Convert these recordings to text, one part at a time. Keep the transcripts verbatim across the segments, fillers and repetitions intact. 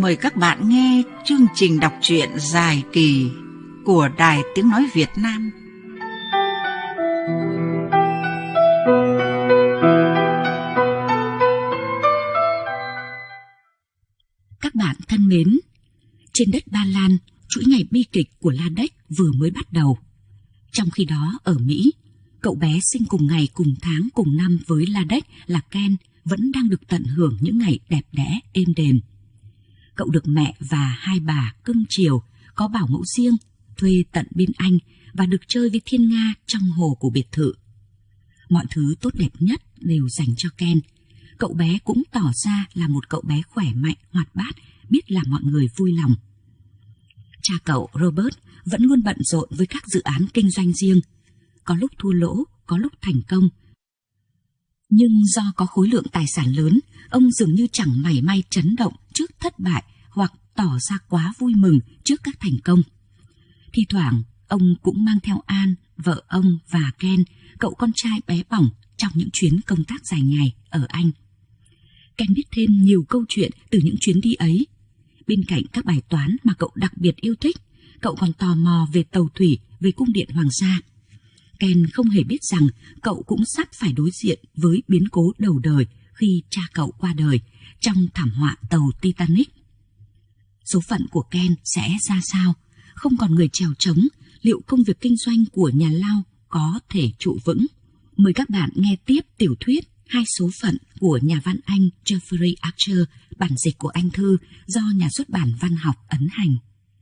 mời các bạn nghe chương trình đọc truyện dài kỳ của Đài Tiếng Nói Việt Nam. Các bạn thân mến, trên đất Ba Lan, chuỗi ngày bi kịch của Ladek vừa mới bắt đầu. Trong khi đó, ở Mỹ, cậu bé sinh cùng ngày, cùng tháng, cùng năm với Ladek là Ken vẫn đang được tận hưởng những ngày đẹp đẽ, êm đềm. Cậu được mẹ và hai bà cưng chiều, có bảo mẫu riêng, thuê tận bên Anh và được chơi với thiên nga trong hồ của biệt thự. Mọi thứ tốt đẹp nhất đều dành cho Ken. Cậu bé cũng tỏ ra là một cậu bé khỏe mạnh, hoạt bát, biết làm mọi người vui lòng. Cha cậu Robert vẫn luôn bận rộn với các dự án kinh doanh riêng. Có lúc thua lỗ, có lúc thành công. Nhưng do có khối lượng tài sản lớn, ông dường như chẳng mảy may chấn động trước thất bại hoặc tỏ ra quá vui mừng trước các thành công. Thi thoảng, ông cũng mang theo An, vợ ông và Ken, cậu con trai bé bỏng, trong những chuyến công tác dài ngày ở Anh. Ken biết thêm nhiều câu chuyện từ những chuyến đi ấy. Bên cạnh các bài toán mà cậu đặc biệt yêu thích, cậu còn tò mò về tàu thủy, về cung điện hoàng gia. Ken không hề biết rằng cậu cũng sắp phải đối diện với biến cố đầu đời khi cha cậu qua đời trong thảm họa tàu Titanic. Số phận của Ken sẽ ra sao? Không còn người chèo trống, liệu công việc kinh doanh của nhà lao có thể trụ vững? Mời các bạn nghe tiếp tiểu thuyết Hai số phận của nhà văn Anh Jeffrey Archer, bản dịch của Anh Thư do nhà xuất bản Văn học ấn hành.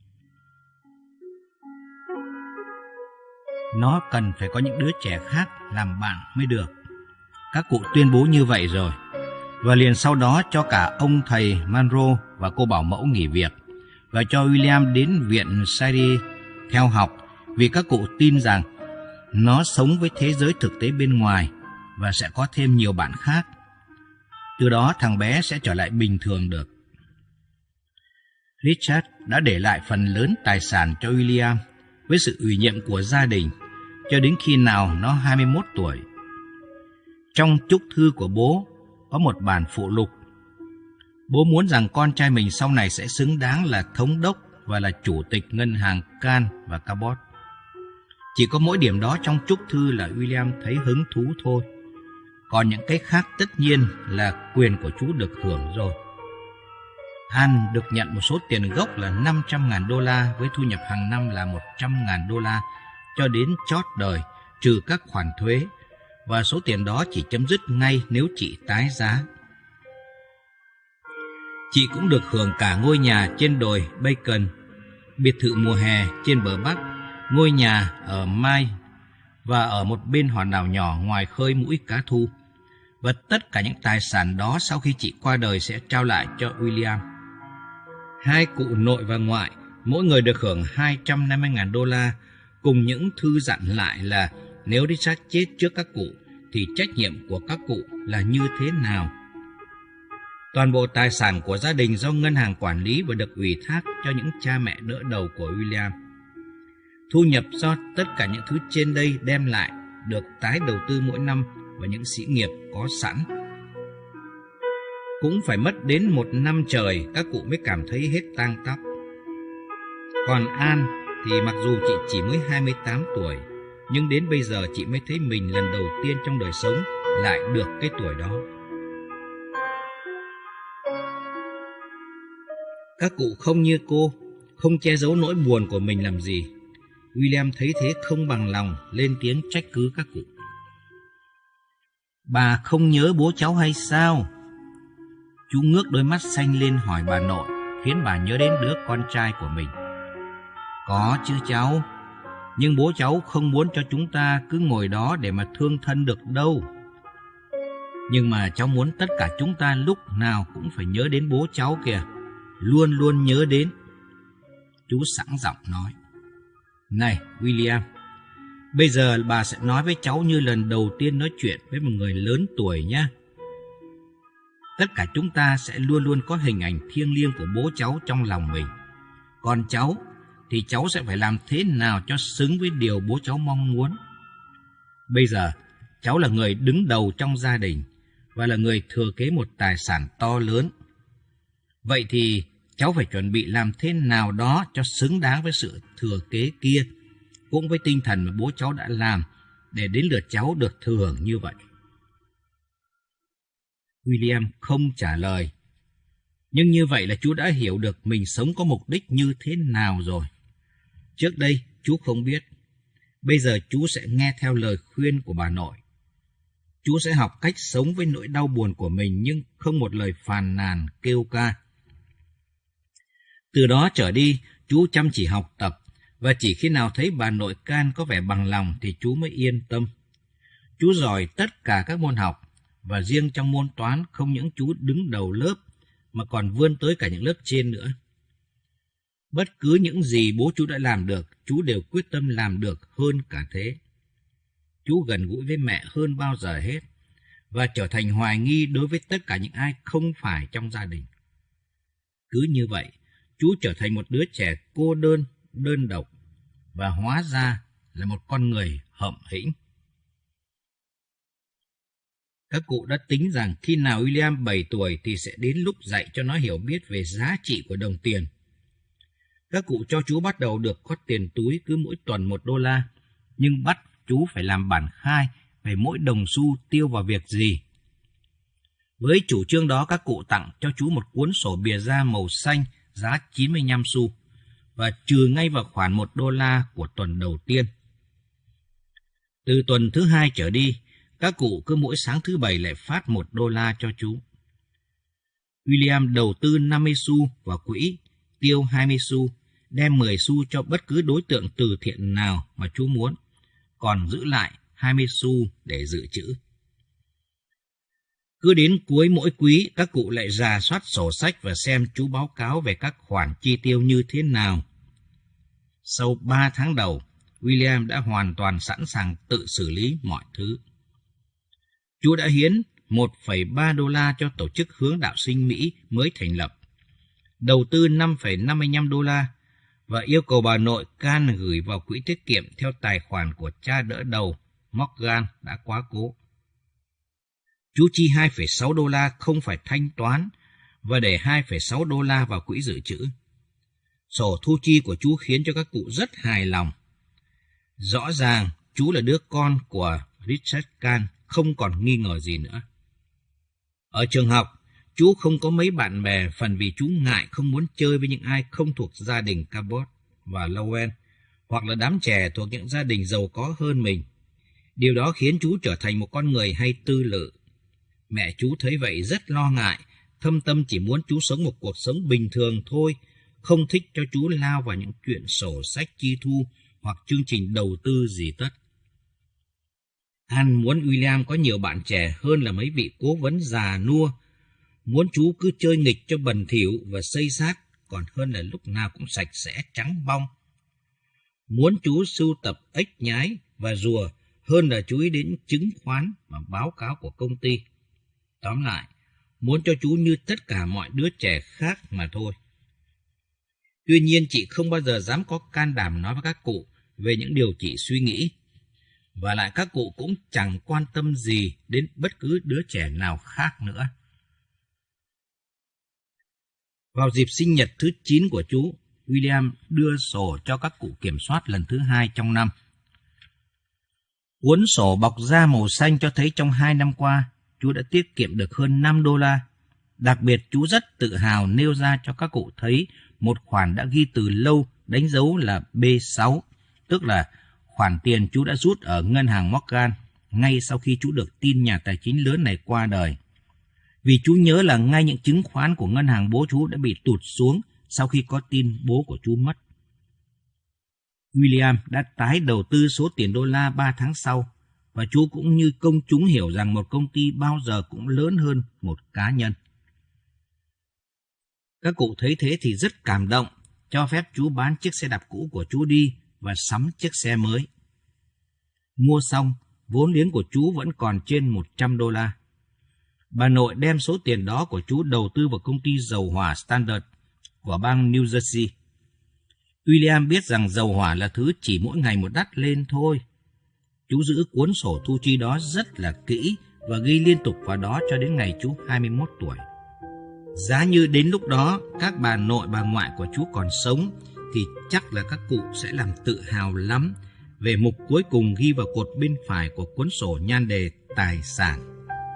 Nó cần phải có những đứa trẻ khác làm bạn mới được. Các cụ tuyên bố như vậy rồi. Và liền sau đó cho cả ông thầy Monroe và cô bảo mẫu nghỉ việc và cho William đến viện Sadie theo học vì các cụ tin rằng nó sống với thế giới thực tế bên ngoài và sẽ có thêm nhiều bạn khác. Từ đó thằng bé sẽ trở lại bình thường được. Richard đã để lại phần lớn tài sản cho William với sự ủy nhiệm của gia đình cho đến khi nào nó hai mươi mốt tuổi. Trong chúc thư của bố có một bản phụ lục. Bố muốn rằng con trai mình sau này sẽ xứng đáng là thống đốc và là chủ tịch ngân hàng Can và Cabot. Chỉ có mỗi điểm đó trong chúc thư là William thấy hứng thú thôi. Còn những cái khác tất nhiên là quyền của chú được hưởng rồi. An được nhận một số tiền gốc là năm trăm ngàn đô la với thu nhập hàng năm là một trăm ngàn đô la cho đến chót đời, trừ các khoản thuế, và số tiền đó chỉ chấm dứt ngay nếu chị tái giá. Chị cũng được hưởng cả ngôi nhà trên đồi Bacon, biệt thự mùa hè trên bờ Bắc, ngôi nhà ở Mai và ở một bên hòn đảo nhỏ ngoài khơi mũi cá thu. Và tất cả những tài sản đó sau khi chị qua đời sẽ trao lại cho William. Hai cụ nội và ngoại, mỗi người được hưởng hai trăm năm mươi ngàn đô la, cùng những thư dặn lại là nếu Richard chết trước các cụ, thì trách nhiệm của các cụ là như thế nào. Toàn bộ tài sản của gia đình do ngân hàng quản lý và được ủy thác cho những cha mẹ đỡ đầu của William. Thu nhập do tất cả những thứ trên đây đem lại được tái đầu tư mỗi năm vào những xí nghiệp có sẵn. Cũng phải mất đến một năm trời các cụ mới cảm thấy hết tang tóc. Còn An thì mặc dù chị chỉ mới hai mươi tám tuổi, nhưng đến bây giờ chị mới thấy mình lần đầu tiên trong đời sống lại được cái tuổi đó. Các cụ không như cô, không che giấu nỗi buồn của mình làm gì. William thấy thế không bằng lòng lên tiếng trách cứ các cụ. Bà không nhớ bố cháu hay sao? Chú ngước đôi mắt xanh lên hỏi bà nội, khiến bà nhớ đến đứa con trai của mình. Có chứ cháu, nhưng bố cháu không muốn cho chúng ta cứ ngồi đó để mà thương thân được đâu. Nhưng mà cháu muốn tất cả chúng ta lúc nào cũng phải nhớ đến bố cháu kìa, luôn luôn nhớ đến. Chú sẵn giọng nói. Này William, bây giờ bà sẽ nói với cháu như lần đầu tiên nói chuyện với một người lớn tuổi nhé. Tất cả chúng ta sẽ luôn luôn có hình ảnh thiêng liêng của bố cháu trong lòng mình. Còn cháu thì cháu sẽ phải làm thế nào cho xứng với điều bố cháu mong muốn. Bây giờ cháu là người đứng đầu trong gia đình và là người thừa kế một tài sản to lớn. Vậy thì cháu phải chuẩn bị làm thế nào đó cho xứng đáng với sự thừa kế kia, cũng với tinh thần mà bố cháu đã làm, để đến lượt cháu được thừa hưởng như vậy. William không trả lời. Nhưng như vậy là chú đã hiểu được mình sống có mục đích như thế nào rồi. Trước đây chú không biết. Bây giờ chú sẽ nghe theo lời khuyên của bà nội. Chú sẽ học cách sống với nỗi đau buồn của mình nhưng không một lời phàn nàn kêu ca. Từ đó trở đi, chú chăm chỉ học tập, và chỉ khi nào thấy bà nội Can có vẻ bằng lòng thì chú mới yên tâm. Chú giỏi tất cả các môn học, và riêng trong môn toán không những chú đứng đầu lớp, mà còn vươn tới cả những lớp trên nữa. Bất cứ những gì bố chú đã làm được, chú đều quyết tâm làm được hơn cả thế. Chú gần gũi với mẹ hơn bao giờ hết, và trở thành hoài nghi đối với tất cả những ai không phải trong gia đình. Cứ như vậy, chú trở thành một đứa trẻ cô đơn, đơn độc, và hóa ra là một con người hậm hĩnh. Các cụ đã tính rằng khi nào William bảy tuổi thì sẽ đến lúc dạy cho nó hiểu biết về giá trị của đồng tiền. Các cụ cho chú bắt đầu được có tiền túi cứ mỗi tuần một đô la, nhưng bắt chú phải làm bản khai về mỗi đồng xu tiêu vào việc gì. Với chủ trương đó, các cụ tặng cho chú một cuốn sổ bìa da màu xanh giá chín mươi lăm xu, và trừ ngay vào khoản một đô la của tuần đầu tiên. Từ tuần thứ hai trở đi, các cụ cứ mỗi sáng thứ bảy lại phát một đô la cho chú. William đầu tư năm mươi xu vào quỹ, tiêu hai mươi xu, đem mười xu cho bất cứ đối tượng từ thiện nào mà chú muốn, còn giữ lại hai mươi xu để dự trữ. Cứ đến cuối mỗi quý, các cụ lại rà soát sổ sách và xem chú báo cáo về các khoản chi tiêu như thế nào. Sau ba tháng đầu, William đã hoàn toàn sẵn sàng tự xử lý mọi thứ. Chú đã hiến một phẩy ba đô la cho tổ chức Hướng Đạo Sinh Mỹ mới thành lập, đầu tư năm phẩy năm mươi lăm đô la, và yêu cầu bà nội Can gửi vào quỹ tiết kiệm theo tài khoản của cha đỡ đầu Morgan đã quá cố. Chú chi hai phẩy sáu đô la không phải thanh toán, và để hai phẩy sáu đô la vào quỹ dự trữ. Sổ thu chi của chú khiến cho các cụ rất hài lòng. Rõ ràng chú là đứa con của Richard Can, không còn nghi ngờ gì nữa. Ở trường học, chú không có mấy bạn bè, phần vì chú ngại không muốn chơi với những ai không thuộc gia đình Cabot và Lowen, hoặc là đám trẻ thuộc những gia đình giàu có hơn mình. Điều đó khiến chú trở thành một con người hay tư lự. Mẹ chú thấy vậy rất lo ngại, thâm tâm chỉ muốn chú sống một cuộc sống bình thường thôi, không thích cho chú lao vào những chuyện sổ sách chi thu hoặc chương trình đầu tư gì tất. Anh muốn William có nhiều bạn trẻ hơn là mấy vị cố vấn già nua, muốn chú cứ chơi nghịch cho bẩn thỉu và xây sát, còn hơn là lúc nào cũng sạch sẽ trắng bong. Muốn chú sưu tập ếch nhái và rùa hơn là chú ý đến chứng khoán và báo cáo của công ty. Tóm lại, muốn cho chú như tất cả mọi đứa trẻ khác mà thôi. Tuy nhiên, chị không bao giờ dám có can đảm nói với các cụ về những điều chị suy nghĩ. Và lại các cụ cũng chẳng quan tâm gì đến bất cứ đứa trẻ nào khác nữa. Vào dịp sinh nhật thứ chín của chú, William đưa sổ cho các cụ kiểm soát lần thứ hai trong năm. Cuốn sổ bọc da màu xanh cho thấy trong hai năm qua, chú đã tiết kiệm được hơn năm đô la. Đặc biệt, chú rất tự hào nêu ra cho các cụ thấy một khoản đã ghi từ lâu đánh dấu là B sáu, tức là khoản tiền chú đã rút ở ngân hàng Morgan ngay sau khi chú được tin nhà tài chính lớn này qua đời. Vì chú nhớ là ngay những chứng khoán của ngân hàng bố chú đã bị tụt xuống sau khi có tin bố của chú mất. William đã tái đầu tư số tiền đô la ba tháng sau, và chú cũng như công chúng hiểu rằng một công ty bao giờ cũng lớn hơn một cá nhân. Các cụ thấy thế thì rất cảm động, cho phép chú bán chiếc xe đạp cũ của chú đi và sắm chiếc xe mới. Mua xong, vốn liếng của chú vẫn còn trên một trăm đô la. Bà nội đem số tiền đó của chú đầu tư vào công ty dầu hỏa Standard của bang New Jersey. William biết rằng dầu hỏa là thứ chỉ mỗi ngày một đắt lên thôi. Chú giữ cuốn sổ thu chi đó rất là kỹ và ghi liên tục vào đó cho đến ngày chú hai mươi mốt tuổi. Giá như đến lúc đó các bà nội bà ngoại của chú còn sống thì chắc là các cụ sẽ làm tự hào lắm về mục cuối cùng ghi vào cột bên phải của cuốn sổ nhan đề tài sản.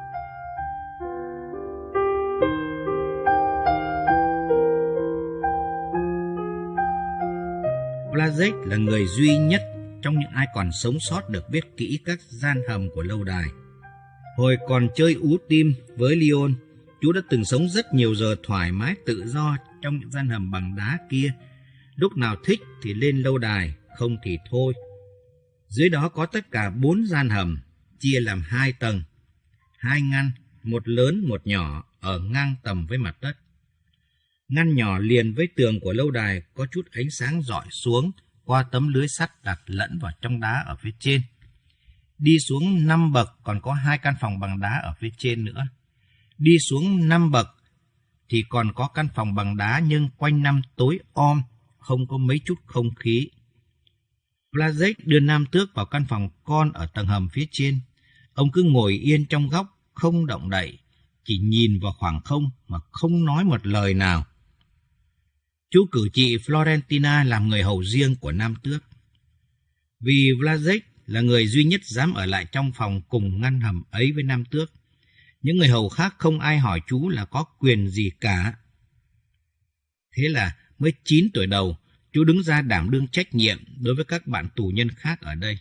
Blazek là người duy nhất trong những ai còn sống sót được biết kỹ các gian hầm của lâu đài. Hồi còn chơi ú tim với Leon, chú đã từng sống rất nhiều giờ thoải mái tự do trong những gian hầm bằng đá kia. Lúc nào thích thì lên lâu đài, không thì thôi. Dưới đó có tất cả bốn gian hầm, chia làm hai tầng, hai ngăn, một lớn một nhỏ ở ngang tầm với mặt đất. Ngăn nhỏ liền với tường của lâu đài có chút ánh sáng rọi xuống qua tấm lưới sắt đặt lẫn vào trong đá ở phía trên. Đi xuống năm bậc còn có hai căn phòng bằng đá ở phía trên nữa. Đi xuống năm bậc thì còn có căn phòng bằng đá nhưng quanh năm tối om, không có mấy chút không khí. Blazek đưa Nam Tước vào căn phòng con ở tầng hầm phía trên. Ông cứ ngồi yên trong góc, không động đậy, chỉ nhìn vào khoảng không mà không nói một lời nào. Chú cử chị Florentina làm người hầu riêng của Nam Tước. Vì Blazek là người duy nhất dám ở lại trong phòng cùng ngăn hầm ấy với Nam Tước, những người hầu khác không ai hỏi chú là có quyền gì cả. Thế là mới chín tuổi đầu, chú đứng ra đảm đương trách nhiệm đối với các bạn tù nhân khác ở đây.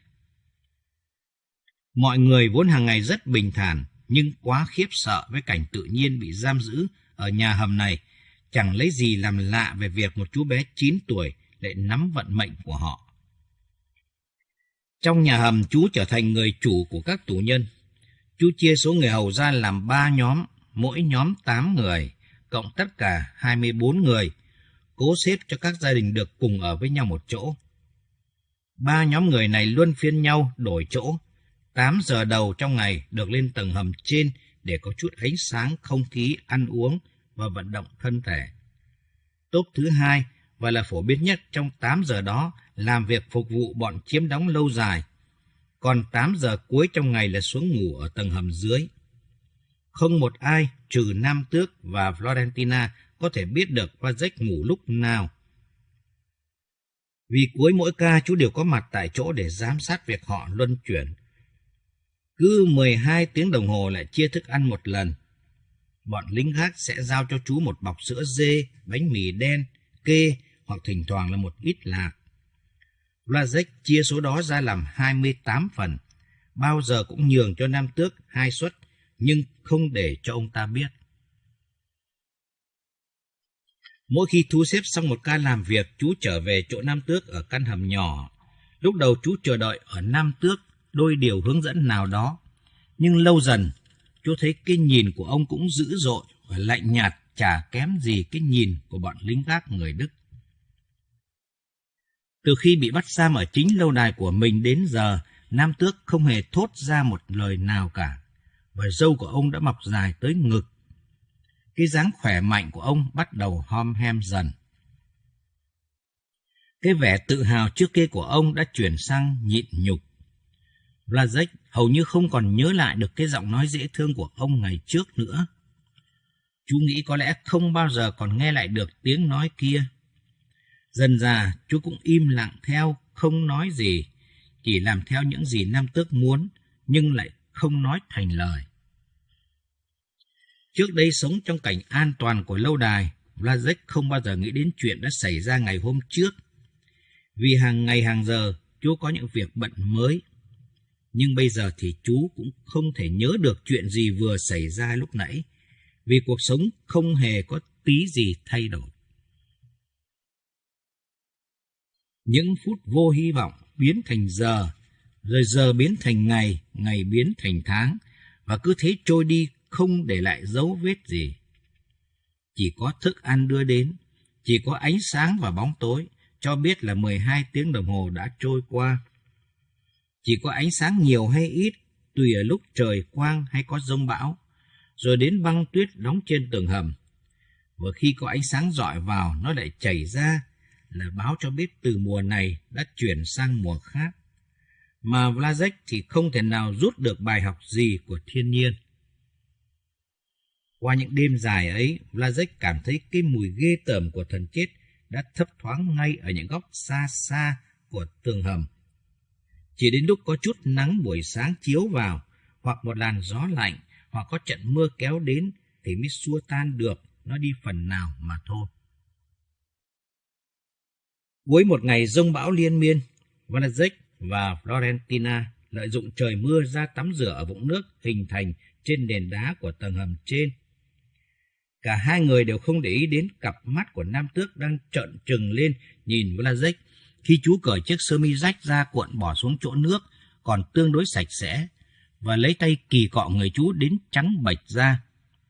Mọi người vốn hàng ngày rất bình thản, nhưng quá khiếp sợ với cảnh tự nhiên bị giam giữ ở nhà hầm này, chẳng lấy gì làm lạ về việc một chú bé chín tuổi lại nắm vận mệnh của họ. Trong nhà hầm, chú trở thành người chủ của các tù nhân. Chú chia số người hầu ra làm ba nhóm, mỗi nhóm tám người, cộng tất cả hai mươi bốn người, cố xếp cho các gia đình được cùng ở với nhau một chỗ. Ba nhóm người này luân phiên nhau đổi chỗ, tám giờ đầu trong ngày được lên tầng hầm trên để có chút ánh sáng, không khí, ăn uống và vận động thân thể. Tốp thứ hai và là phổ biến nhất trong tám giờ đó làm việc phục vụ bọn chiếm đóng lâu dài. Còn tám giờ cuối trong ngày là xuống ngủ ở tầng hầm dưới. Không một ai trừ Nam Tước và Florentina có thể biết được Blazek ngủ lúc nào. Vì cuối mỗi ca chú đều có mặt tại chỗ để giám sát việc họ luân chuyển. Cứ mười hai tiếng đồng hồ lại chia thức ăn một lần. Bọn lính gác sẽ giao cho chú một bọc sữa dê, bánh mì đen, kê hoặc thỉnh thoảng là một ít lạc. Blazek chia số đó ra làm hai mươi tám phần, bao giờ cũng nhường cho Nam Tước hai suất, nhưng không để cho ông ta biết. Mỗi khi thu xếp xong một ca làm việc, chú trở về chỗ Nam Tước ở căn hầm nhỏ. Lúc đầu chú chờ đợi ở Nam Tước đôi điều hướng dẫn nào đó, nhưng lâu dần chú thấy cái nhìn của ông cũng dữ dội và lạnh nhạt, chả kém gì cái nhìn của bọn lính gác người Đức. Từ khi bị bắt giam ở chính lâu đài của mình đến giờ, Nam Tước không hề thốt ra một lời nào cả, và râu của ông đã mọc dài tới ngực. Cái dáng khỏe mạnh của ông bắt đầu hom hem dần. Cái vẻ tự hào trước kia của ông đã chuyển sang nhịn nhục. Blazek hầu như không còn nhớ lại được cái giọng nói dễ thương của ông ngày trước nữa. Chú nghĩ có lẽ không bao giờ còn nghe lại được tiếng nói kia. Dần dà, chú cũng im lặng theo, không nói gì, chỉ làm theo những gì Nam Tước muốn, nhưng lại không nói thành lời. Trước đây sống trong cảnh an toàn của lâu đài, Blazek không bao giờ nghĩ đến chuyện đã xảy ra ngày hôm trước. Vì hàng ngày hàng giờ, chú có những việc bận mới. Nhưng bây giờ thì chú cũng không thể nhớ được chuyện gì vừa xảy ra lúc nãy, vì cuộc sống không hề có tí gì thay đổi. Những phút vô hy vọng biến thành giờ, rồi giờ biến thành ngày, ngày biến thành tháng, và cứ thế trôi đi không để lại dấu vết gì. Chỉ có thức ăn đưa đến, chỉ có ánh sáng và bóng tối, cho biết là mười hai tiếng đồng hồ đã trôi qua. Chỉ có ánh sáng nhiều hay ít, tùy ở lúc trời quang hay có giông bão, rồi đến băng tuyết đóng trên tường hầm. Và khi có ánh sáng rọi vào, nó lại chảy ra, là báo cho biết từ mùa này đã chuyển sang mùa khác. Mà Blazek thì không thể nào rút được bài học gì của thiên nhiên. Qua những đêm dài ấy, Vlasic cảm thấy cái mùi ghê tởm của thần chết đã thấp thoáng ngay ở những góc xa xa của tường hầm. Chỉ đến lúc có chút nắng buổi sáng chiếu vào, hoặc một làn gió lạnh, hoặc có trận mưa kéo đến, thì mới xua tan được nó đi phần nào mà thôi. Cuối một ngày giông bão liên miên, Vlasic và Florentina lợi dụng trời mưa ra tắm rửa ở vũng nước hình thành trên nền đá của tầng hầm trên. Cả hai người đều không để ý đến cặp mắt của nam tước đang trợn trừng lên nhìn Vlasic khi chú cởi chiếc sơ mi rách ra cuộn bỏ xuống chỗ nước còn tương đối sạch sẽ và lấy tay kỳ cọ người chú đến trắng bệch ra.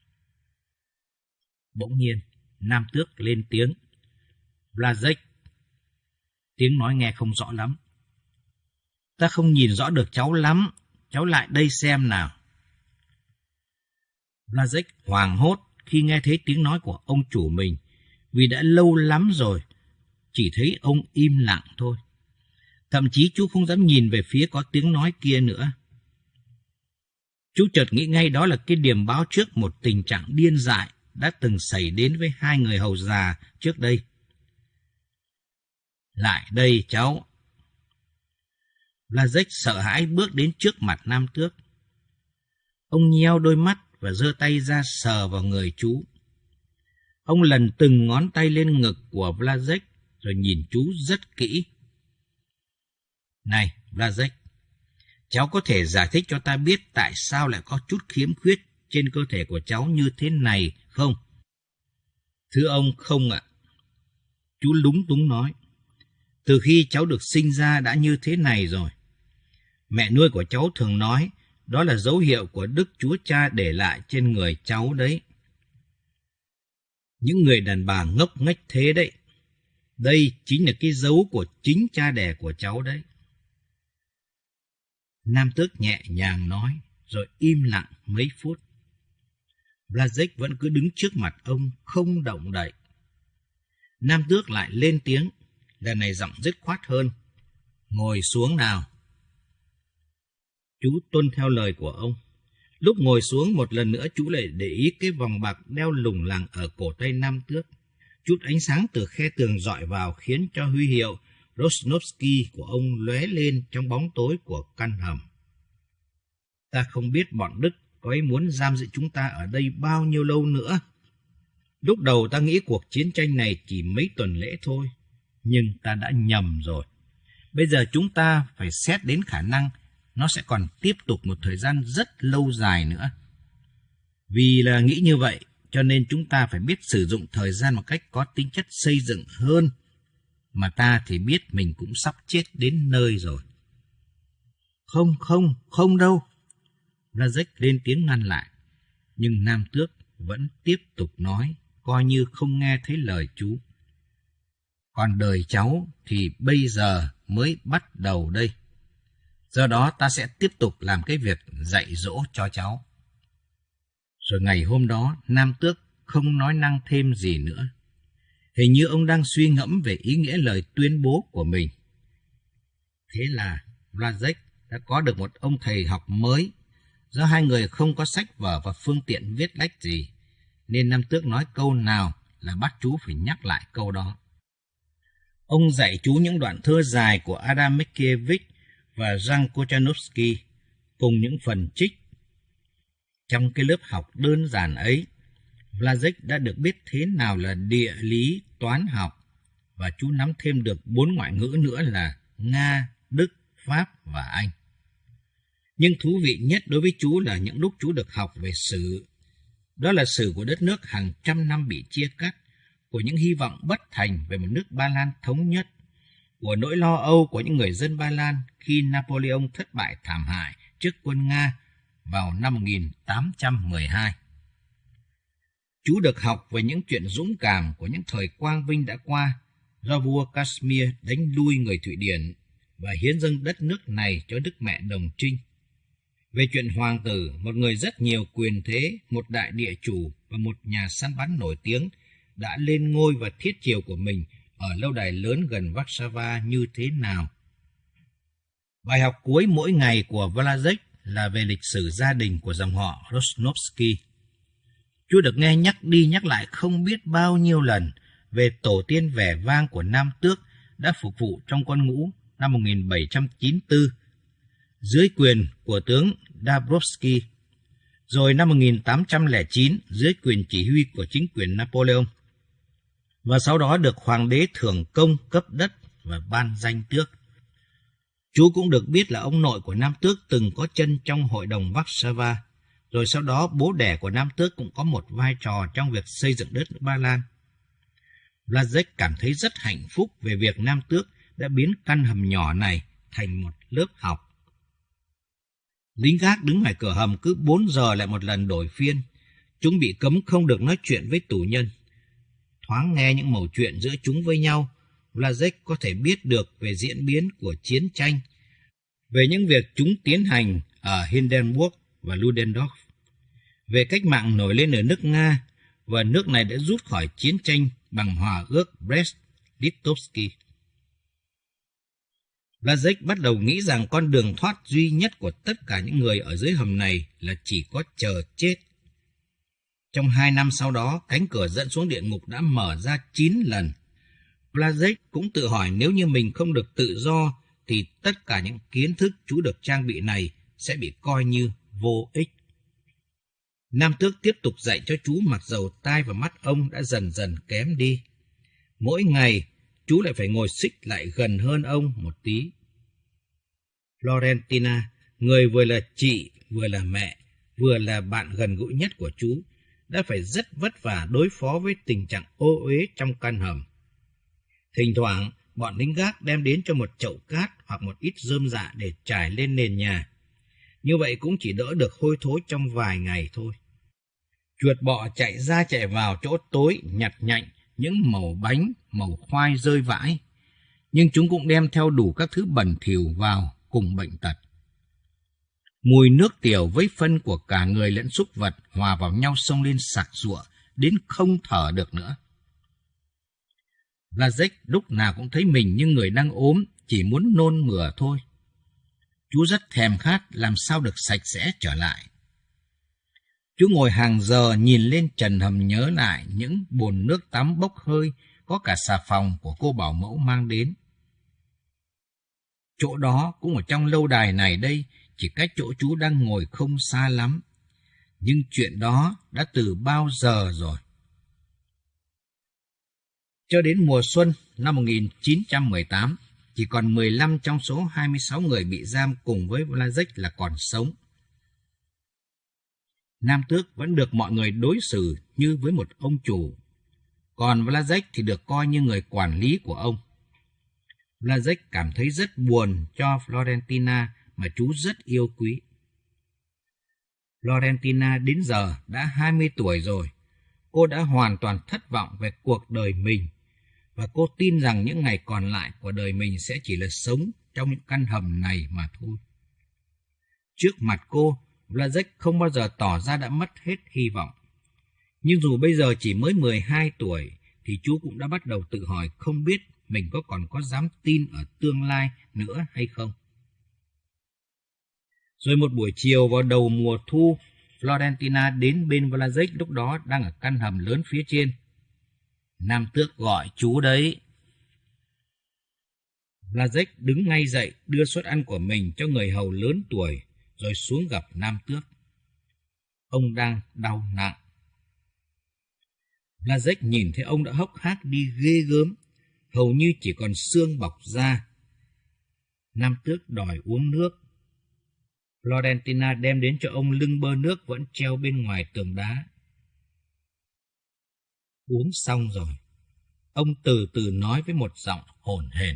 Bỗng nhiên, nam tước lên tiếng. Vlasic. Tiếng nói nghe không rõ lắm. Ta không nhìn rõ được cháu lắm, cháu lại đây xem nào. Vlasic hoảng hốt khi nghe thấy tiếng nói của ông chủ mình, vì đã lâu lắm rồi, chỉ thấy ông im lặng thôi. Thậm chí chú không dám nhìn về phía có tiếng nói kia nữa. Chú chợt nghĩ ngay đó là cái điềm báo trước một tình trạng điên dại đã từng xảy đến với hai người hầu già trước đây. Lại đây cháu. Vlasic sợ hãi bước đến trước mặt nam tước. Ông nheo đôi mắt và giơ tay ra sờ vào người chú. Ông lần từng ngón tay lên ngực của Vlasic rồi nhìn chú rất kỹ. Này Vlasic, cháu có thể giải thích cho ta biết tại sao lại có chút khiếm khuyết trên cơ thể của cháu như thế này không? Thưa ông, không ạ. Chú lúng túng nói. Từ khi cháu được sinh ra đã như thế này rồi. Mẹ nuôi của cháu thường nói đó là dấu hiệu của Đức Chúa Cha để lại trên người cháu đấy. Những người đàn bà ngốc nghếch thế đấy. Đây chính là cái dấu của chính cha đẻ của cháu đấy. Nam tước nhẹ nhàng nói, rồi im lặng mấy phút. Vlasic vẫn cứ đứng trước mặt ông, không động đậy. Nam tước lại lên tiếng, lần này giọng dứt khoát hơn. Ngồi xuống nào. Chú tuân theo lời của ông. Lúc ngồi xuống một lần nữa chú lại để ý cái vòng bạc đeo lủng lẳng ở cổ tay nam tước. Chút ánh sáng từ khe tường dọi vào khiến cho huy hiệu Rosnovsky của ông lóe lên trong bóng tối của căn hầm. Ta không biết bọn Đức có ý muốn giam giữ chúng ta ở đây bao nhiêu lâu nữa. Lúc đầu ta nghĩ cuộc chiến tranh này chỉ mấy tuần lễ thôi, nhưng ta đã nhầm rồi. Bây giờ chúng ta phải xét đến khả năng nó sẽ còn tiếp tục một thời gian rất lâu dài nữa. Vì là nghĩ như vậy, cho nên chúng ta phải biết sử dụng thời gian một cách có tính chất xây dựng hơn, mà ta thì biết mình cũng sắp chết đến nơi rồi. Không, không, không đâu. Vlasic lên tiếng ngăn lại, nhưng nam tước vẫn tiếp tục nói, coi như không nghe thấy lời chú. Còn đời cháu thì bây giờ mới bắt đầu đây. Do đó ta sẽ tiếp tục làm cái việc dạy dỗ cho cháu. Rồi ngày hôm đó, nam tước không nói năng thêm gì nữa. Hình như ông đang suy ngẫm về ý nghĩa lời tuyên bố của mình. Thế là Vlasic đã có được một ông thầy học mới. Do hai người không có sách vở và phương tiện viết lách gì, nên nam tước nói câu nào là bắt chú phải nhắc lại câu đó. Ông dạy chú những đoạn thơ dài của Adam Mickiewicz và Jan Kochanowski cùng những phần trích. Trong cái lớp học đơn giản ấy, Vlasic đã được biết thế nào là địa lý, toán học, và chú nắm thêm được bốn ngoại ngữ nữa là Nga, Đức, Pháp và Anh. Nhưng thú vị nhất đối với chú là những lúc chú được học về sử. Đó là sử của đất nước hàng trăm năm bị chia cắt, của những hy vọng bất thành về một nước Ba Lan thống nhất, của nỗi lo âu của những người dân Ba Lan khi Napoleon thất bại thảm hại trước quân Nga vào năm một nghìn tám trăm mười hai. Chú được học về những chuyện dũng cảm của những thời quang vinh đã qua, do vua Casimir đánh lui người Thụy Điển và hiến dâng đất nước này cho Đức Mẹ Đồng Trinh. Về chuyện hoàng tử, một người rất nhiều quyền thế, một đại địa chủ và một nhà săn bắn nổi tiếng, đã lên ngôi và thiết triều của mình ở lâu đài lớn gần Warsaw như thế nào. Bài học cuối mỗi ngày của Vlasic là về lịch sử gia đình của dòng họ Rosnovsky. Chú được nghe nhắc đi nhắc lại không biết bao nhiêu lần về tổ tiên vẻ vang của Nam Tước đã phục vụ trong quân ngũ năm một nghìn bảy trăm chín mươi tư dưới quyền của tướng Dąbrowski, rồi năm một nghìn tám trăm lẻ chín dưới quyền chỉ huy của chính quyền Napoleon, và sau đó được hoàng đế thưởng công cấp đất và ban danh tước. Chú cũng được biết là ông nội của Nam Tước từng có chân trong hội đồng Warsaw, rồi sau đó bố đẻ của Nam Tước cũng có một vai trò trong việc xây dựng đất nước Ba Lan. Blazek cảm thấy rất hạnh phúc về việc Nam Tước đã biến căn hầm nhỏ này thành một lớp học. Lính gác đứng ngoài cửa hầm cứ bốn giờ lại một lần đổi phiên. Chúng bị cấm không được nói chuyện với tù nhân. Thoáng nghe những mẩu chuyện giữa chúng với nhau, Blazek có thể biết được về diễn biến của chiến tranh, về những việc chúng tiến hành ở Hindenburg và Ludendorff, về cách mạng nổi lên ở nước Nga, và nước này đã rút khỏi chiến tranh bằng hòa ước Brest-Litovsky. Blazek bắt đầu nghĩ rằng con đường thoát duy nhất của tất cả những người ở dưới hầm này là chỉ có chờ chết. Trong hai năm sau đó, cánh cửa dẫn xuống địa ngục đã mở ra chín lần. Blazek cũng tự hỏi nếu như mình không được tự do, thì tất cả những kiến thức chú được trang bị này sẽ bị coi như vô ích. Nam Tước tiếp tục dạy cho chú mặc dầu tai và mắt ông đã dần dần kém đi. Mỗi ngày, chú lại phải ngồi xích lại gần hơn ông một tí. Florentina, người vừa là chị, vừa là mẹ, vừa là bạn gần gũi nhất của chú, đã phải rất vất vả đối phó với tình trạng ô uế trong căn hầm. Thỉnh thoảng, bọn lính gác đem đến cho một chậu cát hoặc một ít rơm rạ để trải lên nền nhà. Như vậy cũng chỉ đỡ được hôi thối trong vài ngày thôi. Chuột bọ chạy ra chạy vào chỗ tối nhặt nhạnh những mẩu bánh, mẩu khoai rơi vãi. Nhưng chúng cũng đem theo đủ các thứ bẩn thỉu vào cùng bệnh tật. Mùi nước tiểu với phân của cả người lẫn súc vật hòa vào nhau xông lên sặc sụa đến không thở được nữa. Blazek lúc nào cũng thấy mình như người đang ốm, chỉ muốn nôn mửa thôi. Chú rất thèm khát làm sao được sạch sẽ trở lại. Chú ngồi hàng giờ nhìn lên trần hầm nhớ lại những bồn nước tắm bốc hơi có cả xà phòng của cô bảo mẫu mang đến. Chỗ đó cũng ở trong lâu đài này đây, chỉ cách chỗ chú đang ngồi không xa lắm. Nhưng chuyện đó đã từ bao giờ rồi. Cho đến mùa xuân năm một nghìn chín trăm mười tám, chỉ còn mười lăm trong số hai mươi sáu người bị giam cùng với Blazek là còn sống. Nam Tước vẫn được mọi người đối xử như với một ông chủ, còn Blazek thì được coi như người quản lý của ông. Blazek cảm thấy rất buồn cho Florentina mà chú rất yêu quý. Florentina đến giờ đã hai mươi tuổi rồi. Cô đã hoàn toàn thất vọng về cuộc đời mình, và cô tin rằng những ngày còn lại của đời mình sẽ chỉ là sống trong những căn hầm này mà thôi. Trước mặt cô, Blazek không bao giờ tỏ ra đã mất hết hy vọng. Nhưng dù bây giờ chỉ mới mười hai tuổi, thì chú cũng đã bắt đầu tự hỏi không biết mình có còn có dám tin ở tương lai nữa hay không. Rồi một buổi chiều vào đầu mùa thu, Florentina đến bên Blazek lúc đó đang ở căn hầm lớn phía trên. Nam Tước gọi chú đấy. Blazek đứng ngay dậy đưa suất ăn của mình cho người hầu lớn tuổi, rồi xuống gặp Nam Tước. Ông đang đau nặng. Blazek nhìn thấy ông đã hốc hác đi ghê gớm, hầu như chỉ còn xương bọc da. Nam Tước đòi uống nước. Florentina đem đến cho ông lưng bơ nước vẫn treo bên ngoài tường đá. Uống xong rồi, ông từ từ nói với một giọng hổn hển.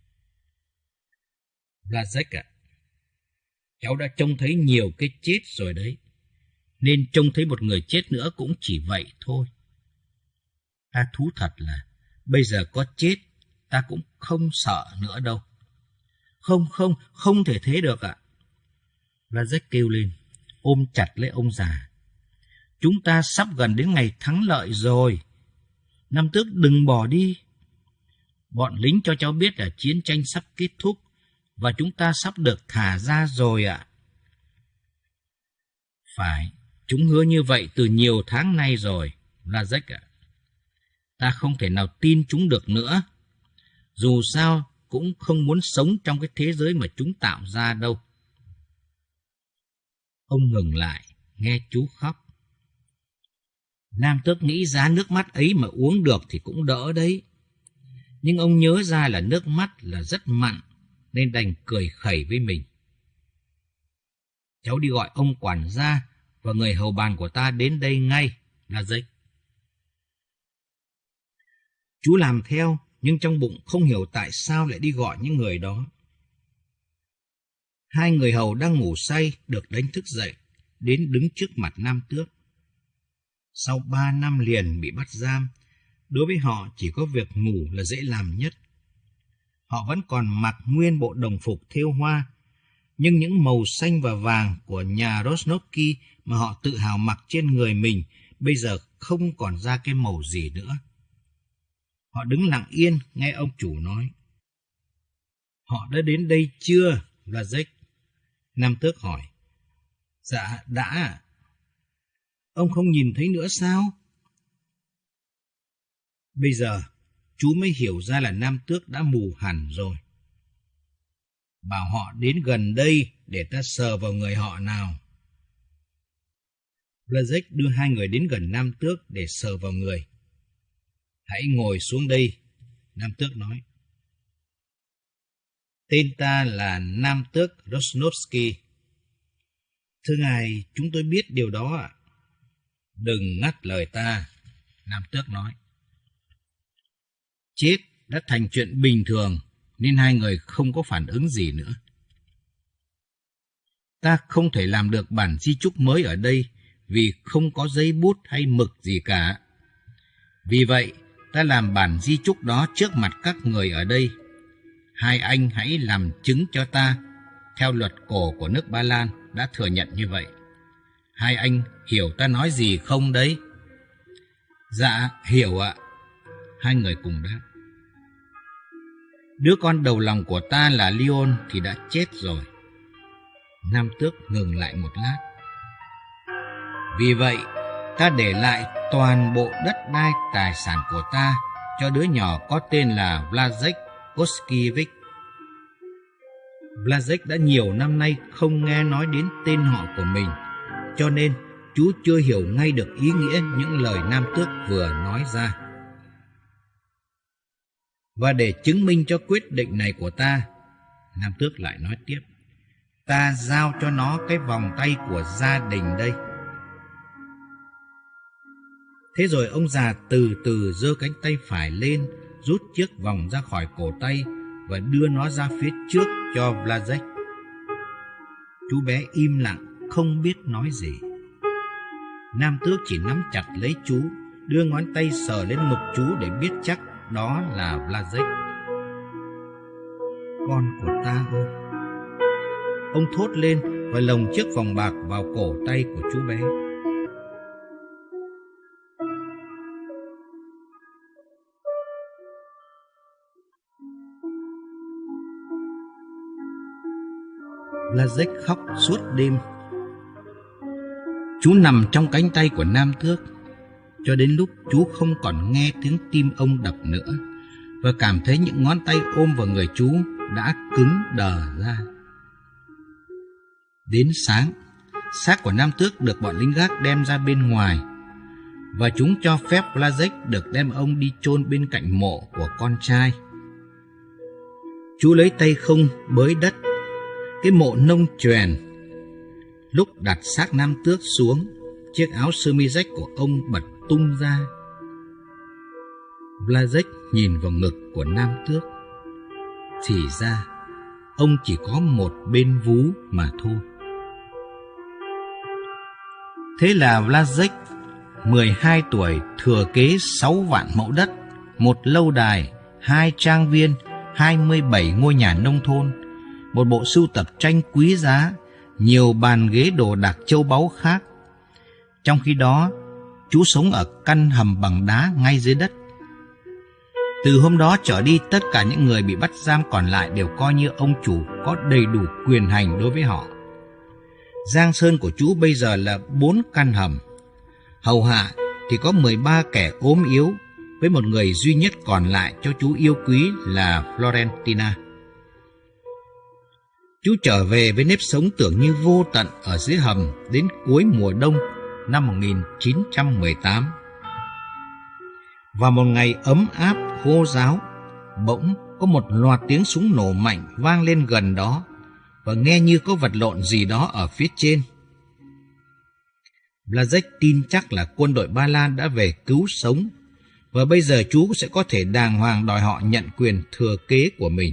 Blazek ạ, cháu đã trông thấy nhiều cái chết rồi đấy, nên trông thấy một người chết nữa cũng chỉ vậy thôi. Ta thú thật là bây giờ có chết ta cũng không sợ nữa đâu. Không không, không thể thế được ạ. Blazek kêu lên, ôm chặt lấy ông già. Chúng ta sắp gần đến ngày thắng lợi rồi. Nam Tước đừng bỏ đi. Bọn lính cho cháu biết là chiến tranh sắp kết thúc và chúng ta sắp được thả ra rồi ạ. Phải, Chúng hứa như vậy từ nhiều tháng nay rồi, Vlasic ạ. Ta không thể nào tin chúng được nữa. Dù sao cũng không muốn sống trong cái thế giới mà chúng tạo ra đâu. Ông ngừng lại, nghe chú khóc. Nam Tước nghĩ giá nước mắt ấy mà uống được thì cũng đỡ đấy. Nhưng ông nhớ ra là nước mắt là rất mặn, nên đành cười khẩy với mình. Cháu đi gọi ông quản gia và người hầu bàn của ta đến đây ngay, Vlasic. Chú làm theo, nhưng trong bụng không hiểu tại sao lại đi gọi những người đó. Hai người hầu đang ngủ say được đánh thức dậy, đến đứng trước mặt Nam Tước. Sau ba năm liền bị bắt giam, đối với họ chỉ có việc ngủ là dễ làm nhất. Họ vẫn còn mặc nguyên bộ đồng phục thêu hoa, nhưng những màu xanh và vàng của nhà Rosnovsky mà họ tự hào mặc trên người mình bây giờ không còn ra cái màu gì nữa. Họ đứng lặng yên nghe ông chủ nói. Họ đã đến đây chưa, Vlasic? Nam Tước hỏi. Dạ, đã. Ông không nhìn thấy nữa sao? Bây giờ, chú mới hiểu ra là Nam Tước đã mù hẳn rồi. Bảo họ đến gần đây để ta sờ vào người họ nào. Vlasic đưa hai người đến gần Nam Tước để sờ vào người. Hãy ngồi xuống đây, Nam Tước nói. Tên ta là Nam Tước Rosnovsky. Thưa ngài, chúng tôi biết điều đó ạ. Đừng ngắt lời ta, Nam Tước nói. Chết đã thành chuyện bình thường, nên hai người không có phản ứng gì nữa. Ta không thể làm được bản di chúc mới ở đây vì không có giấy bút hay mực gì cả. Vì vậy, ta làm bản di chúc đó trước mặt các người ở đây. Hai anh hãy làm chứng cho ta, theo luật cổ của nước Ba Lan đã thừa nhận như vậy. Hai anh hiểu ta nói gì không đấy? Dạ, hiểu ạ. Hai người cùng đáp. Đứa con đầu lòng của ta là Leon thì đã chết rồi. Nam Tước ngừng lại một lát. Vì vậy, ta để lại toàn bộ đất đai tài sản của ta cho đứa nhỏ có tên là Vlasic Koskiewicz. Vlasic đã nhiều năm nay không nghe nói đến tên họ của mình, cho nên chú chưa hiểu ngay được ý nghĩa những lời Nam Tước vừa nói ra. Và để chứng minh cho quyết định này của ta, Nam Tước lại nói tiếp, ta giao cho nó cái vòng tay của gia đình đây. Thế rồi ông già từ từ giơ cánh tay phải lên, rút chiếc vòng ra khỏi cổ tay và đưa nó ra phía trước cho Vlasic. Chú bé im lặng, không biết nói gì. Nam Tước chỉ nắm chặt lấy chú, đưa ngón tay sờ lên ngực chú để biết chắc đó là Vlasic. Con của ta ơi! Ông thốt lên và lồng chiếc vòng bạc vào cổ tay của chú bé. Vlasic khóc suốt đêm. Chú nằm trong cánh tay của Nam Tước cho đến lúc chú không còn nghe tiếng tim ông đập nữa và cảm thấy những ngón tay ôm vào người chú đã cứng đờ ra. Đến sáng, xác của Nam Tước được bọn lính gác đem ra bên ngoài và chúng cho phép Vlasic được đem ông đi chôn bên cạnh mộ của con trai. Chú lấy tay không bới đất, cái mộ nông chuyền. Lúc đặt xác Nam Tước xuống, chiếc áo sơ mi rách của ông bật tung ra. Vlasic nhìn vào ngực của Nam Tước. Thì ra, ông chỉ có một bên vú mà thôi. Thế là Vlasic, mười hai tuổi, thừa kế sáu vạn mẫu đất, một lâu đài, hai trang viên, hai mươi bảy ngôi nhà nông thôn, một bộ sưu tập tranh quý giá, nhiều bàn ghế đồ đạc châu báu khác. Trong khi đó, chú sống ở căn hầm bằng đá ngay dưới đất. Từ hôm đó trở đi, tất cả những người bị bắt giam còn lại đều coi như ông chủ có đầy đủ quyền hành đối với họ. Giang sơn của chú bây giờ là bốn căn hầm. Hầu hạ thì có mười ba kẻ ốm yếu, với một người duy nhất còn lại cho chú yêu quý là Florentina. Chú trở về với nếp sống tưởng như vô tận ở dưới hầm đến cuối mùa đông năm một nghìn chín trăm mười tám. Vào một ngày ấm áp khô ráo, bỗng có một loạt tiếng súng nổ mạnh vang lên gần đó, và nghe như có vật lộn gì đó ở phía trên. Blazek tin chắc là quân đội Ba Lan đã về cứu sống, và bây giờ chú sẽ có thể đàng hoàng đòi họ nhận quyền thừa kế của mình.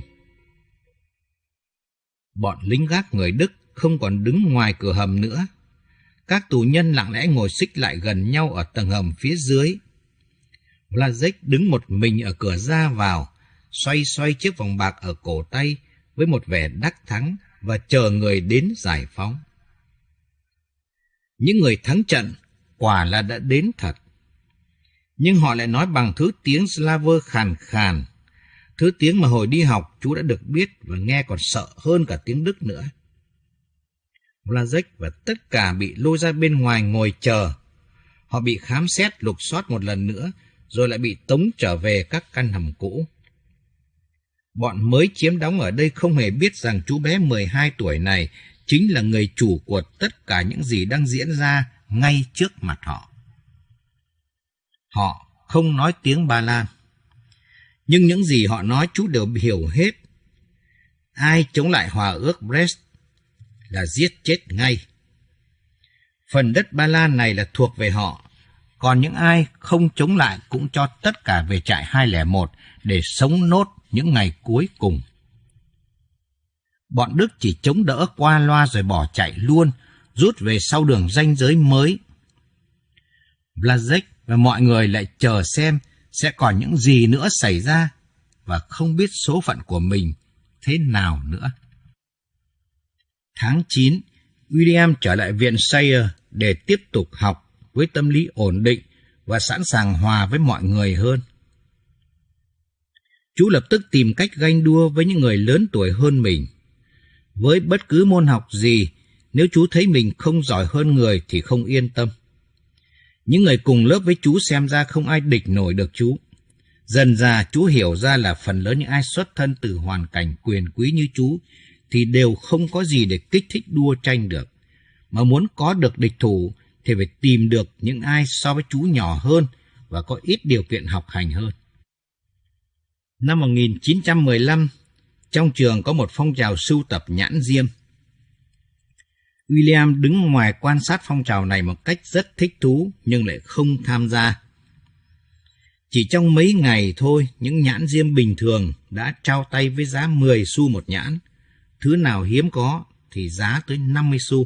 Bọn lính gác người Đức không còn đứng ngoài cửa hầm nữa. Các tù nhân lặng lẽ ngồi xích lại gần nhau ở tầng hầm phía dưới. Blazek đứng một mình ở cửa ra vào, xoay xoay chiếc vòng bạc ở cổ tay với một vẻ đắc thắng và chờ người đến giải phóng. Những người thắng trận quả là đã đến thật, nhưng họ lại nói bằng thứ tiếng Slaver khàn khàn, thứ tiếng mà hồi đi học chú đã được biết và nghe còn sợ hơn cả tiếng Đức nữa. Blazek và tất cả bị lôi ra bên ngoài ngồi chờ. Họ bị khám xét lục soát một lần nữa, rồi lại bị tống trở về các căn hầm cũ. Bọn mới chiếm đóng ở đây không hề biết rằng chú bé mười hai tuổi này chính là người chủ của tất cả những gì đang diễn ra ngay trước mặt họ. Họ không nói tiếng Ba Lan, nhưng những gì họ nói chú đều hiểu hết. Ai chống lại hòa ước Brest là giết chết ngay. Phần đất Ba Lan này là thuộc về họ, còn những ai không chống lại cũng cho tất cả về trại hai không một để sống nốt những ngày cuối cùng. Bọn Đức chỉ chống đỡ qua loa rồi bỏ chạy luôn, rút về sau đường ranh giới mới. Blazek và mọi người lại chờ xem sẽ còn những gì nữa xảy ra, và không biết số phận của mình thế nào nữa. Tháng chín, William trở lại viện Sayre để tiếp tục học với tâm lý ổn định và sẵn sàng hòa với mọi người hơn. Chú lập tức tìm cách ganh đua với những người lớn tuổi hơn mình. Với bất cứ môn học gì, nếu chú thấy mình không giỏi hơn người thì không yên tâm. Những người cùng lớp với chú xem ra không ai địch nổi được chú. Dần dà chú hiểu ra là phần lớn những ai xuất thân từ hoàn cảnh quyền quý như chú thì đều không có gì để kích thích đua tranh được. Mà muốn có được địch thủ thì phải tìm được những ai so với chú nhỏ hơn và có ít điều kiện học hành hơn. Năm một nghìn chín trăm mười lăm, trong trường có một phong trào sưu tập nhãn diêm. William đứng ngoài quan sát phong trào này một cách rất thích thú nhưng lại không tham gia. Chỉ trong mấy ngày thôi, những nhãn diêm bình thường đã trao tay với giá mười xu một nhãn. Thứ nào hiếm có thì giá tới năm mươi xu.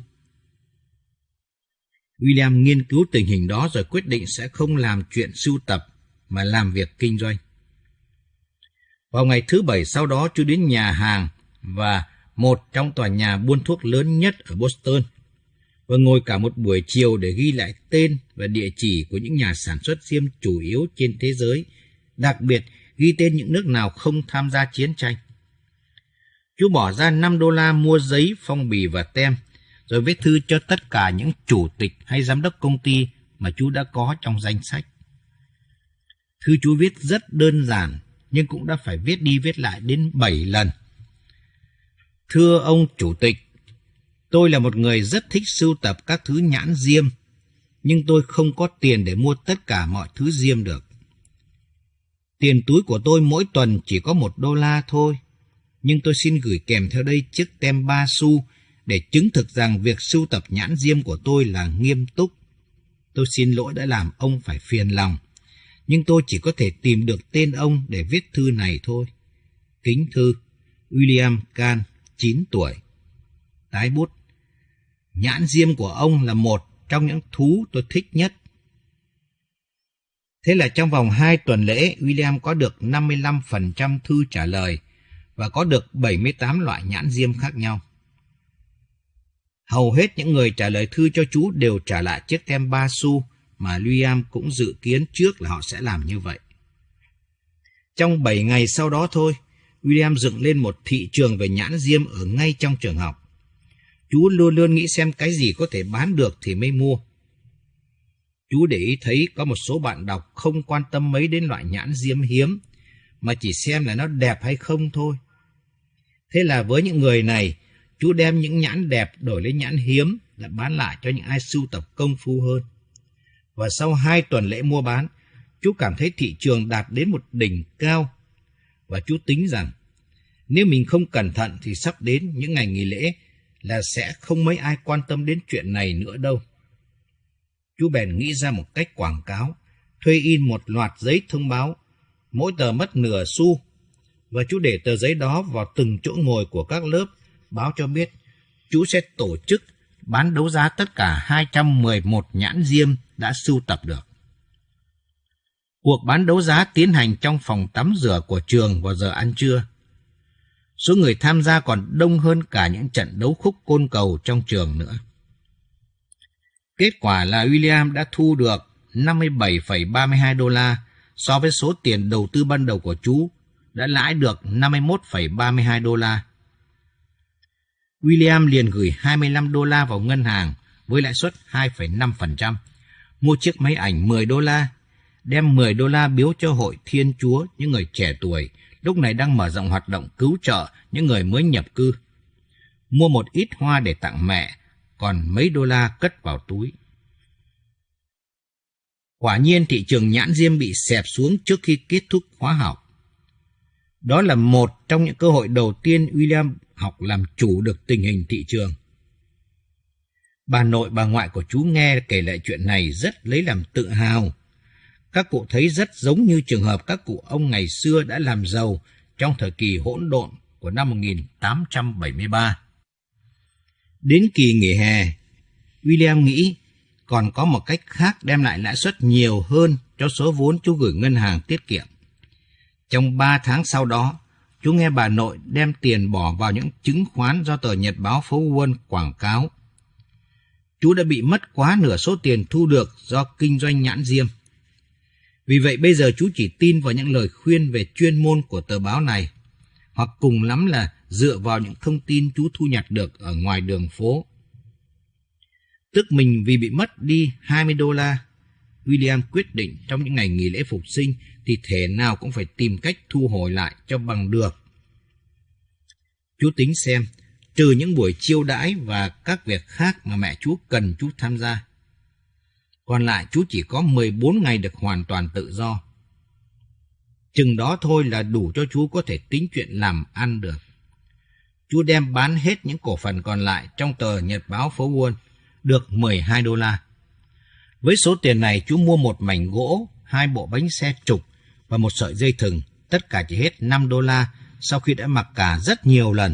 William nghiên cứu tình hình đó rồi quyết định sẽ không làm chuyện sưu tập mà làm việc kinh doanh. Vào ngày thứ bảy sau đó, chú đến nhà hàng và một trong tòa nhà buôn thuốc lớn nhất ở Boston và ngồi cả một buổi chiều để ghi lại tên và địa chỉ của những nhà sản xuất diêm chủ yếu trên thế giới, đặc biệt ghi tên những nước nào không tham gia chiến tranh. Chú bỏ ra năm đô la mua giấy, phong bì và tem, rồi viết thư cho tất cả những chủ tịch hay giám đốc công ty mà chú đã có trong danh sách. Thư chú viết rất đơn giản, nhưng cũng đã phải viết đi viết lại đến bảy lần. Thưa ông chủ tịch, tôi là một người rất thích sưu tập các thứ nhãn diêm, nhưng tôi không có tiền để mua tất cả mọi thứ diêm được. Tiền túi của tôi mỗi tuần chỉ có một đô la thôi, nhưng tôi xin gửi kèm theo đây chiếc tem ba xu để chứng thực rằng việc sưu tập nhãn diêm của tôi là nghiêm túc. Tôi xin lỗi đã làm ông phải phiền lòng, nhưng tôi chỉ có thể tìm được tên ông để viết thư này thôi. Kính thư, William Kahn, chín tuổi. Tái bút. Nhãn diêm của ông là một trong những thú tôi thích nhất. Thế là trong vòng hai tuần lễ, William có được năm mươi lăm phần trăm thư trả lời và có được bảy mươi tám loại nhãn diêm khác nhau. Hầu hết những người trả lời thư cho chú đều trả lại chiếc tem ba xu mà William cũng dự kiến trước là họ sẽ làm như vậy. Trong bảy ngày sau đó thôi, William dựng lên một thị trường về nhãn diêm ở ngay trong trường học. Chú luôn luôn nghĩ xem cái gì có thể bán được thì mới mua. Chú để ý thấy có một số bạn đọc không quan tâm mấy đến loại nhãn diêm hiếm, mà chỉ xem là nó đẹp hay không thôi. Thế là với những người này, chú đem những nhãn đẹp đổi lấy nhãn hiếm là bán lại cho những ai sưu tập công phu hơn. Và sau hai tuần lễ mua bán, chú cảm thấy thị trường đạt đến một đỉnh cao. Và chú tính rằng, nếu mình không cẩn thận thì sắp đến những ngày nghỉ lễ là sẽ không mấy ai quan tâm đến chuyện này nữa đâu. Chú bèn nghĩ ra một cách quảng cáo, thuê in một loạt giấy thông báo, mỗi tờ mất nửa xu, và chú để tờ giấy đó vào từng chỗ ngồi của các lớp, báo cho biết chú sẽ tổ chức bán đấu giá tất cả hai trăm mười một nhãn diêm đã sưu tập được. Cuộc bán đấu giá tiến hành trong phòng tắm rửa của trường vào giờ ăn trưa. Số người tham gia còn đông hơn cả những trận đấu khúc côn cầu trong trường nữa. Kết quả là William đã thu được năm mươi bảy phẩy ba mươi hai đô la, so với số tiền đầu tư ban đầu của chú đã lãi được năm mươi mốt phẩy ba mươi hai đô la. William liền gửi hai mươi lăm đô la vào ngân hàng với lãi suất hai phẩy năm phần trăm, mua chiếc máy ảnh mười đô la, đem mười đô la biếu cho Hội Thiên Chúa những người trẻ tuổi, lúc này đang mở rộng hoạt động cứu trợ những người mới nhập cư, mua một ít hoa để tặng mẹ, còn mấy đô la cất vào túi. Quả nhiên thị trường nhãn diêm bị xẹp xuống trước khi kết thúc khóa học. Đó là một trong những cơ hội đầu tiên William học làm chủ được tình hình thị trường. Bà nội bà ngoại của chú nghe kể lại chuyện này rất lấy làm tự hào. Các cụ thấy rất giống như trường hợp các cụ ông ngày xưa đã làm giàu trong thời kỳ hỗn độn của năm một nghìn tám trăm bảy mươi ba. Đến kỳ nghỉ hè, William nghĩ còn có một cách khác đem lại lãi suất nhiều hơn cho số vốn chú gửi ngân hàng tiết kiệm. Trong ba tháng sau đó, chú nghe bà nội đem tiền bỏ vào những chứng khoán do tờ Nhật báo Phố Wall quảng cáo. Chú đã bị mất quá nửa số tiền thu được do kinh doanh nhãn diêm. Vì vậy bây giờ chú chỉ tin vào những lời khuyên về chuyên môn của tờ báo này, hoặc cùng lắm là dựa vào những thông tin chú thu nhặt được ở ngoài đường phố. Tức mình vì bị mất đi hai mươi đô la, William quyết định trong những ngày nghỉ lễ phục sinh thì thể nào cũng phải tìm cách thu hồi lại cho bằng được. Chú tính xem, trừ những buổi chiêu đãi và các việc khác mà mẹ chú cần chú tham gia, còn lại chú chỉ có mười bốn ngày được hoàn toàn tự do. Chừng đó thôi là đủ cho chú có thể tính chuyện làm ăn được. Chú đem bán hết những cổ phần còn lại trong tờ Nhật báo Phố Wall, được mười hai đô la. Với số tiền này chú mua một mảnh gỗ, hai bộ bánh xe trục và một sợi dây thừng, tất cả chỉ hết năm đô la sau khi đã mặc cả rất nhiều lần.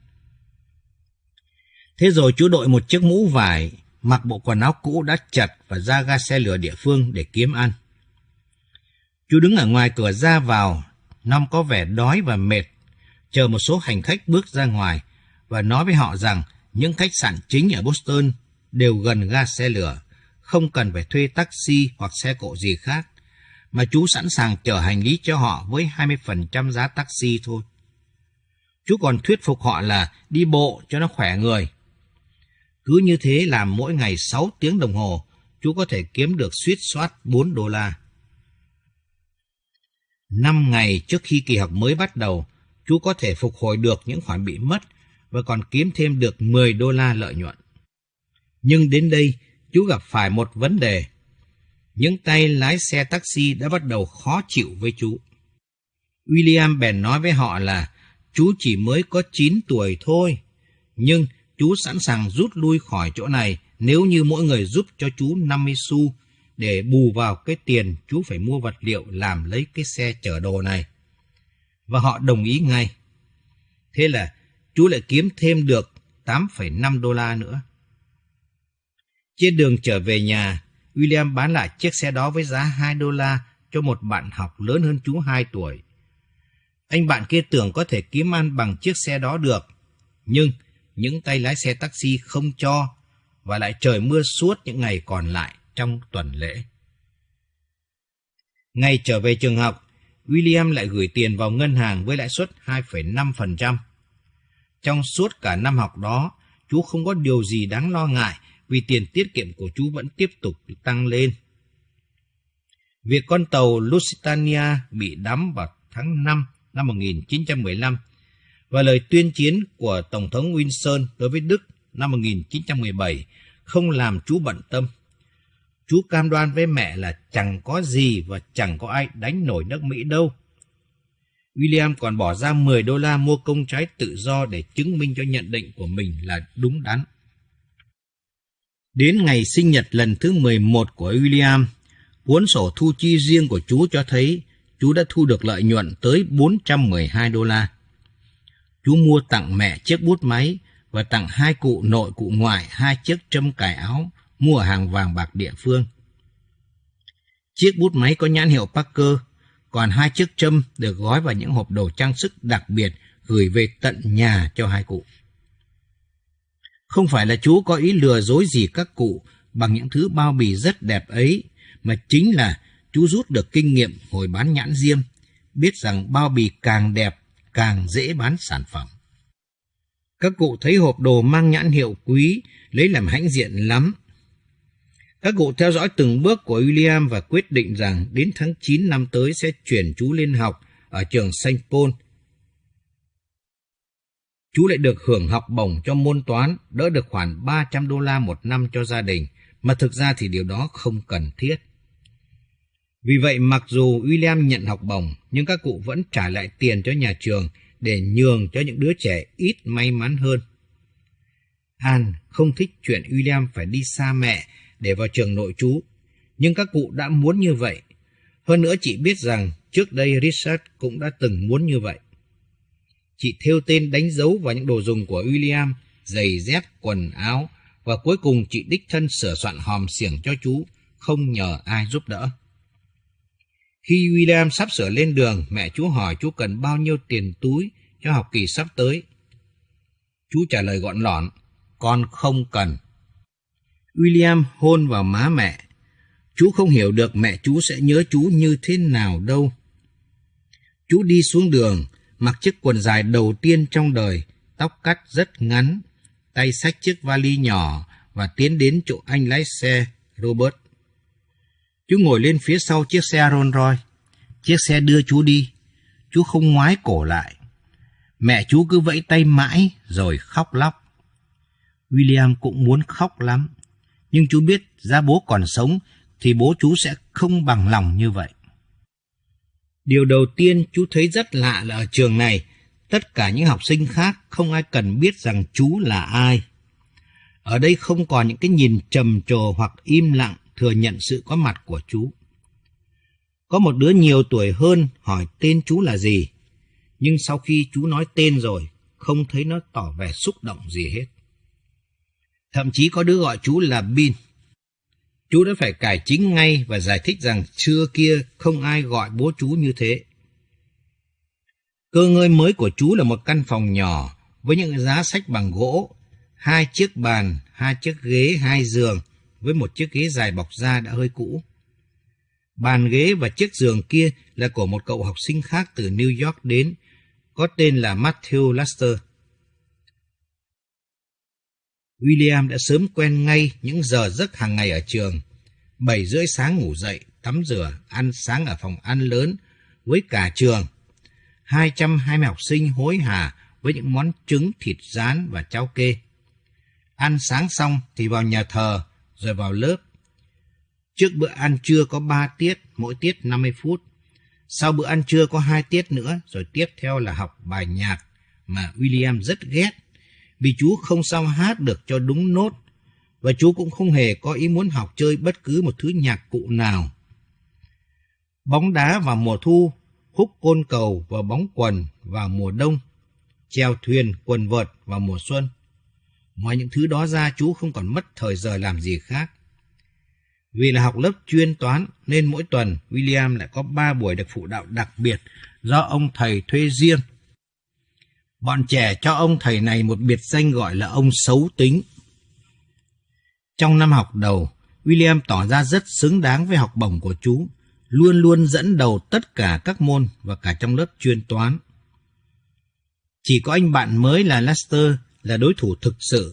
Thế rồi chú đội một chiếc mũ vải, mặc bộ quần áo cũ đã chật và ra ga xe lửa địa phương để kiếm ăn. Chú đứng ở ngoài cửa ra vào, Nom có vẻ đói và mệt, chờ một số hành khách bước ra ngoài và nói với họ rằng những khách sạn chính ở Boston đều gần ga xe lửa, không cần phải thuê taxi hoặc xe cộ gì khác, mà chú sẵn sàng chở hành lý cho họ với hai mươi phần trăm giá taxi thôi. Chú còn thuyết phục họ là đi bộ cho nó khỏe người. Cứ như thế làm mỗi ngày sáu tiếng đồng hồ, chú có thể kiếm được suýt soát bốn đô la. Năm ngày trước khi kỳ học mới bắt đầu, chú có thể phục hồi được những khoản bị mất và còn kiếm thêm được mười đô la lợi nhuận. Nhưng đến đây, chú gặp phải một vấn đề. Những tay lái xe taxi đã bắt đầu khó chịu với chú. William bèn nói với họ là chú chỉ mới có chín tuổi thôi, nhưng chú sẵn sàng rút lui khỏi chỗ này nếu như mỗi người giúp cho chú năm mươi xu để bù vào cái tiền chú phải mua vật liệu làm lấy cái xe chở đồ này. Và họ đồng ý ngay. Thế là chú lại kiếm thêm được tám phẩy năm đô la nữa. Trên đường trở về nhà, William bán lại chiếc xe đó với giá hai đô la cho một bạn học lớn hơn chú hai tuổi. Anh bạn kia tưởng có thể kiếm ăn bằng chiếc xe đó được, nhưng những tay lái xe taxi không cho, và lại trời mưa suốt những ngày còn lại trong tuần lễ. Ngày trở về trường học, William lại gửi tiền vào ngân hàng với lãi suất hai phẩy năm phần trăm. Trong suốt cả năm học đó, chú không có điều gì đáng lo ngại vì tiền tiết kiệm của chú vẫn tiếp tục tăng lên. Việc con tàu Lusitania bị đắm vào tháng năm năm một nghìn chín trăm mười lăm và lời tuyên chiến của Tổng thống Wilson đối với Đức năm một nghìn chín trăm mười bảy không làm chú bận tâm. Chú cam đoan với mẹ là chẳng có gì và chẳng có ai đánh nổi nước Mỹ đâu. William còn bỏ ra mười đô la mua công trái tự do để chứng minh cho nhận định của mình là đúng đắn. Đến ngày sinh nhật lần thứ mười một của William, cuốn sổ thu chi riêng của chú cho thấy chú đã thu được lợi nhuận tới bốn trăm mười hai đô la. Chú mua tặng mẹ chiếc bút máy và tặng hai cụ nội cụ ngoại hai chiếc trâm cài áo mua ở hàng vàng bạc địa phương. Chiếc bút máy có nhãn hiệu Parker, còn hai chiếc trâm được gói vào những hộp đồ trang sức đặc biệt gửi về tận nhà cho hai cụ. Không phải là chú có ý lừa dối gì các cụ bằng những thứ bao bì rất đẹp ấy, mà chính là chú rút được kinh nghiệm hồi bán nhãn diêm, biết rằng bao bì càng đẹp càng dễ bán sản phẩm. Các cụ thấy hộp đồ mang nhãn hiệu quý lấy làm hãnh diện lắm. Các cụ theo dõi từng bước của William và quyết định rằng đến tháng chín năm tới sẽ chuyển chú lên học ở trường Saint Paul. Chú lại được hưởng học bổng cho môn toán, đỡ được khoảng ba trăm đô la một năm cho gia đình, mà thực ra thì điều đó không cần thiết. Vì vậy, mặc dù William nhận học bổng, nhưng các cụ vẫn trả lại tiền cho nhà trường để nhường cho những đứa trẻ ít may mắn hơn. Anne không thích chuyện William phải đi xa mẹ để vào trường nội trú, nhưng các cụ đã muốn như vậy. Hơn nữa chị biết rằng trước đây Richard cũng đã từng muốn như vậy. Chị thêu tên đánh dấu vào những đồ dùng của William, giày dép, quần áo, và cuối cùng chị đích thân sửa soạn hòm xiềng cho chú, không nhờ ai giúp đỡ. Khi William sắp sửa lên đường, mẹ chú hỏi chú cần bao nhiêu tiền túi cho học kỳ sắp tới. Chú trả lời gọn lỏn, con không cần. William hôn vào má mẹ. Chú không hiểu được mẹ chú sẽ nhớ chú như thế nào đâu. Chú đi xuống đường, mặc chiếc quần dài đầu tiên trong đời, tóc cắt rất ngắn, tay xách chiếc vali nhỏ và tiến đến chỗ anh lái xe Robert. Chú ngồi lên phía sau chiếc xe Rolls Royce. Chiếc xe đưa chú đi. Chú không ngoái cổ lại. Mẹ chú cứ vẫy tay mãi rồi khóc lóc. William cũng muốn khóc lắm. Nhưng chú biết ra bố còn sống thì bố chú sẽ không bằng lòng như vậy. Điều đầu tiên chú thấy rất lạ là ở trường này, tất cả những học sinh khác không ai cần biết rằng chú là ai. Ở đây không còn những cái nhìn trầm trồ hoặc im lặng thừa nhận sự có mặt của chú. Có một đứa nhiều tuổi hơn hỏi tên chú là gì, nhưng sau khi chú nói tên rồi, không thấy nó tỏ vẻ xúc động gì hết. Thậm chí có đứa gọi chú là Bin. Chú đã phải cải chính ngay và giải thích rằng xưa kia không ai gọi bố chú như thế. Cơ ngơi mới của chú là một căn phòng nhỏ với những giá sách bằng gỗ, hai chiếc bàn, hai chiếc ghế, hai giường với một chiếc ghế dài bọc da đã hơi cũ. Bàn ghế và chiếc giường kia là của một cậu học sinh khác từ New York đến, có tên là Matthew Laster. William đã sớm quen ngay những giờ giấc hàng ngày ở trường. Bảy rưỡi sáng ngủ dậy, tắm rửa, ăn sáng ở phòng ăn lớn với cả trường. hai trăm hai mươi học sinh hối hả với những món trứng, thịt rán và cháo kê. Ăn sáng xong thì vào nhà thờ, rồi vào lớp. Trước bữa ăn trưa có ba tiết, mỗi tiết năm mươi phút. Sau bữa ăn trưa có hai tiết nữa, rồi tiếp theo là học bài nhạc mà William rất ghét, vì chú không sao hát được cho đúng nốt, và chú cũng không hề có ý muốn học chơi bất cứ một thứ nhạc cụ nào. Bóng đá vào mùa thu, húc côn cầu và bóng quần vào mùa đông, chèo thuyền, quần vợt vào mùa xuân. Ngoài những thứ đó ra, chú không còn mất thời giờ làm gì khác. Vì là học lớp chuyên toán nên mỗi tuần William lại có ba buổi được phụ đạo đặc biệt do ông thầy thuê riêng. Bọn trẻ cho ông thầy này một biệt danh gọi là ông xấu tính. Trong năm học đầu, William tỏ ra rất xứng đáng với học bổng của chú, luôn luôn dẫn đầu tất cả các môn và cả trong lớp chuyên toán. Chỉ có anh bạn mới là Lester là đối thủ thực sự,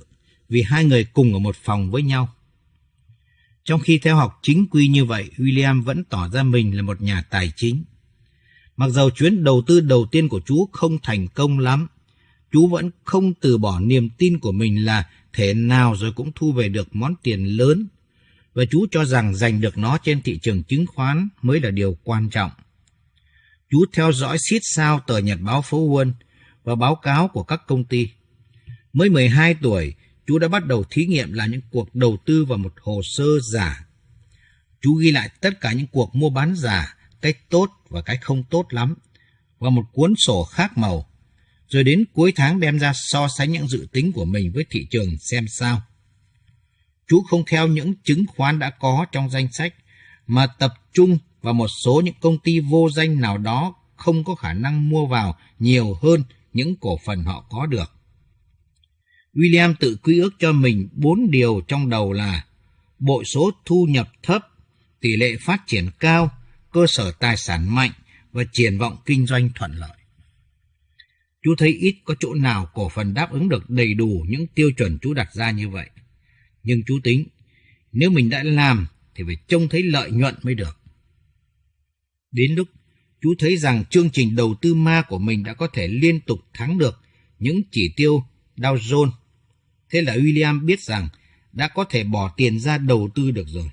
vì hai người cùng ở một phòng với nhau. Trong khi theo học chính quy như vậy, William vẫn tỏ ra mình là một nhà tài chính. Mặc dầu chuyến đầu tư đầu tiên của chú không thành công lắm, chú vẫn không từ bỏ niềm tin của mình là thế nào rồi cũng thu về được món tiền lớn, và chú cho rằng giành được nó trên thị trường chứng khoán mới là điều quan trọng. Chú theo dõi xít sao tờ nhật báo phố Wall và báo cáo của các công ty. Mới mười hai tuổi, chú đã bắt đầu thí nghiệm làm những cuộc đầu tư vào một hồ sơ giả. Chú ghi lại tất cả những cuộc mua bán giả, cái tốt và cái không tốt lắm, vào một cuốn sổ khác màu, rồi đến cuối tháng đem ra so sánh những dự tính của mình với thị trường xem sao. Chú không theo những chứng khoán đã có trong danh sách, mà tập trung vào một số những công ty vô danh nào đó không có khả năng mua vào nhiều hơn những cổ phần họ có được. William tự quy ước cho mình bốn điều trong đầu là bội số thu nhập thấp, tỷ lệ phát triển cao, cơ sở tài sản mạnh và triển vọng kinh doanh thuận lợi. Chú thấy ít có chỗ nào cổ phần đáp ứng được đầy đủ những tiêu chuẩn chú đặt ra như vậy. Nhưng chú tính, nếu mình đã làm thì phải trông thấy lợi nhuận mới được. Đến lúc chú thấy rằng chương trình đầu tư ma của mình đã có thể liên tục thắng được những chỉ tiêu Dow Jones. Thế là William biết rằng đã có thể bỏ tiền ra đầu tư được rồi.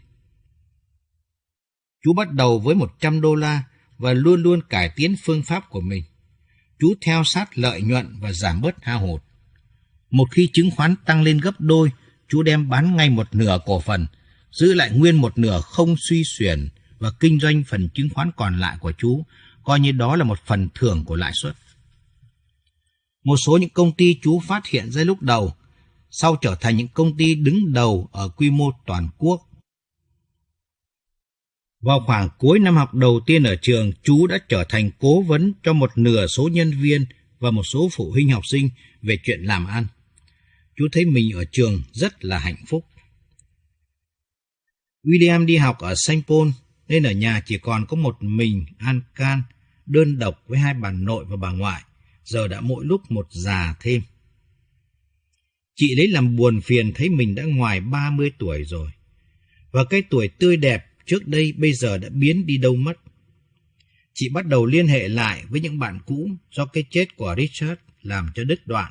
Chú bắt đầu với một trăm đô la và luôn luôn cải tiến phương pháp của mình. Chú theo sát lợi nhuận và giảm bớt hao hụt. Một khi chứng khoán tăng lên gấp đôi, chú đem bán ngay một nửa cổ phần, giữ lại nguyên một nửa không suy xuyển và kinh doanh phần chứng khoán còn lại của chú, coi như đó là một phần thưởng của lãi suất. Một số những công ty chú phát hiện ra lúc đầu, sau trở thành những công ty đứng đầu ở quy mô toàn quốc. Vào khoảng cuối năm học đầu tiên ở trường, chú đã trở thành cố vấn cho một nửa số nhân viên và một số phụ huynh học sinh về chuyện làm ăn. Chú thấy mình ở trường rất là hạnh phúc. William đi học ở Saint Paul, nên ở nhà chỉ còn có một mình Ann Can, đơn độc với hai bà nội và bà ngoại, giờ đã mỗi lúc một già thêm. Chị lấy làm buồn phiền thấy mình đã ngoài ba mươi tuổi rồi, và cái tuổi tươi đẹp trước đây bây giờ đã biến đi đâu mất. Chị bắt đầu liên hệ lại với những bạn cũ do cái chết của Richard làm cho đứt đoạn.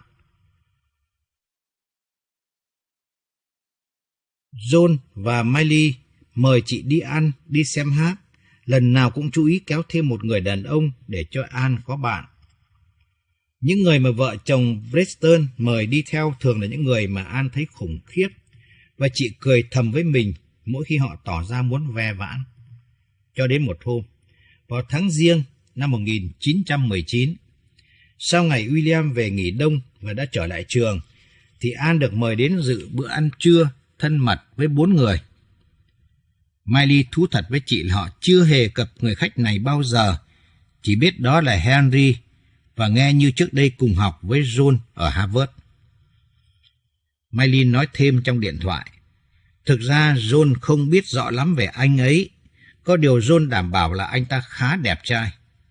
John và Miley mời chị đi ăn, đi xem hát, lần nào cũng chú ý kéo thêm một người đàn ông để cho Ann có bạn. Những người mà vợ chồng Preston mời đi theo thường là những người mà Ann thấy khủng khiếp, và chị cười thầm với mình mỗi khi họ tỏ ra muốn ve vãn. Cho đến một hôm, vào tháng Giêng năm một nghìn chín trăm mười chín, sau ngày William về nghỉ đông và đã trở lại trường, thì Ann được mời đến dự bữa ăn trưa thân mật với bốn người. Miley thú thật với chị là họ chưa hề gặp người khách này bao giờ, chỉ biết đó là Henry và nghe như trước đây cùng học với John ở Harvard. Miley nói thêm trong điện thoại, thực ra John không biết rõ lắm về anh ấy, có điều John đảm bảo là anh ta khá đẹp trai.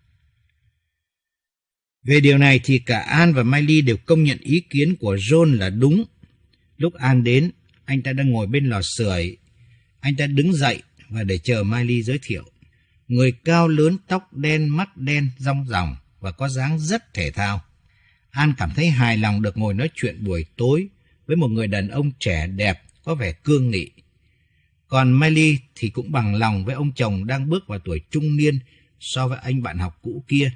Về điều này thì cả Ann và Miley đều công nhận ý kiến của John là đúng. Lúc Ann đến, anh ta đang ngồi bên lò sưởi. Anh ta đứng dậy và để chờ Miley giới thiệu. Người cao lớn, tóc đen, mắt đen, rong ròng và có dáng rất thể thao. Ann cảm thấy hài lòng được ngồi nói chuyện buổi tối với một người đàn ông trẻ đẹp, có vẻ cương nghị. Còn Miley thì cũng bằng lòng với ông chồng đang bước vào tuổi trung niên so với anh bạn học cũ kia.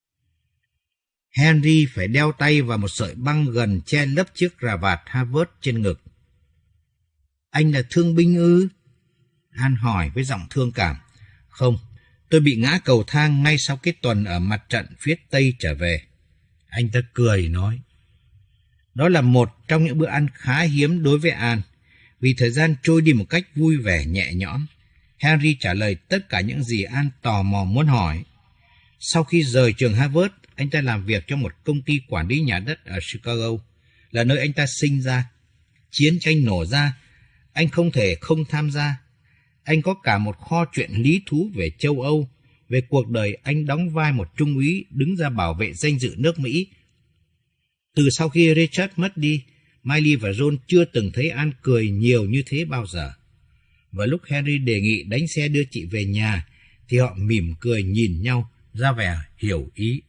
Henry phải đeo tay vào một sợi băng gần che lấp chiếc cà vạt Harvard trên ngực. Anh là thương binh ư? Ann hỏi với giọng thương cảm. Không, tôi bị ngã cầu thang ngay sau cái tuần ở mặt trận phía Tây trở về. Anh ta cười nói. Đó là một trong những bữa ăn khá hiếm đối với Ann, vì thời gian trôi đi một cách vui vẻ nhẹ nhõm. Henry trả lời tất cả những gì Ann tò mò muốn hỏi. Sau khi rời trường Harvard, anh ta làm việc cho một công ty quản lý nhà đất ở Chicago, là nơi anh ta sinh ra. Chiến tranh nổ ra, anh không thể không tham gia. Anh có cả một kho chuyện lý thú về châu Âu, về cuộc đời anh đóng vai một trung úy đứng ra bảo vệ danh dự nước Mỹ. Từ sau khi Richard mất đi, Miley và John chưa từng thấy Anne cười nhiều như thế bao giờ. Và lúc Henry đề nghị đánh xe đưa chị về nhà, thì họ mỉm cười nhìn nhau, ra vẻ hiểu ý.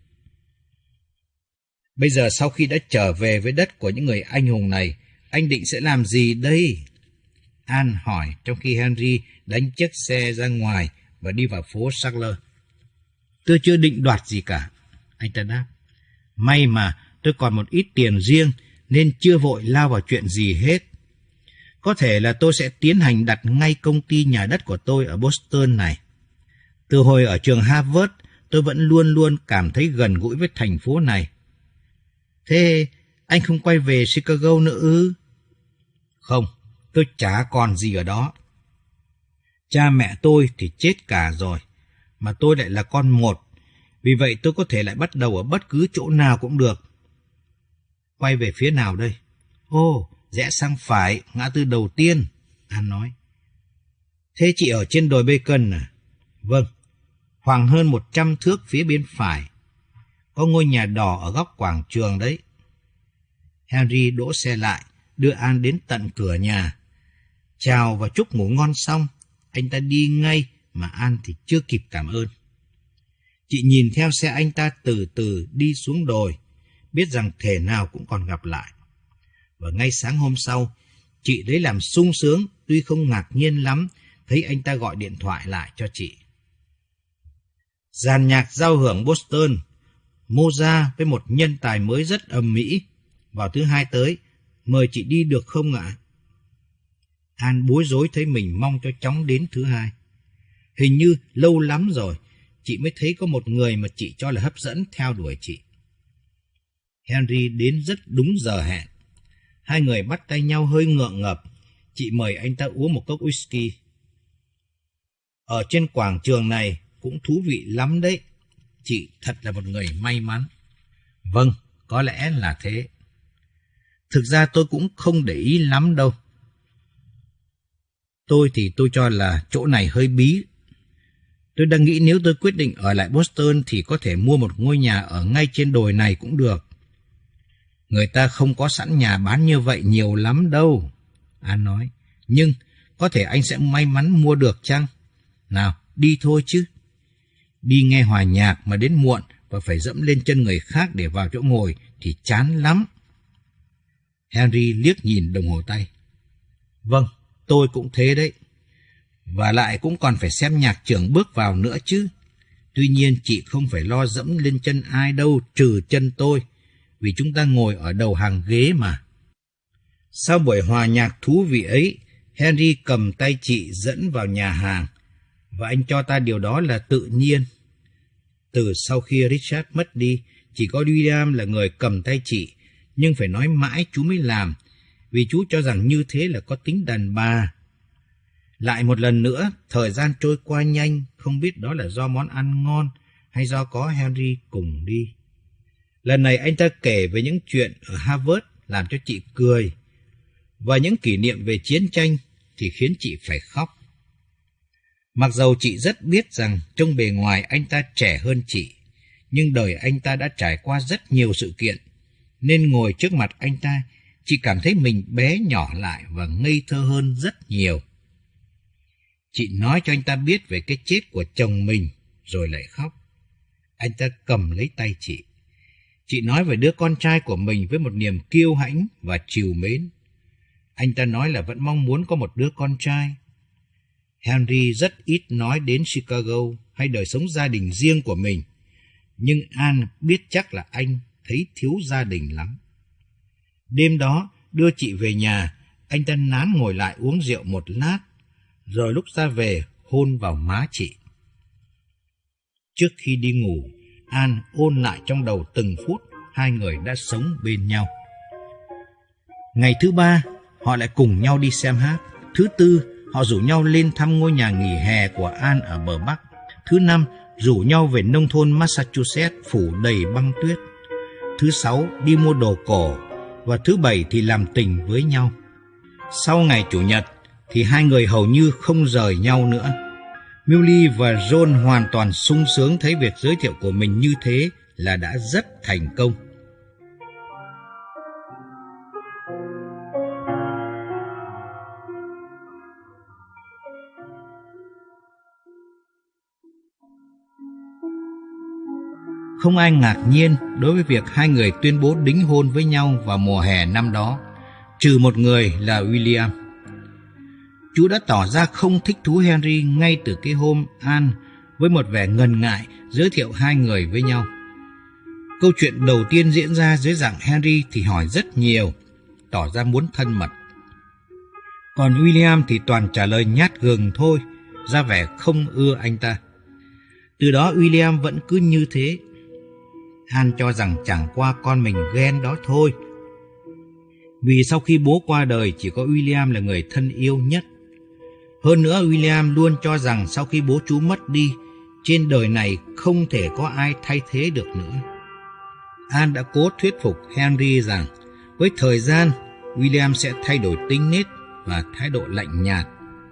Bây giờ sau khi đã trở về với đất của những người anh hùng này, anh định sẽ làm gì đây? Anne hỏi trong khi Henry đánh chiếc xe ra ngoài và đi vào phố Sackler. Tôi chưa định đoạt gì cả, anh ta đáp. May mà tôi còn một ít tiền riêng nên chưa vội lao vào chuyện gì hết. Có thể là tôi sẽ tiến hành đặt ngay công ty nhà đất của tôi ở Boston này. Từ hồi ở trường Harvard, tôi vẫn luôn luôn cảm thấy gần gũi với thành phố này. Thế anh không quay về Chicago nữa ư? Không, tôi chả còn gì ở đó. Cha mẹ tôi thì chết cả rồi, mà tôi lại là con một. Vì vậy tôi có thể lại bắt đầu ở bất cứ chỗ nào cũng được. Quay về phía nào đây? Ồ, rẽ sang phải, ngã tư đầu tiên, Anne nói. Thế chị ở trên đồi Bacon à? Vâng, khoảng hơn một trăm thước phía bên phải. Có ngôi nhà đỏ ở góc quảng trường đấy. Henry đỗ xe lại, đưa Anne đến tận cửa nhà. Chào và chúc ngủ ngon xong, anh ta đi ngay mà Anne thì chưa kịp cảm ơn. Chị nhìn theo xe anh ta từ từ đi xuống đồi, biết rằng thể nào cũng còn gặp lại. Và ngay sáng hôm sau, chị đấy làm sung sướng, tuy không ngạc nhiên lắm, thấy anh ta gọi điện thoại lại cho chị. Dàn nhạc giao hưởng Boston, Mozart với một nhân tài mới rất ầm ĩ, vào thứ hai tới, mời chị đi được không ạ? Anne bối rối thấy mình mong cho chóng đến thứ hai. Hình như lâu lắm rồi, chị mới thấy có một người mà chị cho là hấp dẫn theo đuổi chị. Henry đến rất đúng giờ hẹn. Hai người bắt tay nhau hơi ngượng ngập. Chị mời anh ta uống một cốc whisky. Ở trên quảng trường này cũng thú vị lắm đấy. Chị thật là một người may mắn. Vâng, có lẽ là thế. Thực ra tôi cũng không để ý lắm đâu. Tôi thì tôi cho là chỗ này hơi bí. Tôi đang nghĩ nếu tôi quyết định ở lại Boston thì có thể mua một ngôi nhà ở ngay trên đồi này cũng được. Người ta không có sẵn nhà bán như vậy nhiều lắm đâu, Anne nói. Nhưng có thể anh sẽ may mắn mua được chăng? Nào, đi thôi chứ. Đi nghe hòa nhạc mà đến muộn và phải dẫm lên chân người khác để vào chỗ ngồi thì chán lắm. Henry liếc nhìn đồng hồ tay. Vâng, tôi cũng thế đấy. Và lại cũng còn phải xem nhạc trưởng bước vào nữa chứ. Tuy nhiên chị không phải lo dẫm lên chân ai đâu trừ chân tôi, vì chúng ta ngồi ở đầu hàng ghế mà. Sau buổi hòa nhạc thú vị ấy, Henry cầm tay chị dẫn vào nhà hàng, và anh cho ta điều đó là tự nhiên. Từ sau khi Richard mất đi, chỉ có William là người cầm tay chị, nhưng phải nói mãi chú mới làm, vì chú cho rằng như thế là có tính đàn bà. Lại một lần nữa, thời gian trôi qua nhanh, không biết đó là do món ăn ngon hay do có Henry cùng đi. Lần này anh ta kể về những chuyện ở Harvard làm cho chị cười, và những kỷ niệm về chiến tranh thì khiến chị phải khóc. Mặc dầu chị rất biết rằng trong bề ngoài anh ta trẻ hơn chị, nhưng đời anh ta đã trải qua rất nhiều sự kiện, nên ngồi trước mặt anh ta, chị cảm thấy mình bé nhỏ lại và ngây thơ hơn rất nhiều. Chị nói cho anh ta biết về cái chết của chồng mình, rồi lại khóc. Anh ta cầm lấy tay chị. Chị nói về đứa con trai của mình với một niềm kiêu hãnh và trìu mến. Anh ta nói là vẫn mong muốn có một đứa con trai. Henry rất ít nói đến Chicago hay đời sống gia đình riêng của mình, nhưng Anne biết chắc là anh thấy thiếu gia đình lắm. Đêm đó, đưa chị về nhà, anh ta nán ngồi lại uống rượu một lát, rồi lúc ra về hôn vào má chị. Trước khi đi ngủ, Anne ôn lại trong đầu từng phút hai người đã sống bên nhau. Ngày thứ ba, họ lại cùng nhau đi xem hát. Thứ tư, họ rủ nhau lên thăm ngôi nhà nghỉ hè của Anne ở bờ Bắc. Thứ năm, rủ nhau về nông thôn Massachusetts phủ đầy băng tuyết. Thứ sáu, đi mua đồ cổ. Và thứ bảy thì làm tình với nhau. Sau ngày Chủ nhật thì hai người hầu như không rời nhau nữa. Miley và John hoàn toàn sung sướng thấy việc giới thiệu của mình như thế là đã rất thành công. Không ai ngạc nhiên đối với việc hai người tuyên bố đính hôn với nhau vào mùa hè năm đó, trừ một người là William. Chú đã tỏ ra không thích thú Henry ngay từ cái hôm Anne với một vẻ ngần ngại giới thiệu hai người với nhau. Câu chuyện đầu tiên diễn ra dưới dạng Henry thì hỏi rất nhiều, tỏ ra muốn thân mật. Còn William thì toàn trả lời nhát gừng thôi, ra vẻ không ưa anh ta. Từ đó William vẫn cứ như thế. Anne cho rằng chẳng qua con mình ghen đó thôi. Vì sau khi bố qua đời chỉ có William là người thân yêu nhất. Hơn nữa William luôn cho rằng sau khi bố chú mất đi, trên đời này không thể có ai thay thế được nữa. Anne đã cố thuyết phục Henry rằng với thời gian William sẽ thay đổi tính nết và thái độ lạnh nhạt.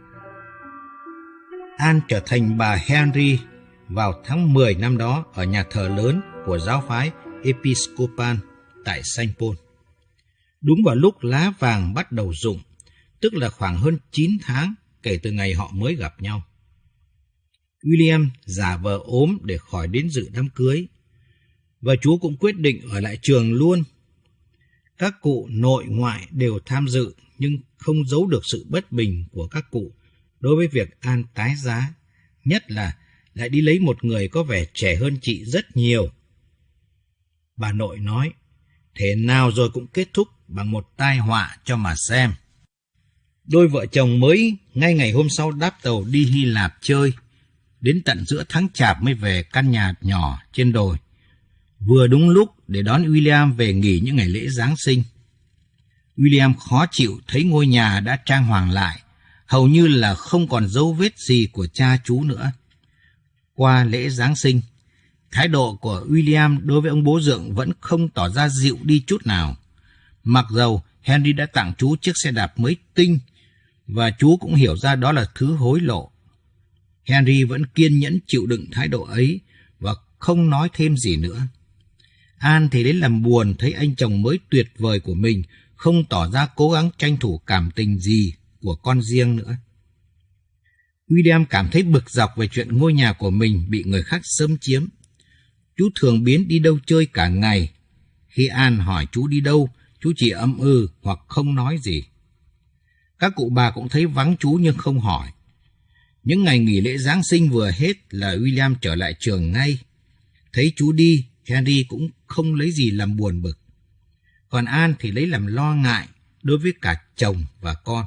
Anne trở thành bà Henry vào tháng mười năm đó ở nhà thờ lớn của giáo phái Episcopal tại Saint Paul. Đúng vào lúc lá vàng bắt đầu rụng, tức là khoảng hơn chín tháng kể từ ngày họ mới gặp nhau. William giả vờ ốm để khỏi đến dự đám cưới, và chú cũng quyết định ở lại trường luôn. Các cụ nội ngoại đều tham dự, nhưng không giấu được sự bất bình của các cụ đối với việc Anne tái giá, nhất là lại đi lấy một người có vẻ trẻ hơn chị rất nhiều. Bà nội nói, thế nào rồi cũng kết thúc bằng một tai họa cho mà xem. Đôi vợ chồng mới ngay ngày hôm sau đáp tàu đi Hy Lạp chơi, đến tận giữa tháng Chạp mới về căn nhà nhỏ trên đồi, vừa đúng lúc để đón William về nghỉ những ngày lễ Giáng sinh. William khó chịu thấy ngôi nhà đã trang hoàng lại, hầu như là không còn dấu vết gì của cha chú nữa. Qua lễ Giáng sinh, thái độ của William đối với ông bố dượng vẫn không tỏ ra dịu đi chút nào. Mặc dầu Henry đã tặng chú chiếc xe đạp mới tinh, và chú cũng hiểu ra đó là thứ hối lộ. Henry vẫn kiên nhẫn chịu đựng thái độ ấy và không nói thêm gì nữa. Anne thì đến làm buồn thấy anh chồng mới tuyệt vời của mình không tỏ ra cố gắng tranh thủ cảm tình gì của con riêng nữa. William cảm thấy bực dọc về chuyện ngôi nhà của mình bị người khác xâm chiếm. Chú thường biến đi đâu chơi cả ngày. Khi Anne hỏi chú đi đâu, chú chỉ ậm ừ hoặc không nói gì. Các cụ bà cũng thấy vắng chú nhưng không hỏi. Những ngày nghỉ lễ Giáng sinh vừa hết là William trở lại trường ngay. Thấy chú đi, Henry cũng không lấy gì làm buồn bực. Còn Anne thì lấy làm lo ngại đối với cả chồng và con.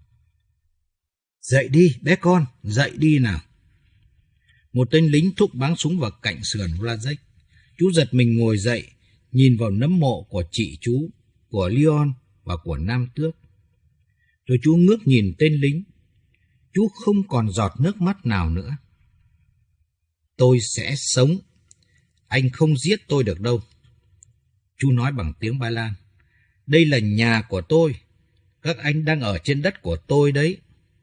Dậy đi, bé con, dậy đi nào. Một tên lính thúc báng súng vào cạnh sườn Vlasic. Chú giật mình ngồi dậy, nhìn vào nấm mộ của chị chú, của Leon và của Nam Tước. Rồi chú ngước nhìn tên lính. Chú không còn giọt nước mắt nào nữa. Tôi sẽ sống. Anh không giết tôi được đâu. Chú nói bằng tiếng Ba Lan. Đây là nhà của tôi. Các anh đang ở trên đất của tôi đấy.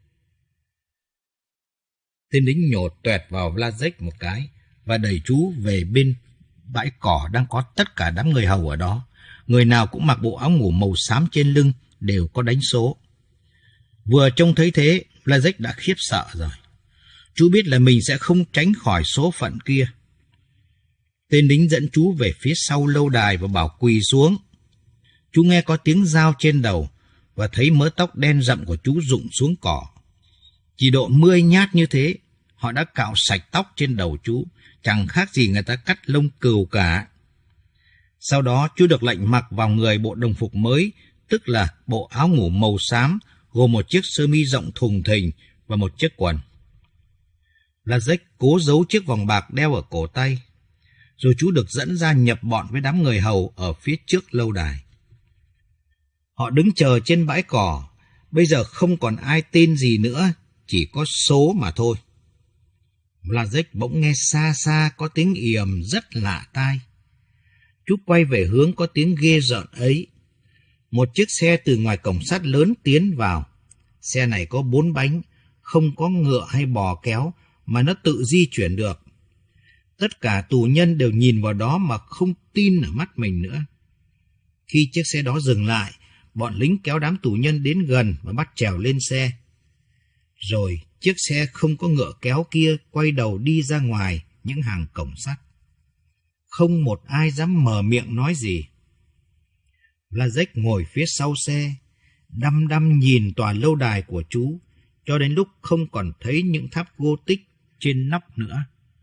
Tên lính nhổ toẹt vào Vlasic một cái và đẩy chú về bên bãi cỏ đang có tất cả đám người hầu ở đó. Người nào cũng mặc bộ áo ngủ màu xám trên lưng, đều có đánh số. Vừa trông thấy thế, Vlasic đã khiếp sợ rồi. Chú biết là mình sẽ không tránh khỏi số phận kia. Tên lính dẫn chú về phía sau lâu đài và bảo quỳ xuống. Chú nghe có tiếng dao trên đầu và thấy mớ tóc đen rậm của chú rụng xuống cỏ. Chỉ độ mười nhát như thế, họ đã cạo sạch tóc trên đầu chú, chẳng khác gì người ta cắt lông cừu cả. Sau đó chú được lệnh mặc vào người bộ đồng phục mới, tức là bộ áo ngủ màu xám, gồm một chiếc sơ mi rộng thùng thình và một chiếc quần. Vlasic cố giấu chiếc vòng bạc đeo ở cổ tay, rồi chú được dẫn ra nhập bọn với đám người hầu ở phía trước lâu đài. Họ đứng chờ trên bãi cỏ, bây giờ không còn ai tên gì nữa, chỉ có số mà thôi. Vlasic bỗng nghe xa xa có tiếng ì ầm rất lạ tai. Chú quay về hướng có tiếng ghê rợn ấy. Một chiếc xe từ ngoài cổng sắt lớn tiến vào. Xe này có bốn bánh, không có ngựa hay bò kéo, mà nó tự di chuyển được. Tất cả tù nhân đều nhìn vào đó mà không tin ở mắt mình nữa. Khi chiếc xe đó dừng lại, bọn lính kéo đám tù nhân đến gần và bắt trèo lên xe. Rồi chiếc xe không có ngựa kéo kia quay đầu đi ra ngoài những hàng cổng sắt. không một ai dám mở miệng nói gì. Blazek ngồi phía sau xe, đăm đăm nhìn tòa lâu đài của chú, cho đến lúc không còn thấy những tháp Gothic trên nóc nữa.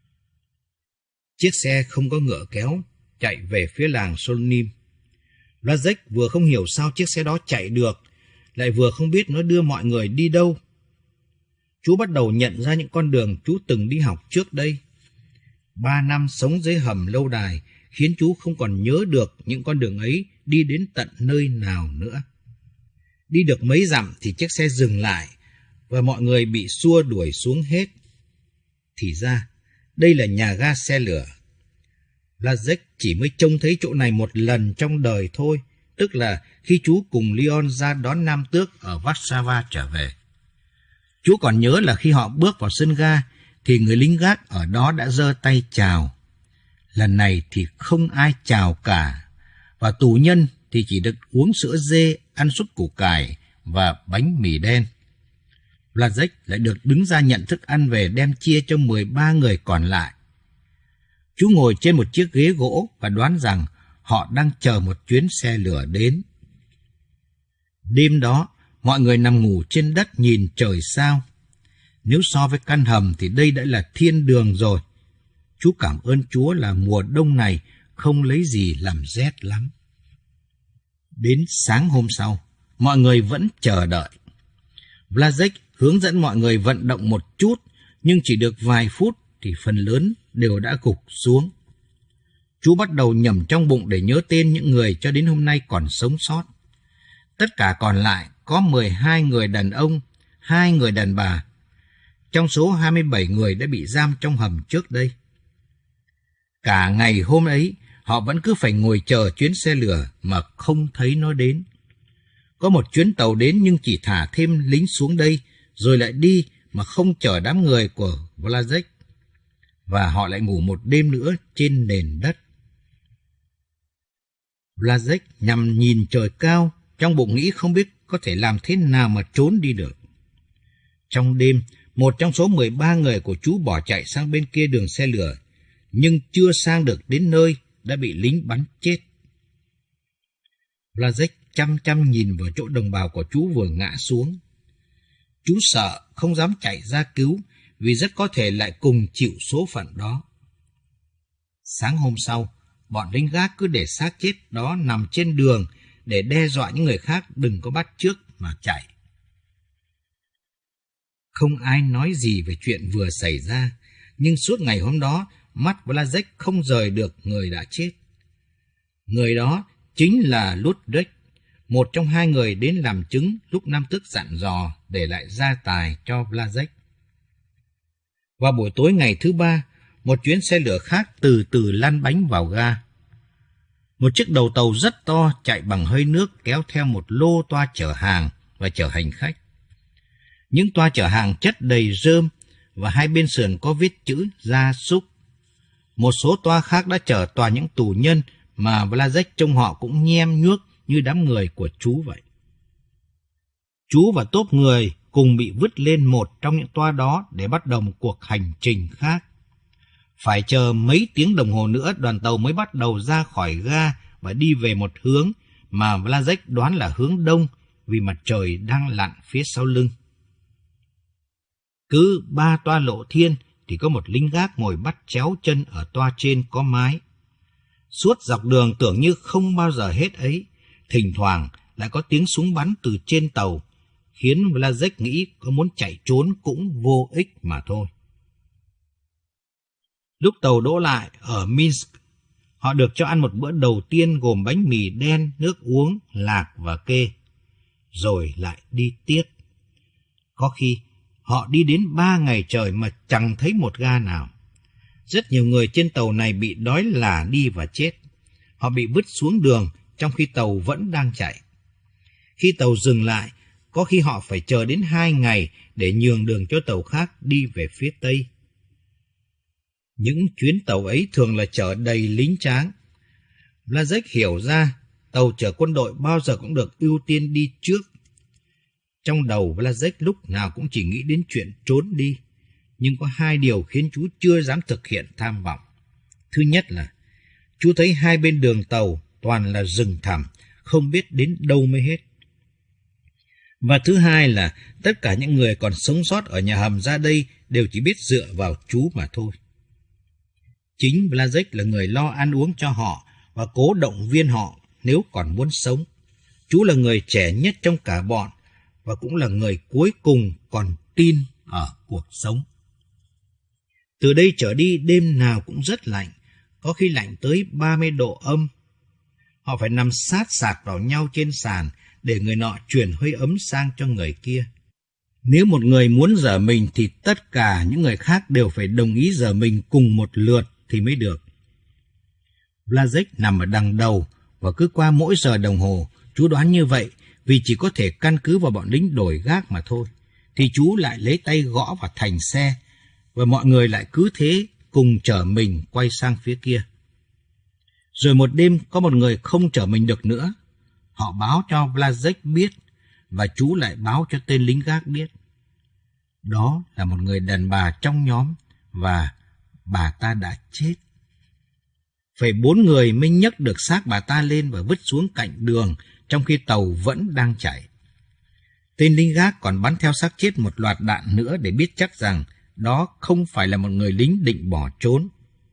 Chiếc xe không có ngựa kéo, chạy về phía làng Solnim. Blazek vừa không hiểu sao chiếc xe đó chạy được, lại vừa không biết nó đưa mọi người đi đâu. Chú bắt đầu nhận ra những con đường chú từng đi học trước đây. Ba năm sống dưới hầm lâu đài khiến chú không còn nhớ được những con đường ấy đi đến tận nơi nào nữa. Đi được mấy dặm thì chiếc xe dừng lại và mọi người bị xua đuổi xuống hết. Thì ra, đây là nhà ga xe lửa. Blazek chỉ mới trông thấy chỗ này một lần trong đời thôi, tức là khi chú cùng Leon ra đón Nam Tước ở Warsaw trở về. Chú còn nhớ là khi họ bước vào sân ga thì người lính gác ở đó đã giơ tay chào. Lần này thì không ai chào cả, và tù nhân thì chỉ được uống sữa dê, ăn súp củ cải và bánh mì đen. Blazek lại được đứng ra nhận thức ăn về đem chia cho mười ba người còn lại. Chú ngồi trên một chiếc ghế gỗ và đoán rằng họ đang chờ một chuyến xe lửa đến. Đêm đó, mọi người nằm ngủ trên đất nhìn trời sao. Nếu so với căn hầm thì đây đã là thiên đường rồi. Chú cảm ơn Chúa là mùa đông này không lấy gì làm rét lắm. Đến sáng hôm sau, mọi người vẫn chờ đợi. Blazek hướng dẫn mọi người vận động một chút, nhưng chỉ được vài phút thì phần lớn đều đã gục xuống. Chú bắt đầu nhẩm trong bụng để nhớ tên những người cho đến hôm nay còn sống sót. Tất cả còn lại có mười hai người đàn ông, hai người đàn bà. Trong số hai mươi bảy người đã bị giam trong hầm trước đây. Cả ngày hôm ấy, họ vẫn cứ phải ngồi chờ chuyến xe lửa mà không thấy nó đến. Có một chuyến tàu đến nhưng chỉ thả thêm lính xuống đây, rồi lại đi mà không chở đám người của Blazek. Và họ lại ngủ một đêm nữa trên nền đất. Blazek nhằm nhìn trời cao, trong bụng nghĩ không biết có thể làm thế nào mà trốn đi được. Trong đêm, một trong số mười ba người của chú bỏ chạy sang bên kia đường xe lửa, nhưng chưa sang được đến nơi đã bị lính bắn chết. Blazek chăm chăm nhìn vào chỗ đồng bào của chú vừa ngã xuống. Chú sợ, không dám chạy ra cứu, vì rất có thể lại cùng chịu số phận đó. Sáng hôm sau, bọn lính gác cứ để xác chết đó nằm trên đường để đe dọa những người khác đừng có bắt chước mà chạy. Không ai nói gì về chuyện vừa xảy ra, nhưng suốt ngày hôm đó, mắt Blazek không rời được người đã chết. Người đó chính là Ludwig, một trong hai người đến làm chứng lúc Nam Tước dặn dò để lại gia tài cho Blazek. Vào buổi tối ngày thứ ba, một chuyến xe lửa khác từ từ lăn bánh vào ga. Một chiếc đầu tàu rất to chạy bằng hơi nước kéo theo một lô toa chở hàng và chở hành khách. Những toa chở hàng chất đầy rơm và hai bên sườn có viết chữ gia súc. Một số toa khác đã chở toàn những tù nhân mà Blazek trông họ cũng nhem nhuốc như đám người của chú vậy. Chú và tốp người cùng bị vứt lên một trong những toa đó để bắt đầu một cuộc hành trình khác. Phải chờ mấy tiếng đồng hồ nữa đoàn tàu mới bắt đầu ra khỏi ga và đi về một hướng mà Blazek đoán là hướng đông vì mặt trời đang lặn phía sau lưng. Cứ ba toa lộ thiên thì có một lính gác ngồi bắt chéo chân ở toa trên có mái. Suốt dọc đường tưởng như không bao giờ hết ấy, thỉnh thoảng lại có tiếng súng bắn từ trên tàu, khiến Blazek nghĩ có muốn chạy trốn cũng vô ích mà thôi. Lúc tàu đỗ lại ở Minsk, họ được cho ăn một bữa đầu tiên gồm bánh mì đen, nước uống, lạc và kê, rồi lại đi tiếp. Có khi họ đi đến ba ngày trời mà chẳng thấy một ga nào. Rất nhiều người trên tàu này bị đói lả đi và chết. Họ bị vứt xuống đường trong khi tàu vẫn đang chạy. Khi tàu dừng lại, có khi họ phải chờ đến hai ngày để nhường đường cho tàu khác đi về phía Tây. Những chuyến tàu ấy thường là chở đầy lính tráng. Blazek hiểu ra tàu chở quân đội bao giờ cũng được ưu tiên đi trước. Trong đầu Blazek lúc nào cũng chỉ nghĩ đến chuyện trốn đi, nhưng có hai điều khiến chú chưa dám thực hiện tham vọng. Thứ nhất là Chú thấy hai bên đường tàu toàn là rừng thẳm, không biết đến đâu mới hết. Và thứ hai là tất cả những người còn sống sót ở nhà hầm ra đây đều chỉ biết dựa vào chú mà thôi. Chính Blazek là người lo ăn uống cho họ và cố động viên họ nếu còn muốn sống. Chú là người trẻ nhất trong cả bọn và cũng là người cuối cùng còn tin ở cuộc sống. Từ đây trở đi đêm nào cũng rất lạnh, có khi lạnh tới ba mươi độ âm. Họ phải nằm sát sạt vào nhau trên sàn để người nọ truyền hơi ấm sang cho người kia. Nếu một người muốn dở mình thì tất cả những người khác đều phải đồng ý dở mình cùng một lượt thì mới được. Blazek nằm ở đằng đầu và cứ qua mỗi giờ đồng hồ, chú đoán như vậy vì chỉ có thể căn cứ vào bọn lính đổi gác mà thôi, thì chú lại lấy tay gõ vào thành xe và mọi người lại cứ thế cùng chở mình quay sang phía kia. Rồi một đêm có một người không chở mình được nữa. Họ báo cho Blazek biết và chú lại báo cho tên lính gác biết. Đó là một người đàn bà trong nhóm và bà ta đã chết. Phải bốn người mới nhấc được xác bà ta lên và vứt xuống cạnh đường trong khi tàu vẫn đang chạy. Tên lính gác còn bắn theo xác chết một loạt đạn nữa để biết chắc rằng đó không phải là một người lính định bỏ trốn.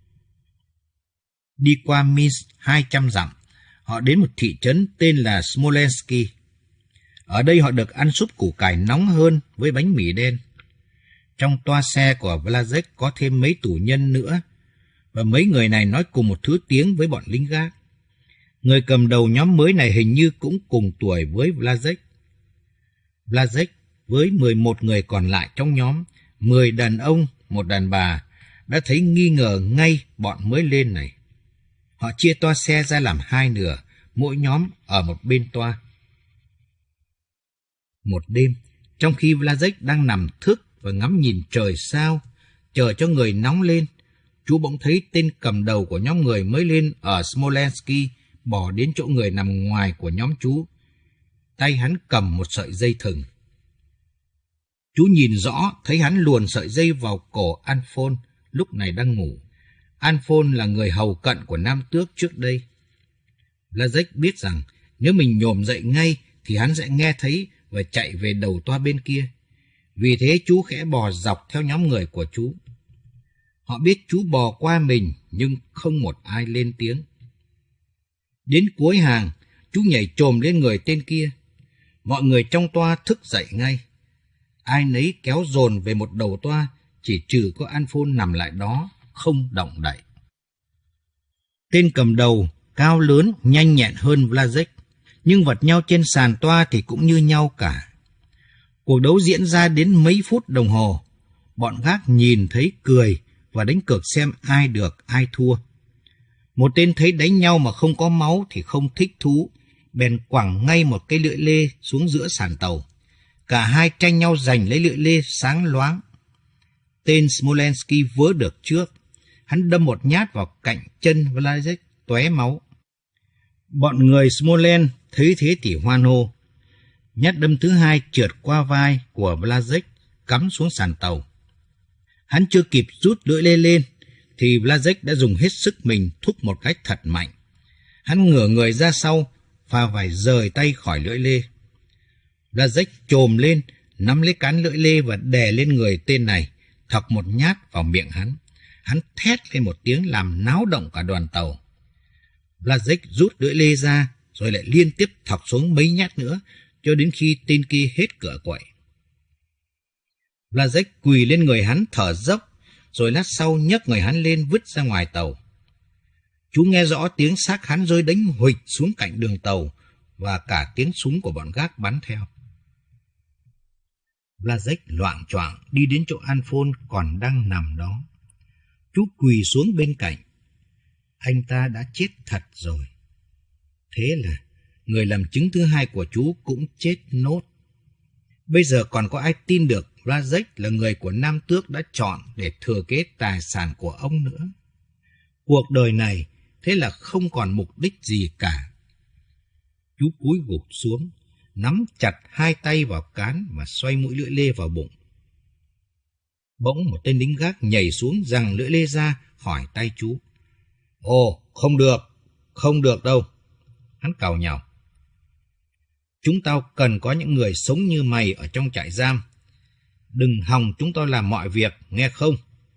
Đi qua Minsk hai trăm dặm, họ đến một thị trấn tên là Smolensk. Ở đây họ được ăn súp củ cải nóng hơn với bánh mì đen. Trong toa xe của Blazek có thêm mấy tù nhân nữa, và mấy người này nói cùng một thứ tiếng với bọn lính gác. Người cầm đầu nhóm mới này hình như cũng cùng tuổi với Blazek. Blazek với mười một người còn lại trong nhóm, mười đàn ông, một đàn bà, đã thấy nghi ngờ ngay bọn mới lên này. Họ chia toa xe ra làm hai nửa, mỗi nhóm ở một bên toa. Một đêm, trong khi Blazek đang nằm thức và ngắm nhìn trời sao, chờ cho người nóng lên, chú bỗng thấy tên cầm đầu của nhóm người mới lên ở Smolensk bỏ đến chỗ người nằm ngoài của nhóm chú. Tay hắn cầm một sợi dây thừng. Chú nhìn rõ thấy hắn luồn sợi dây vào cổ Anphon lúc này đang ngủ. Anphon là người hầu cận của Nam Tước trước đây. Blazek biết rằng nếu mình nhổm dậy ngay thì hắn sẽ nghe thấy và chạy về đầu toa bên kia. Vì thế chú khẽ bò dọc theo nhóm người của chú. Họ biết chú bò qua mình nhưng không một ai lên tiếng. Đến cuối hàng, chú nhảy chồm lên người tên kia. Mọi người trong toa thức dậy ngay. Ai nấy kéo dồn về một đầu toa, chỉ trừ có Anphon nằm lại đó, không động đậy. Tên cầm đầu, cao lớn, nhanh nhẹn hơn Blazek, nhưng vật nhau trên sàn toa thì cũng như nhau cả. Cuộc đấu diễn ra đến mấy phút đồng hồ. Bọn gác nhìn thấy cười và đánh cược xem ai được, ai thua. Một tên thấy đánh nhau mà không có máu thì không thích thú, bèn quẳng ngay một cây lưỡi lê xuống giữa sàn tàu. Cả hai tranh nhau giành lấy lưỡi lê sáng loáng. Tên Smolensk vớ được trước. Hắn đâm một nhát vào cạnh chân Blazek, tóe máu. Bọn người Smolensk thấy thế thì hoan hô. Nhát đâm thứ hai trượt qua vai của Blazek, cắm xuống sàn tàu. Hắn chưa kịp rút lưỡi lê lên thì Blazek đã dùng hết sức mình thúc một cách thật mạnh. Hắn ngửa người ra sau và phải rời tay khỏi lưỡi lê. Blazek chồm lên, nắm lấy cán lưỡi lê và đè lên người tên này, thọc một nhát vào miệng hắn. Hắn thét lên một tiếng làm náo động cả đoàn tàu. Blazek rút lưỡi lê ra rồi lại liên tiếp thọc xuống mấy nhát nữa cho đến khi tên kia hết cựa quậy. Blazek quỳ lên người hắn thở dốc, rồi lát sau nhấc người hắn lên vứt ra ngoài tàu. Chú nghe rõ tiếng xác hắn rơi đánh huỵch xuống cạnh đường tàu và cả tiếng súng của bọn gác bắn theo. Blazek loạng choạng đi đến chỗ Anphon còn đang nằm đó. Chú quỳ xuống bên cạnh. Anh ta đã chết thật rồi. Thế là người làm chứng thứ hai của chú cũng chết nốt. Bây giờ còn có ai tin được Blazek là người của Nam Tước đã chọn để thừa kế tài sản của ông nữa? Cuộc đời này thế là không còn mục đích gì cả. Chú cúi gục xuống, nắm chặt hai tay vào cán và xoay mũi lưỡi lê vào bụng. Bỗng một tên lính gác nhảy xuống giằng lưỡi lê ra khỏi tay chú. Ồ, không được, không được đâu. Hắn càu nhàu. Chúng tao cần có những người sống như mày ở trong trại giam. Đừng hòng chúng tao làm mọi việc, nghe không?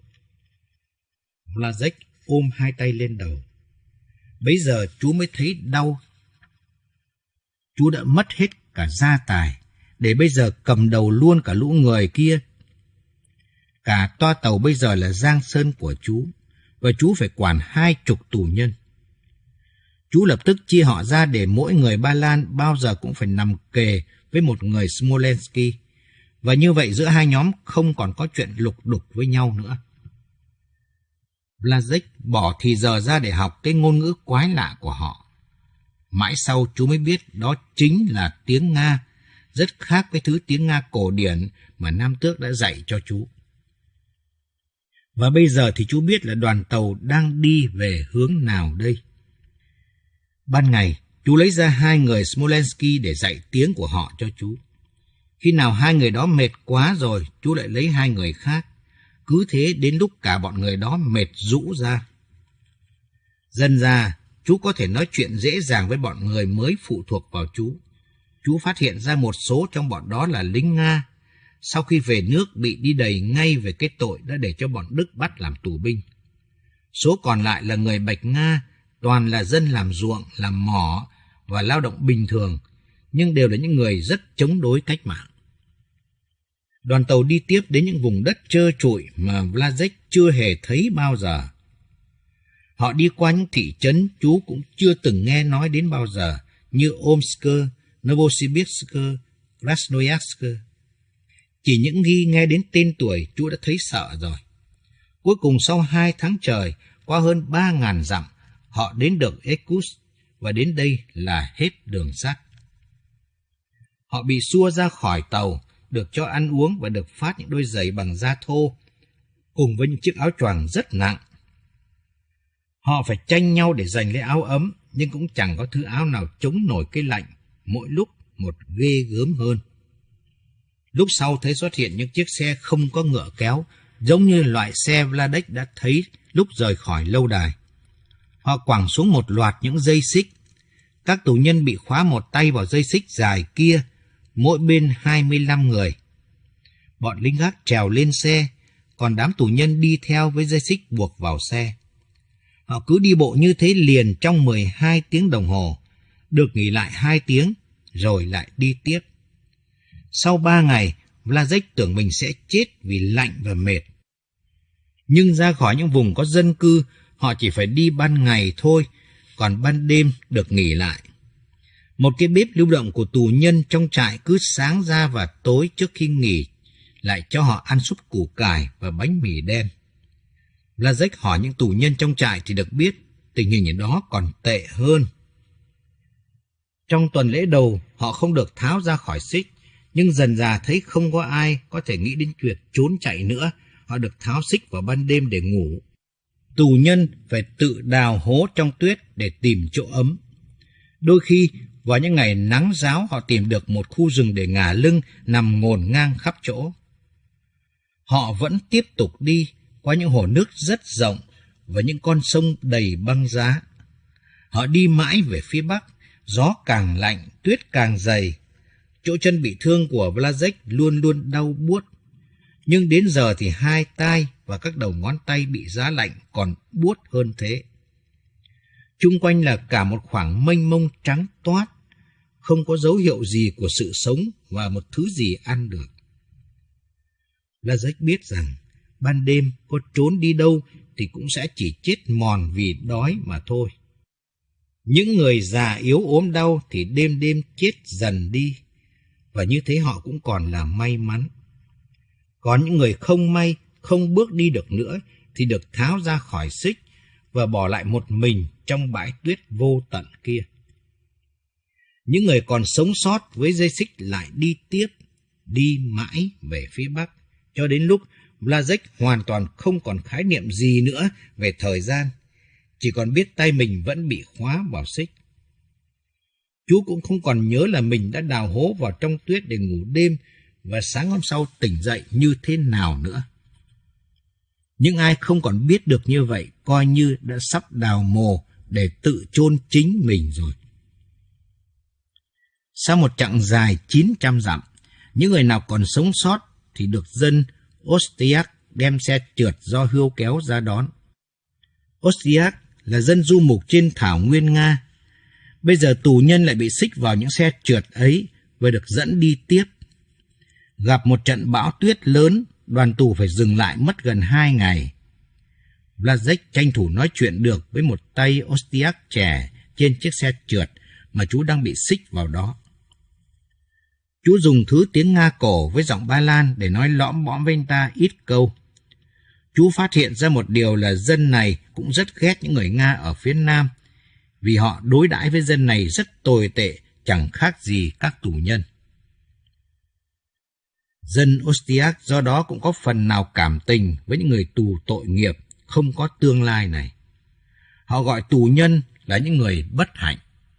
Vlasic ôm hai tay lên đầu. Bấy giờ chú mới thấy đau. Chú đã mất hết cả gia tài, để bây giờ cầm đầu luôn cả lũ người kia. Cả toa tàu bây giờ là giang sơn của chú, và chú phải quản hai chục tù nhân. Chú lập tức chia họ ra để mỗi người Ba Lan bao giờ cũng phải nằm kề với một người Smolensk, và như vậy giữa hai nhóm không còn có chuyện lục đục với nhau nữa. Vlasic bỏ thì giờ ra để học cái ngôn ngữ quái lạ của họ. Mãi sau chú mới biết đó chính là tiếng Nga, rất khác với thứ tiếng Nga cổ điển mà Nam Tước đã dạy cho chú. Và bây giờ thì chú biết là đoàn tàu đang đi về hướng nào đây. Ban ngày, chú lấy ra hai người Smolensk để dạy tiếng của họ cho chú. Khi nào hai người đó mệt quá rồi, chú lại lấy hai người khác. Cứ thế đến lúc cả bọn người đó mệt rũ ra. Dần ra, chú có thể nói chuyện dễ dàng với bọn người mới phụ thuộc vào chú. Chú phát hiện ra một số trong bọn đó là lính Nga. Sau khi về nước bị đi đày ngay về cái tội đã để cho bọn Đức bắt làm tù binh. Số còn lại là người Bạch Nga, toàn là dân làm ruộng, làm mỏ và lao động bình thường, nhưng đều là những người rất chống đối cách mạng. Đoàn tàu đi tiếp đến những vùng đất trơ trụi mà Vlasic chưa hề thấy bao giờ. Họ đi qua những thị trấn chú cũng chưa từng nghe nói đến bao giờ, như Omsk, Novosibirsk, Krasnoyarsk. Chỉ những ghi nghe đến tên tuổi chú đã thấy sợ rồi. Cuối cùng sau hai tháng trời, qua hơn ba ngàn dặm, họ đến được Irkutsk, và đến đây là hết đường sắt. Họ bị xua ra khỏi tàu, được cho ăn uống và được phát những đôi giày bằng da thô, cùng với những chiếc áo choàng rất nặng. Họ phải tranh nhau để giành lấy áo ấm, nhưng cũng chẳng có thứ áo nào chống nổi cái lạnh, mỗi lúc một ghê gớm hơn. Lúc sau thấy xuất hiện những chiếc xe không có ngựa kéo, giống như loại xe Vlasic đã thấy lúc rời khỏi lâu đài. Họ quẳng xuống một loạt những dây xích. Các tù nhân bị khóa một tay vào dây xích dài kia, mỗi bên hai mươi lăm người. Bọn lính gác trèo lên xe, còn đám tù nhân đi theo với dây xích buộc vào xe. Họ cứ đi bộ như thế liền trong mười hai tiếng đồng hồ, được nghỉ lại hai tiếng, rồi lại đi tiếp. Sau ba ngày, Vlasic tưởng mình sẽ chết vì lạnh và mệt. Nhưng ra khỏi những vùng có dân cư, họ chỉ phải đi ban ngày thôi, còn ban đêm được nghỉ lại. Một cái bếp lưu động của tù nhân trong trại cứ sáng ra và tối trước khi nghỉ, lại cho họ ăn súp củ cải và bánh mì đen. Vlasic hỏi những tù nhân trong trại thì được biết tình hình ở đó còn tệ hơn. Trong tuần lễ đầu, họ không được tháo ra khỏi xích, nhưng dần dà thấy không có ai có thể nghĩ đến chuyện trốn chạy nữa, họ được tháo xích vào ban đêm để ngủ. Tù nhân phải tự đào hố trong tuyết để tìm chỗ ấm. Đôi khi, vào những ngày nắng ráo, họ tìm được một khu rừng để ngả lưng nằm ngổn ngang khắp chỗ. Họ vẫn tiếp tục đi qua những hồ nước rất rộng và những con sông đầy băng giá. Họ đi mãi về phía bắc, gió càng lạnh, tuyết càng dày. Chỗ chân bị thương của Vlasic luôn luôn đau buốt. Nhưng đến giờ thì hai tai và các đầu ngón tay bị giá lạnh còn buốt hơn thế. Chung quanh là cả một khoảng mênh mông trắng toát, không có dấu hiệu gì của sự sống và một thứ gì ăn được. Vlasic biết rằng ban đêm có trốn đi đâu thì cũng sẽ chỉ chết mòn vì đói mà thôi. Những người già yếu ốm đau thì đêm đêm chết dần đi, và như thế họ cũng còn là may mắn. Còn những người không may, không bước đi được nữa thì được tháo ra khỏi xích và bỏ lại một mình trong bãi tuyết vô tận kia. Những người còn sống sót với dây xích lại đi tiếp, đi mãi về phía bắc, cho đến lúc Vlasic hoàn toàn không còn khái niệm gì nữa về thời gian, chỉ còn biết tay mình vẫn bị khóa vào xích. Chú cũng không còn nhớ là mình đã đào hố vào trong tuyết để ngủ đêm và sáng hôm sau tỉnh dậy như thế nào nữa. Những ai không còn biết được như vậy coi như đã sắp đào mồ để tự chôn chính mình rồi. Sau một chặng dài chín trăm dặm, những người nào còn sống sót thì được dân Ostiak đem xe trượt do hươu kéo ra đón. Ostiak là dân du mục trên thảo nguyên Nga. Bây giờ tù nhân lại bị xích vào những xe trượt ấy và được dẫn đi tiếp. Gặp một trận bão tuyết lớn, đoàn tù phải dừng lại mất gần hai ngày. Blazek tranh thủ nói chuyện được với một tay Ostiak trẻ trên chiếc xe trượt mà chú đang bị xích vào đó. Chú dùng thứ tiếng Nga cổ với giọng Ba Lan để nói lõm bõm với anh ta ít câu. Chú phát hiện ra một điều là dân này cũng rất ghét những người Nga ở phía Nam, vì họ đối đãi với dân này rất tồi tệ, chẳng khác gì các tù nhân. Dân Ostiak do đó cũng có phần nào cảm tình với những người tù tội nghiệp, không có tương lai này. Họ gọi tù nhân là những người bất hạnh.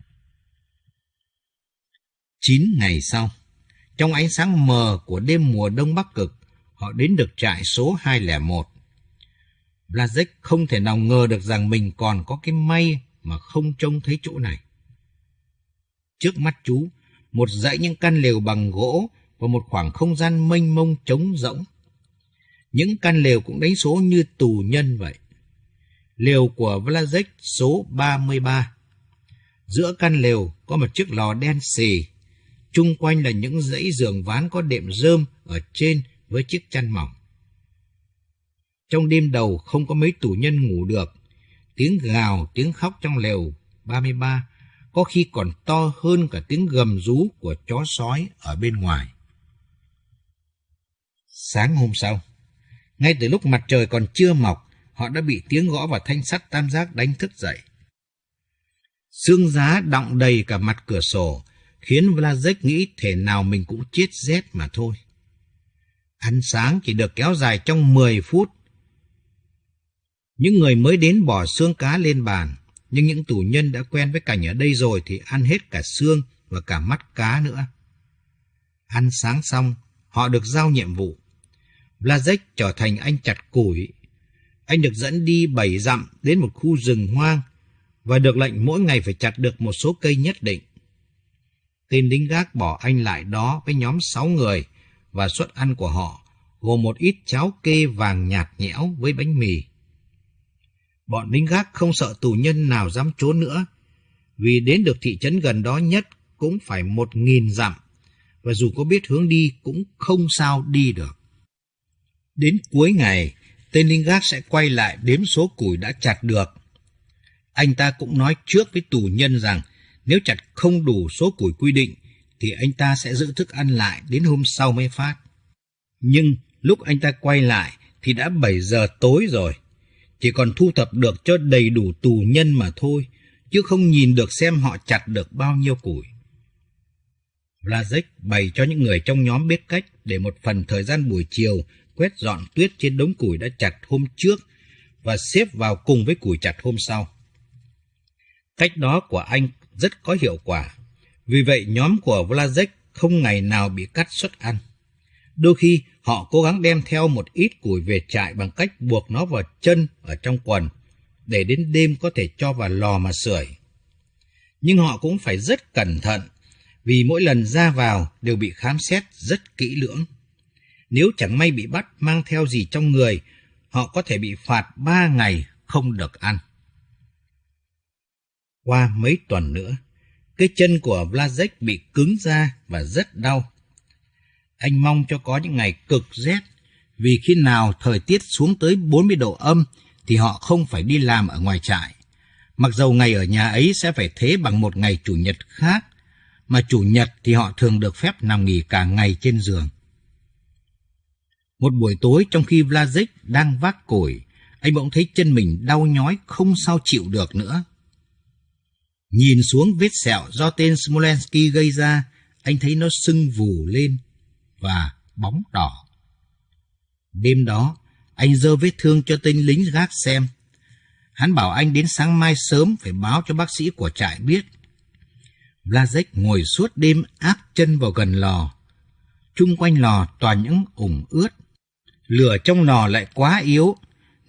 Chín ngày sau, trong ánh sáng mờ của đêm mùa đông Bắc Cực, họ đến được trại số hai không một. Blazek không thể nào ngờ được rằng mình còn có cái may mà không trông thấy chỗ này. Trước mắt chú, một dãy những căn lều bằng gỗ và một khoảng không gian mênh mông trống rỗng. Những căn lều cũng đánh số như tù nhân vậy. Lều của Blazek số ba mươi ba. Giữa căn lều có một chiếc lò đen xì. Chung quanh là những dãy giường ván có đệm rơm ở trên với chiếc chăn mỏng. Trong đêm đầu không có mấy tù nhân ngủ được. Tiếng gào, tiếng khóc trong lều ba mươi ba có khi còn to hơn cả tiếng gầm rú của chó sói ở bên ngoài. Sáng hôm sau, ngay từ lúc mặt trời còn chưa mọc, họ đã bị tiếng gõ vào thanh sắt tam giác đánh thức dậy. Sương giá đọng đầy cả mặt cửa sổ, khiến Blazek nghĩ thể nào mình cũng chết rét mà thôi. Ăn sáng chỉ được kéo dài trong mười phút. Những người mới đến bỏ xương cá lên bàn, nhưng những tù nhân đã quen với cảnh ở đây rồi thì ăn hết cả xương và cả mắt cá nữa. Ăn sáng xong, họ được giao nhiệm vụ. Blazek trở thành anh chặt củi. Anh được dẫn đi bảy dặm đến một khu rừng hoang và được lệnh mỗi ngày phải chặt được một số cây nhất định. Tên lính gác bỏ anh lại đó với nhóm sáu người và suất ăn của họ gồm một ít cháo kê vàng nhạt nhẽo với bánh mì. Bọn lính gác không sợ tù nhân nào dám trốn nữa, vì đến được thị trấn gần đó nhất cũng phải một nghìn dặm, và dù có biết hướng đi cũng không sao đi được. Đến cuối ngày, tên lính gác sẽ quay lại đếm số củi đã chặt được. Anh ta cũng nói trước với tù nhân rằng nếu chặt không đủ số củi quy định thì anh ta sẽ giữ thức ăn lại đến hôm sau mới phát. Nhưng lúc anh ta quay lại thì đã bảy giờ tối rồi, chỉ còn thu thập được cho đầy đủ tù nhân mà thôi, chứ không nhìn được xem họ chặt được bao nhiêu củi. Blazek bày cho những người trong nhóm biết cách để một phần thời gian buổi chiều quét dọn tuyết trên đống củi đã chặt hôm trước và xếp vào cùng với củi chặt hôm sau. Cách đó của anh rất có hiệu quả, vì vậy nhóm của Blazek không ngày nào bị cắt suất ăn. Đôi khi họ cố gắng đem theo một ít củi về trại bằng cách buộc nó vào chân ở trong quần, để đến đêm có thể cho vào lò mà sưởi. Nhưng họ cũng phải rất cẩn thận, vì mỗi lần ra vào đều bị khám xét rất kỹ lưỡng. Nếu chẳng may bị bắt mang theo gì trong người, họ có thể bị phạt ba ngày không được ăn. Qua mấy tuần nữa, cái chân của Blazek bị cứng ra và rất đau. Anh mong cho có những ngày cực rét, vì khi nào thời tiết xuống tới bốn mươi độ âm thì họ không phải đi làm ở ngoài trại. Mặc dầu ngày ở nhà ấy sẽ phải thế bằng một ngày chủ nhật khác, mà chủ nhật thì họ thường được phép nằm nghỉ cả ngày trên giường. Một buổi tối trong khi Blazek đang vác củi, anh bỗng thấy chân mình đau nhói không sao chịu được nữa. Nhìn xuống vết sẹo do tên Smolensky gây ra, anh thấy nó sưng vù lên và bóng đỏ. Đêm đó, anh giơ vết thương cho tên lính gác xem. Hắn bảo anh đến sáng mai sớm phải báo cho bác sĩ của trại biết. Blazek ngồi suốt đêm áp chân vào gần lò. Chung quanh lò toàn những ủng ướt. Lửa trong lò lại quá yếu,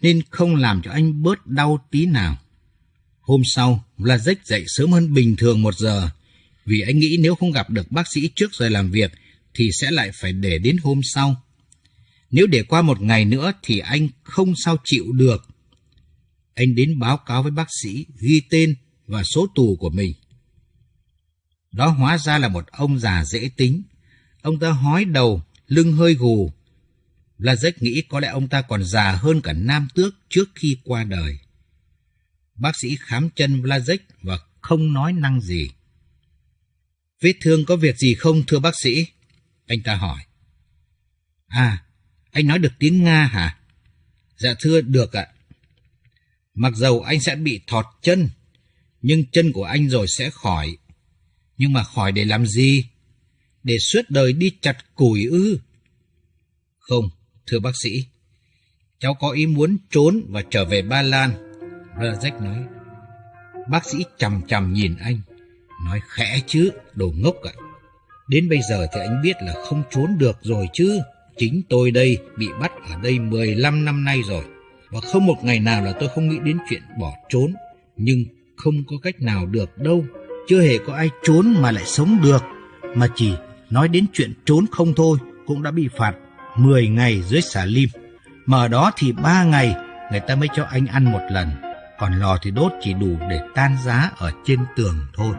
nên không làm cho anh bớt đau tí nào. Hôm sau, Vlasic dậy sớm hơn bình thường một giờ, vì anh nghĩ nếu không gặp được bác sĩ trước giờ làm việc thì sẽ lại phải để đến hôm sau. Nếu để qua một ngày nữa thì anh không sao chịu được. Anh đến báo cáo với bác sĩ, ghi tên và số tù của mình. Đó hóa ra là một ông già dễ tính. Ông ta hói đầu, lưng hơi gù. Vlasic nghĩ có lẽ ông ta còn già hơn cả Nam Tước trước khi qua đời. Bác sĩ khám chân Vlasic và không nói năng gì. Vết thương có việc gì không thưa bác sĩ? Anh ta hỏi. À, anh nói được tiếng Nga hả? Dạ thưa, được ạ. Mặc dầu anh sẽ bị thọt chân, nhưng chân của anh rồi sẽ khỏi. Nhưng mà khỏi để làm gì? Để suốt đời đi chặt củi ư? Không, thưa bác sĩ. Cháu có ý muốn trốn và trở về Ba Lan. Vlasic nói. Bác sĩ chằm chằm nhìn anh, nói khẽ chứ, đồ ngốc ạ. Đến bây giờ thì anh biết là không trốn được rồi chứ. Chính tôi đây bị bắt ở đây mười lăm năm nay rồi. Và không một ngày nào là tôi không nghĩ đến chuyện bỏ trốn. Nhưng không có cách nào được đâu. Chưa hề có ai trốn mà lại sống được. Mà chỉ nói đến chuyện trốn không thôi cũng đã bị phạt mười ngày dưới xà lim. Mà ở đó thì ba ngày người ta mới cho anh ăn một lần. Còn lò thì đốt chỉ đủ để tan giá ở trên tường thôi.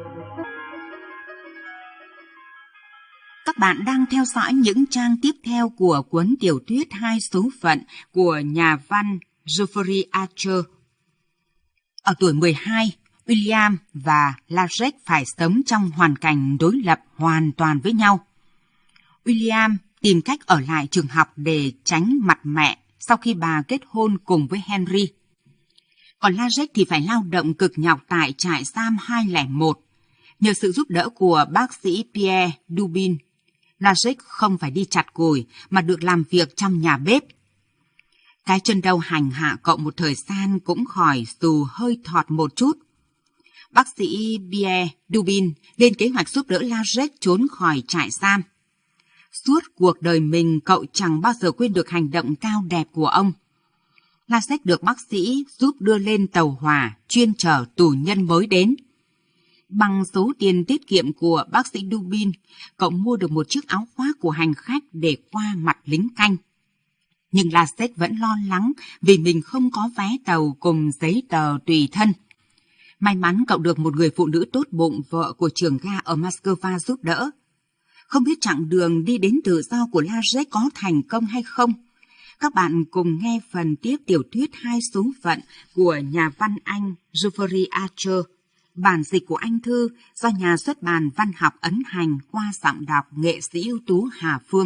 Các bạn đang theo dõi những trang tiếp theo của cuốn tiểu thuyết Hai số phận của nhà văn Geoffrey Archer. Ở tuổi mười hai, William và Vlasic phải sống trong hoàn cảnh đối lập hoàn toàn với nhau. William tìm cách ở lại trường học để tránh mặt mẹ sau khi bà kết hôn cùng với Henry. Còn Vlasic thì phải lao động cực nhọc tại trại giam hai không một. Nhờ sự giúp đỡ của bác sĩ Pierre Dubin, Vlasic không phải đi chặt củi mà được làm việc trong nhà bếp. Cái chân đau hành hạ cậu một thời gian cũng khỏi dù hơi thọt một chút. Bác sĩ Pierre Dubin lên kế hoạch giúp đỡ Vlasic trốn khỏi trại giam. Suốt cuộc đời mình cậu chẳng bao giờ quên được hành động cao đẹp của ông. Vlasic được bác sĩ giúp đưa lên tàu hỏa chuyên chở tù nhân mới đến. Bằng số tiền tiết kiệm của bác sĩ Dubin, cậu mua được một chiếc áo khoác của hành khách để qua mặt lính canh. Nhưng Vlasic vẫn lo lắng vì mình không có vé tàu cùng giấy tờ tùy thân. May mắn cậu được một người phụ nữ tốt bụng, vợ của trưởng ga ở Moscow giúp đỡ. Không biết chặng đường đi đến tự do của Vlasic có thành công hay không? Các bạn cùng nghe phần tiếp tiểu thuyết Hai số phận của nhà văn Anh Geoffrey Archer, bản dịch của Anh Thư do nhà xuất bản Văn học Ấn Hành qua giọng đọc nghệ sĩ ưu tú Hà Phương.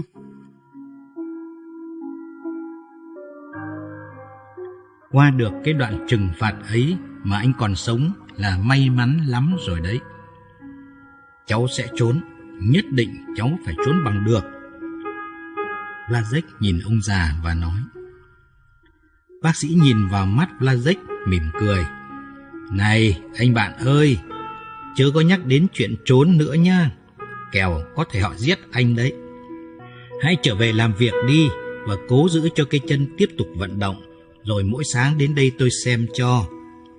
Qua được cái đoạn trừng phạt ấy mà anh còn sống là may mắn lắm rồi đấy. Cháu sẽ trốn, nhất định cháu phải trốn bằng được. Vlasic nhìn ông già và nói. Bác sĩ nhìn vào mắt Vlasic mỉm cười. Này anh bạn ơi, chớ có nhắc đến chuyện trốn nữa nha, kẻo có thể họ giết anh đấy. Hãy trở về làm việc đi và cố giữ cho cái chân tiếp tục vận động, rồi mỗi sáng đến đây tôi xem cho.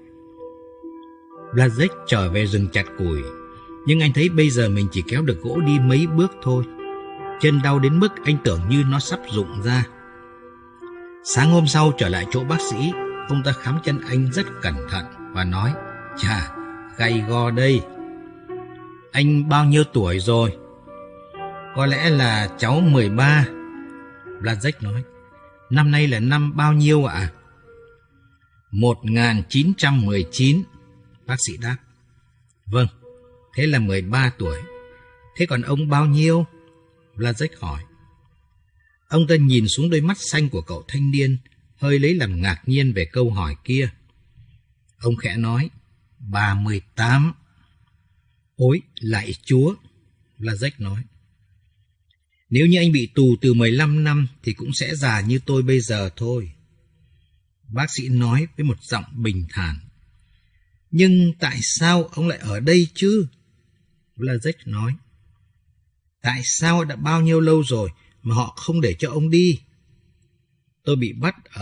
Vlasic trở về rừng chặt củi, nhưng anh thấy bây giờ mình chỉ kéo được gỗ đi mấy bước thôi. Chân đau đến mức anh tưởng như nó sắp rụng ra. Sáng hôm sau trở lại chỗ bác sĩ, ông ta khám chân anh rất cẩn thận và nói, chà, gay go đây. Anh bao nhiêu tuổi rồi? Có lẽ là cháu mười ba. Vlasic nói, năm nay là năm bao nhiêu ạ? một nghìn chín trăm mười chín, bác sĩ đáp. Vâng, thế là mười ba tuổi. Thế còn ông bao nhiêu? Vlasic hỏi. Ông ta nhìn xuống đôi mắt xanh của cậu thanh niên, hơi lấy làm ngạc nhiên về câu hỏi kia. Ông khẽ nói, ba mươi tám. Ôi, lạy Chúa, Vlasic nói. Nếu như anh bị tù từ mười lăm năm thì cũng sẽ già như tôi bây giờ thôi. Bác sĩ nói với một giọng bình thản. Nhưng tại sao ông lại ở đây chứ? Vlasic nói. Tại sao đã bao nhiêu lâu rồi mà họ không để cho ông đi? Tôi bị bắt ở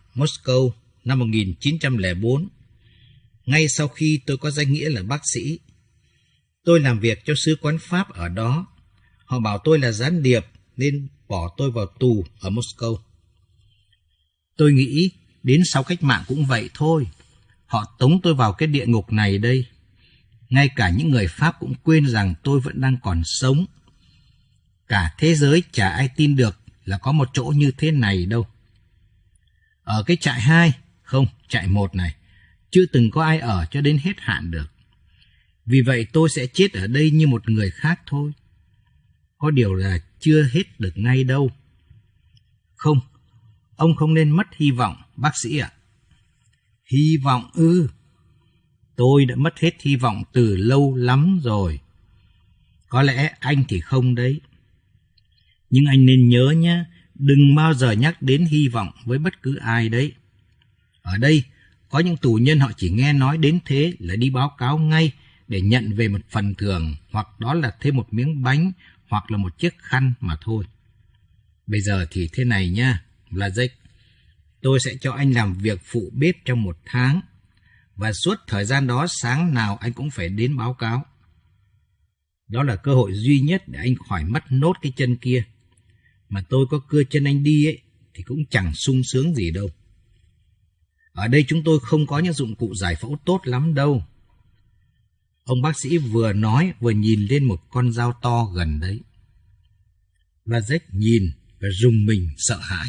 Moscow năm một nghìn chín trăm lẻ bốn, ngay sau khi tôi có danh nghĩa là bác sĩ. Tôi làm việc cho sứ quán Pháp ở đó. Họ bảo tôi là gián điệp nên bỏ tôi vào tù ở Moscow. Tôi nghĩ đến sau cách mạng cũng vậy thôi. Họ tống tôi vào cái địa ngục này đây. Ngay cả những người Pháp cũng quên rằng tôi vẫn đang còn sống. Cả thế giới chả ai tin được là có một chỗ như thế này đâu. Ở cái trại hai, không, trại một này, chưa từng có ai ở cho đến hết hạn được. Vì vậy tôi sẽ chết ở đây như một người khác thôi. Có điều là chưa hết được ngay đâu. Không, ông không nên mất hy vọng, bác sĩ ạ. Hy vọng ư? Tôi đã mất hết hy vọng từ lâu lắm rồi. Có lẽ anh thì không đấy. Nhưng anh nên nhớ nhé, đừng bao giờ nhắc đến hy vọng với bất cứ ai đấy. Ở đây, có những tù nhân họ chỉ nghe nói đến thế là đi báo cáo ngay để nhận về một phần thưởng, hoặc đó là thêm một miếng bánh, hoặc là một chiếc khăn mà thôi. Bây giờ thì thế này nha, Vlasic. Tôi sẽ cho anh làm việc phụ bếp trong một tháng, và suốt thời gian đó sáng nào anh cũng phải đến báo cáo. Đó là cơ hội duy nhất để anh khỏi mất nốt cái chân kia. Mà tôi có cưa chân anh đi ấy, thì cũng chẳng sung sướng gì đâu. Ở đây chúng tôi không có những dụng cụ giải phẫu tốt lắm đâu. Ông bác sĩ vừa nói vừa nhìn lên một con dao to gần đấy. Vlasic nhìn và rùng mình sợ hãi.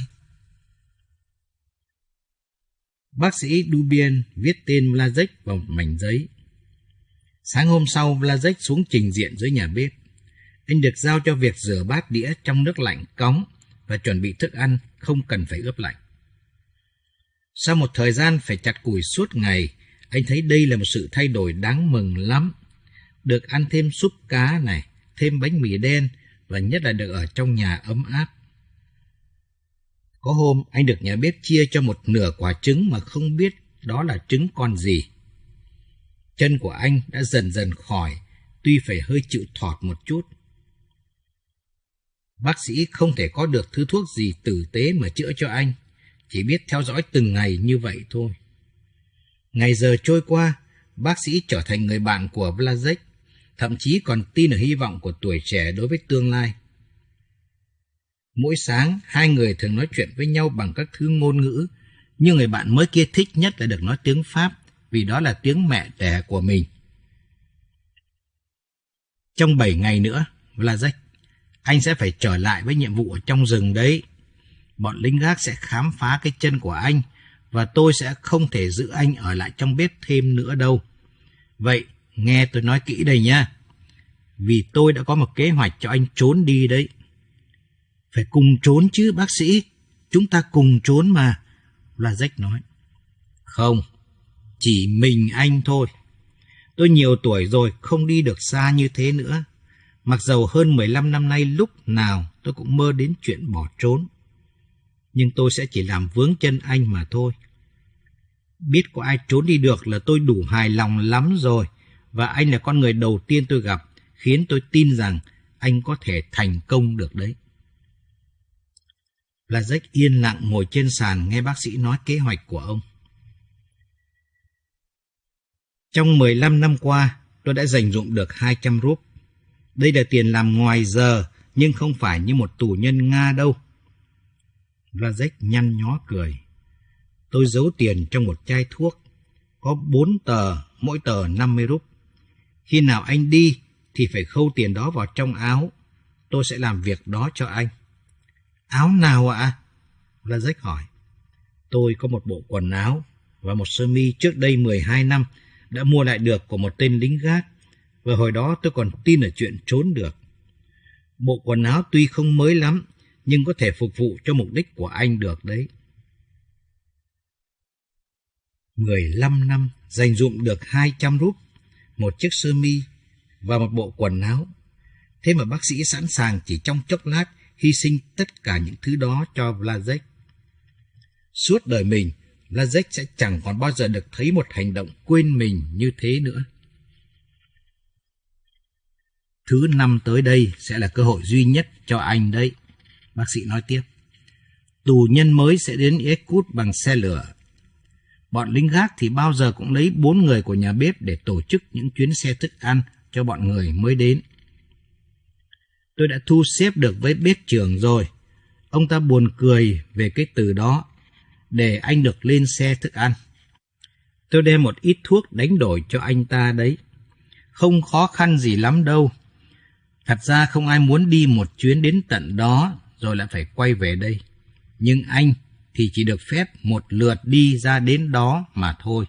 Bác sĩ Dubien viết tên Vlasic vào một mảnh giấy. Sáng hôm sau, Vlasic xuống trình diện dưới nhà bếp. Anh được giao cho việc rửa bát đĩa trong nước lạnh cóng và chuẩn bị thức ăn không cần phải ướp lạnh. Sau một thời gian phải chặt củi suốt ngày, anh thấy đây là một sự thay đổi đáng mừng lắm. Được ăn thêm súp cá này, thêm bánh mì đen và nhất là được ở trong nhà ấm áp. Có hôm anh được nhà bếp chia cho một nửa quả trứng mà không biết đó là trứng con gì. Chân của anh đã dần dần khỏi, tuy phải hơi chịu thọt một chút. Bác sĩ không thể có được thứ thuốc gì tử tế mà chữa cho anh, chỉ biết theo dõi từng ngày như vậy thôi. Ngày giờ trôi qua, bác sĩ trở thành người bạn của Vlasic, thậm chí còn tin ở hy vọng của tuổi trẻ đối với tương lai. Mỗi sáng, hai người thường nói chuyện với nhau bằng các thứ ngôn ngữ, nhưng người bạn mới kia thích nhất là được nói tiếng Pháp, vì đó là tiếng mẹ đẻ của mình. Trong bảy ngày nữa, Vlasic, anh sẽ phải trở lại với nhiệm vụ ở trong rừng đấy. Bọn lính gác sẽ khám phá cái chân của anh, và tôi sẽ không thể giữ anh ở lại trong bếp thêm nữa đâu. Vậy, nghe tôi nói kỹ đây nha. Vì tôi đã có một kế hoạch cho anh trốn đi đấy. Phải cùng trốn chứ bác sĩ. Chúng ta cùng trốn mà, Vlasic nói. Không, chỉ mình anh thôi. Tôi nhiều tuổi rồi, không đi được xa như thế nữa. Mặc dầu hơn mười lăm năm nay lúc nào tôi cũng mơ đến chuyện bỏ trốn. Nhưng tôi sẽ chỉ làm vướng chân anh mà thôi. Biết có ai trốn đi được là tôi đủ hài lòng lắm rồi. Và anh là con người đầu tiên tôi gặp, khiến tôi tin rằng anh có thể thành công được đấy. Vlasic yên lặng ngồi trên sàn nghe bác sĩ nói kế hoạch của ông. Trong mười lăm năm qua, tôi đã dành dụm được hai trăm rúp. Đây là tiền làm ngoài giờ, nhưng không phải như một tù nhân Nga đâu. Vlasic nhăn nhó cười. Tôi giấu tiền trong một chai thuốc. Có bốn tờ, mỗi tờ năm mươi rúp. Khi nào anh đi, thì phải khâu tiền đó vào trong áo. Tôi sẽ làm việc đó cho anh. Áo nào ạ? Vlasic hỏi. Tôi có một bộ quần áo và một sơ mi trước đây mười hai năm đã mua lại được của một tên lính gác, và hồi đó tôi còn tin ở chuyện trốn được. Bộ quần áo tuy không mới lắm, nhưng có thể phục vụ cho mục đích của anh được đấy. mười lăm năm dành dụm được hai trăm rúp, một chiếc sơ mi và một bộ quần áo. Thế mà bác sĩ sẵn sàng chỉ trong chốc lát hy sinh tất cả những thứ đó cho Vlasic. Suốt đời mình, Vlasic sẽ chẳng còn bao giờ được thấy một hành động quên mình như thế nữa. Thứ năm tới đây sẽ là cơ hội duy nhất cho anh đấy, bác sĩ nói tiếp. Tù nhân mới sẽ đến Irkut bằng xe lửa. Bọn lính gác thì bao giờ cũng lấy bốn người của nhà bếp để tổ chức những chuyến xe thức ăn cho bọn người mới đến. Tôi đã thu xếp được với bếp trưởng rồi. Ông ta buồn cười về cái từ đó, để anh được lên xe thức ăn. Tôi đem một ít thuốc đánh đổi cho anh ta đấy. Không khó khăn gì lắm đâu. Thật ra không ai muốn đi một chuyến đến tận đó rồi lại phải quay về đây. Nhưng anh thì chỉ được phép một lượt đi ra đến đó mà thôi.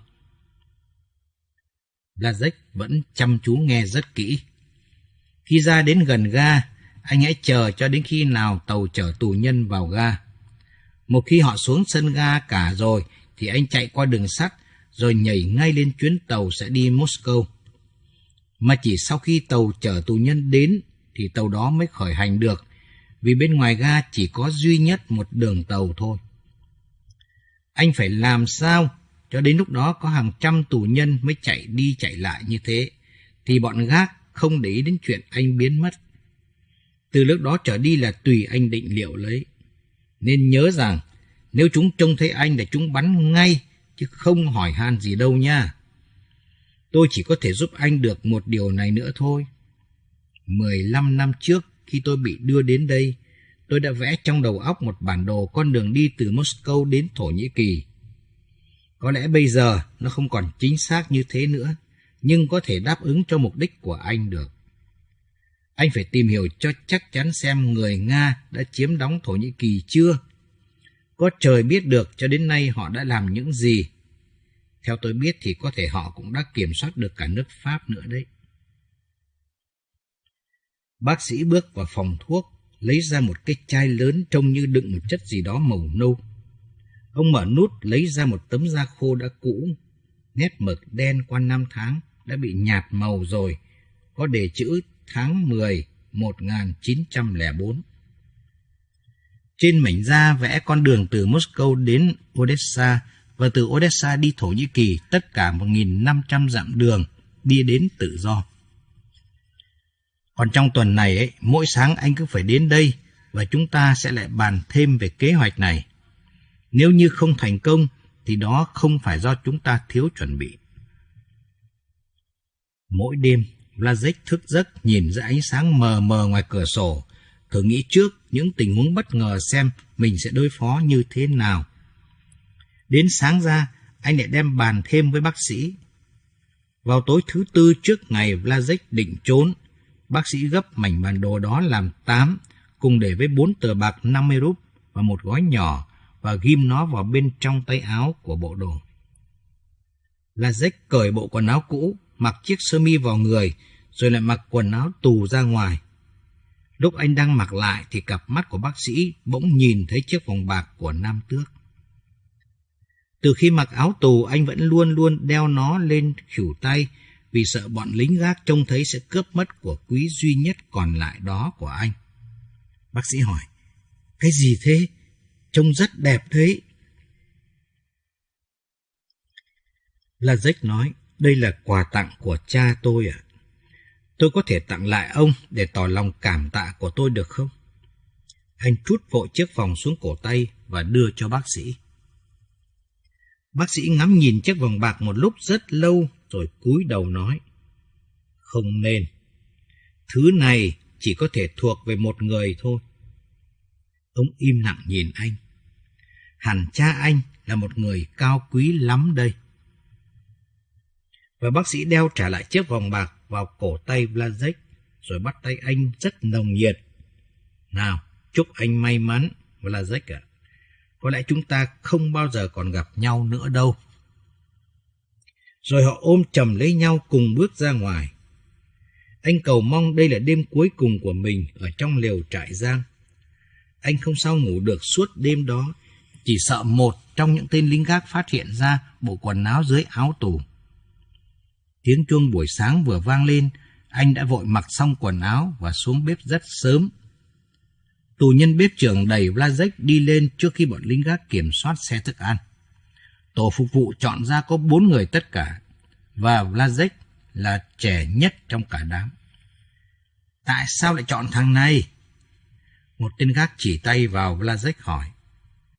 Blazek vẫn chăm chú nghe rất kỹ. Khi ra đến gần ga, anh hãy chờ cho đến khi nào tàu chở tù nhân vào ga. Một khi họ xuống sân ga cả rồi, thì anh chạy qua đường sắt, rồi nhảy ngay lên chuyến tàu sẽ đi Moscow. Mà chỉ sau khi tàu chở tù nhân đến, thì tàu đó mới khởi hành được, vì bên ngoài ga chỉ có duy nhất một đường tàu thôi. Anh phải làm sao cho đến lúc đó có hàng trăm tù nhân mới chạy đi chạy lại như thế, thì bọn gác không để ý đến chuyện anh biến mất. Từ lúc đó trở đi là tùy anh định liệu lấy. Nên nhớ rằng, nếu chúng trông thấy anh là chúng bắn ngay, chứ không hỏi han gì đâu nha. Tôi chỉ có thể giúp anh được một điều này nữa thôi. mười lăm năm trước, khi tôi bị đưa đến đây, tôi đã vẽ trong đầu óc một bản đồ con đường đi từ Moscow đến Thổ Nhĩ Kỳ. Có lẽ bây giờ nó không còn chính xác như thế nữa, nhưng có thể đáp ứng cho mục đích của anh được. Anh phải tìm hiểu cho chắc chắn xem người Nga đã chiếm đóng Thổ Nhĩ Kỳ chưa. Có trời biết được cho đến nay họ đã làm những gì. Theo tôi biết thì có thể họ cũng đã kiểm soát được cả nước Pháp nữa đấy. Bác sĩ bước vào phòng thuốc, lấy ra một cái chai lớn trông như đựng một chất gì đó màu nâu. Ông mở nút lấy ra một tấm da khô đã cũ, nét mực đen qua năm tháng đã bị nhạt màu rồi, có đề chữ tháng mười một nghìn chín trăm lẻ bốn. Trên mảnh da vẽ con đường từ Moscow đến Odessa và từ Odessa đi Thổ Nhĩ Kỳ, tất cả một nghìn năm trăm dặm đường đi đến tự do. Còn trong tuần này ấy, mỗi sáng anh cứ phải đến đây và chúng ta sẽ lại bàn thêm về kế hoạch này. Nếu như không thành công thì đó không phải do chúng ta thiếu chuẩn bị. Mỗi đêm, Blazek thức giấc nhìn ra ánh sáng mờ mờ ngoài cửa sổ, thử nghĩ trước những tình huống bất ngờ xem mình sẽ đối phó như thế nào. Đến sáng ra, anh lại đem bàn thêm với bác sĩ. Vào tối thứ tư trước ngày Blazek định trốn, bác sĩ gấp mảnh bản đồ đó làm tám, cùng để với bốn tờ bạc năm mươi rúp và một gói nhỏ, và ghim nó vào bên trong tay áo của bộ đồ. Blazek cởi bộ quần áo cũ, mặc chiếc sơ mi vào người, rồi lại mặc quần áo tù ra ngoài. Lúc anh đang mặc lại thì cặp mắt của bác sĩ bỗng nhìn thấy chiếc vòng bạc của Nam Tước. Từ khi mặc áo tù, anh vẫn luôn luôn đeo nó lên khuỷu tay, vì sợ bọn lính gác trông thấy sẽ cướp mất của quý duy nhất còn lại đó của anh. Bác sĩ hỏi, cái gì thế? Trông rất đẹp đấy. Blazek nói, đây là quà tặng của cha tôi ạ. À? Tôi có thể tặng lại ông để tỏ lòng cảm tạ của tôi được không? Anh trút vội chiếc vòng xuống cổ tay và đưa cho bác sĩ. Bác sĩ ngắm nhìn chiếc vòng bạc một lúc rất lâu rồi cúi đầu nói, không nên. Thứ này chỉ có thể thuộc về một người thôi. Ông im lặng nhìn anh. Hẳn cha anh là một người cao quý lắm đây. Và bác sĩ đeo trả lại chiếc vòng bạc vào cổ tay Blazek, rồi bắt tay anh rất nồng nhiệt. Nào, chúc anh may mắn, Blazek ạ. Có lẽ chúng ta không bao giờ còn gặp nhau nữa đâu. Rồi họ ôm chầm lấy nhau cùng bước ra ngoài. Anh cầu mong đây là đêm cuối cùng của mình ở trong lều trại giam. Anh không sao ngủ được suốt đêm đó, chỉ sợ một trong những tên lính gác phát hiện ra bộ quần áo dưới áo tù. Tiếng chuông buổi sáng vừa vang lên, anh đã vội mặc xong quần áo và xuống bếp rất sớm. Tù nhân bếp trưởng đẩy Blazek đi lên trước khi bọn lính gác kiểm soát xe thức ăn. Tổ phục vụ chọn ra có bốn người tất cả, và Blazek là trẻ nhất trong cả đám. Tại sao lại chọn thằng này? Một tên gác chỉ tay vào Blazek hỏi.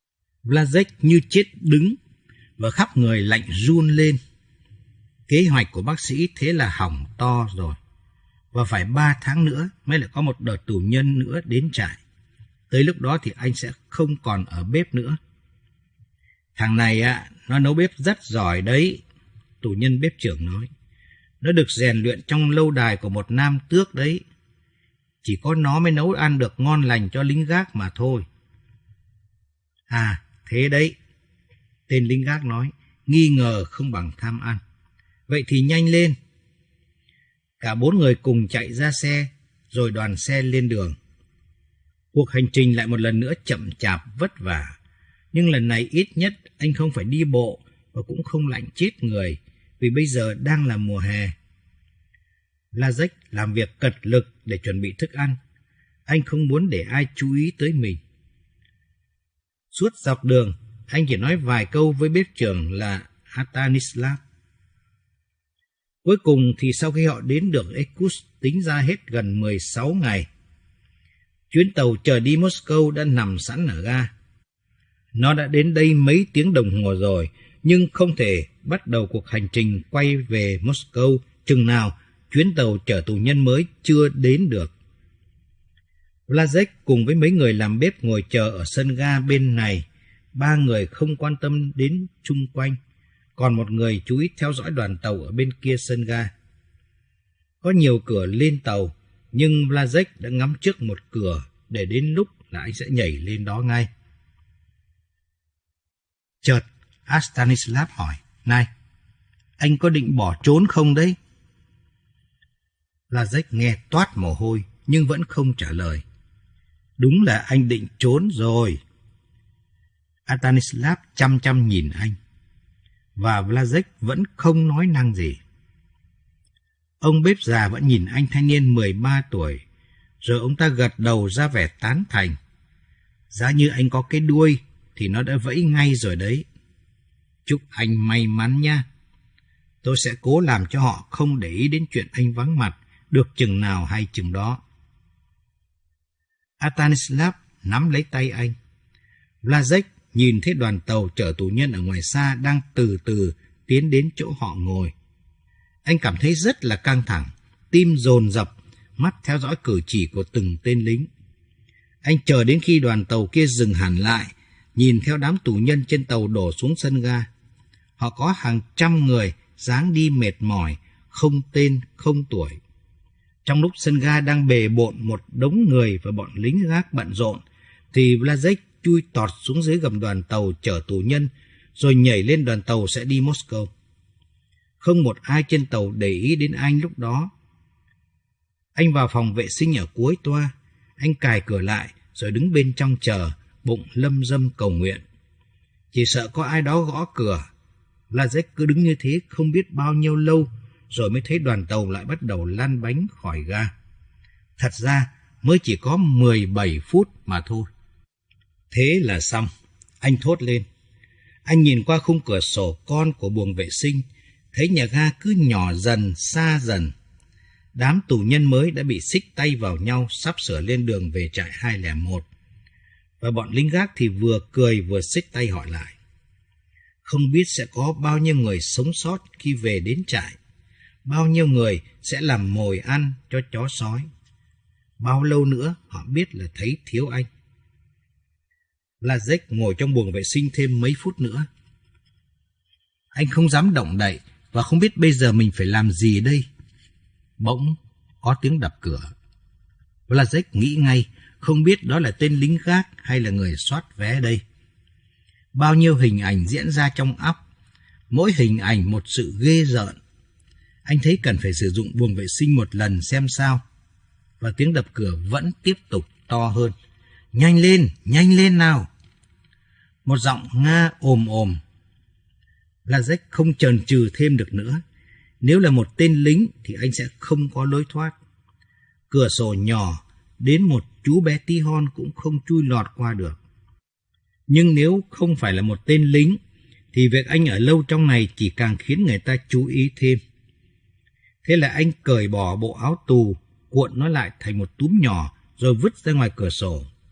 Blazek như chết đứng và khắp người lạnh run lên. Kế hoạch của bác sĩ thế là hỏng to rồi. Và phải ba tháng nữa mới lại có một đợt tù nhân nữa đến trại. Tới lúc đó thì anh sẽ không còn ở bếp nữa. Thằng này ạ, nó nấu bếp rất giỏi đấy, tù nhân bếp trưởng nói. Nó được rèn luyện trong lâu đài của một nam tước đấy. Chỉ có nó mới nấu ăn được ngon lành cho lính gác mà thôi. À, thế đấy, tên lính gác nói, nghi ngờ không bằng tham ăn. Vậy thì nhanh lên. Cả bốn người cùng chạy ra xe, rồi đoàn xe lên đường. Cuộc hành trình lại một lần nữa chậm chạp vất vả. Nhưng lần này ít nhất anh không phải đi bộ và cũng không lạnh chết người, vì bây giờ đang là mùa hè. Blazek làm việc cật lực để chuẩn bị thức ăn. Anh không muốn để ai chú ý tới mình. Suốt dọc đường, anh chỉ nói vài câu với bếp trưởng là Stanislav. Cuối cùng thì sau khi họ đến được Irkutsk tính ra hết gần mười sáu ngày. Chuyến tàu chờ đi Moscow đã nằm sẵn ở ga. Nó đã đến đây mấy tiếng đồng hồ rồi, nhưng không thể bắt đầu cuộc hành trình quay về Moscow chừng nào chuyến tàu chở tù nhân mới chưa đến được. Blazek cùng với mấy người làm bếp ngồi chờ ở sân ga bên này. Ba người không quan tâm đến chung quanh, còn một người chú ý theo dõi đoàn tàu ở bên kia sân ga. Có nhiều cửa lên tàu, nhưng Blazek đã ngắm trước một cửa để đến lúc là anh sẽ nhảy lên đó ngay. Chợt, Stanislav hỏi, này, anh có định bỏ trốn không đấy? Blazek nghe toát mồ hôi, nhưng vẫn không trả lời. Đúng là anh định trốn rồi. Stanislav chăm chăm nhìn anh, và Blazek vẫn không nói năng gì. Ông bếp già vẫn nhìn anh thanh niên mười ba tuổi, rồi ông ta gật đầu ra vẻ tán thành. Giá như anh có cái đuôi thì nó đã vẫy ngay rồi đấy. Chúc anh may mắn nha. Tôi sẽ cố làm cho họ không để ý đến chuyện anh vắng mặt, được chừng nào hay chừng đó. Stanislav nắm lấy tay anh. Blazek nhìn thấy đoàn tàu chở tù nhân ở ngoài xa đang từ từ tiến đến chỗ họ ngồi. Anh cảm thấy rất là căng thẳng, tim dồn dập, mắt theo dõi cử chỉ của từng tên lính. Anh chờ đến khi đoàn tàu kia dừng hẳn lại, nhìn theo đám tù nhân trên tàu đổ xuống sân ga. Họ có hàng trăm người, dáng đi mệt mỏi, không tên, không tuổi. Trong lúc sân ga đang bề bộn một đống người và bọn lính gác bận rộn, thì Blazek chui tọt xuống dưới gầm đoàn tàu chở tù nhân, rồi nhảy lên đoàn tàu sẽ đi Moscow. Không một ai trên tàu để ý đến anh lúc đó. Anh vào phòng vệ sinh ở cuối toa, anh cài cửa lại, rồi đứng bên trong chờ, bụng lâm dâm cầu nguyện. Chỉ sợ có ai đó gõ cửa. Blazek cứ đứng như thế không biết bao nhiêu lâu, rồi mới thấy đoàn tàu lại bắt đầu lăn bánh khỏi ga. Thật ra mới chỉ có mười bảy phút mà thôi. Thế là xong, anh thốt lên. Anh nhìn qua khung cửa sổ con của buồng vệ sinh, thấy nhà ga cứ nhỏ dần, xa dần. Đám tù nhân mới đã bị xích tay vào nhau, sắp sửa lên đường về trại hai không một. Và bọn lính gác thì vừa cười vừa xích tay họ lại. Không biết sẽ có bao nhiêu người sống sót khi về đến trại. Bao nhiêu người sẽ làm mồi ăn cho chó sói. Bao lâu nữa họ biết là thấy thiếu anh. Blazek ngồi trong buồng vệ sinh thêm mấy phút nữa. Anh không dám động đậy và không biết bây giờ mình phải làm gì đây. Bỗng có tiếng đập cửa. Blazek nghĩ ngay, không biết đó là tên lính gác hay là người soát vé đây. Bao nhiêu hình ảnh diễn ra trong óc, mỗi hình ảnh một sự ghê rợn. Anh thấy cần phải sử dụng buồng vệ sinh một lần xem sao. Và tiếng đập cửa vẫn tiếp tục to hơn. Nhanh lên, nhanh lên nào. Một giọng Nga ồm ồm. Blazek không chần chừ thêm được nữa. Nếu là một tên lính thì anh sẽ không có lối thoát. Cửa sổ nhỏ, đến một chú bé tí hon cũng không chui lọt qua được. Nhưng nếu không phải là một tên lính, thì việc anh ở lâu trong này chỉ càng khiến người ta chú ý thêm. Thế là anh cởi bỏ bộ áo tù, cuộn nó lại thành một túm nhỏ, rồi vứt ra ngoài cửa sổ.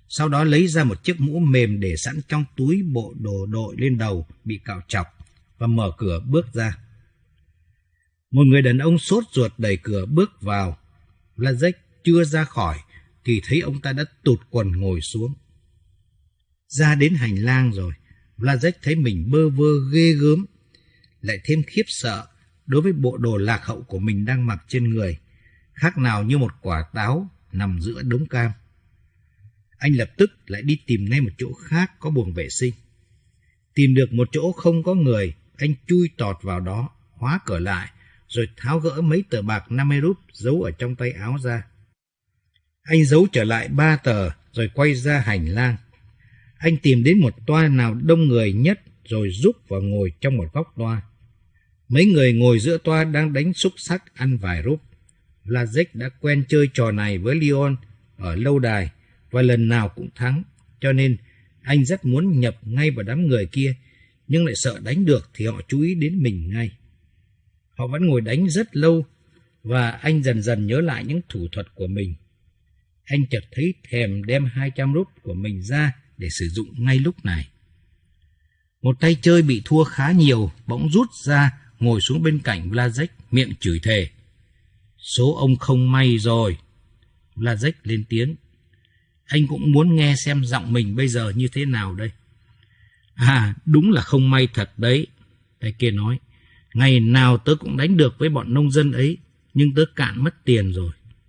Sau đó lấy ra một chiếc mũ mềm để sẵn trong túi bộ đồ đội lên đầu bị cạo trọc và mở cửa bước ra. Một người đàn ông sốt ruột đẩy cửa bước vào. Vlasic chưa ra khỏi thì thấy ông ta đã tụt quần ngồi xuống. Ra đến hành lang rồi, Vlasic thấy mình bơ vơ ghê gớm, lại thêm khiếp sợ đối với bộ đồ lạc hậu của mình đang mặc trên người, khác nào như một quả táo nằm giữa đống cam. Anh lập tức lại đi tìm ngay một chỗ khác có buồng vệ sinh. Tìm được một chỗ không có người, anh chui tọt vào đó, khóa cửa lại, rồi tháo gỡ mấy tờ bạc năm mươi rúp giấu ở trong tay áo ra. Anh giấu trở lại ba tờ, rồi quay ra hành lang. Anh tìm đến một toa nào đông người nhất, rồi rúc vào ngồi trong một góc toa. Mấy người ngồi giữa toa đang đánh xúc xắc ăn vài rúp. Vlasic đã quen chơi trò này với Leon ở lâu đài, và lần nào cũng thắng, cho nên anh rất muốn nhập ngay vào đám người kia, nhưng lại sợ đánh được thì họ chú ý đến mình ngay. Họ vẫn ngồi đánh rất lâu, và anh dần dần nhớ lại những thủ thuật của mình. Anh chợt thấy thèm đem hai trăm rúp của mình ra để sử dụng ngay lúc này. Một tay chơi bị thua khá nhiều, bỗng rút ra, ngồi xuống bên cạnh Vlasic, miệng chửi thề. Số ông không may rồi. Vlasic lên tiếng. Anh cũng muốn nghe xem giọng mình bây giờ như thế nào đây. À, đúng là không may thật đấy. Tay kia nói. Ngày nào tớ cũng đánh được với bọn nông dân ấy, nhưng tớ cạn mất tiền rồi.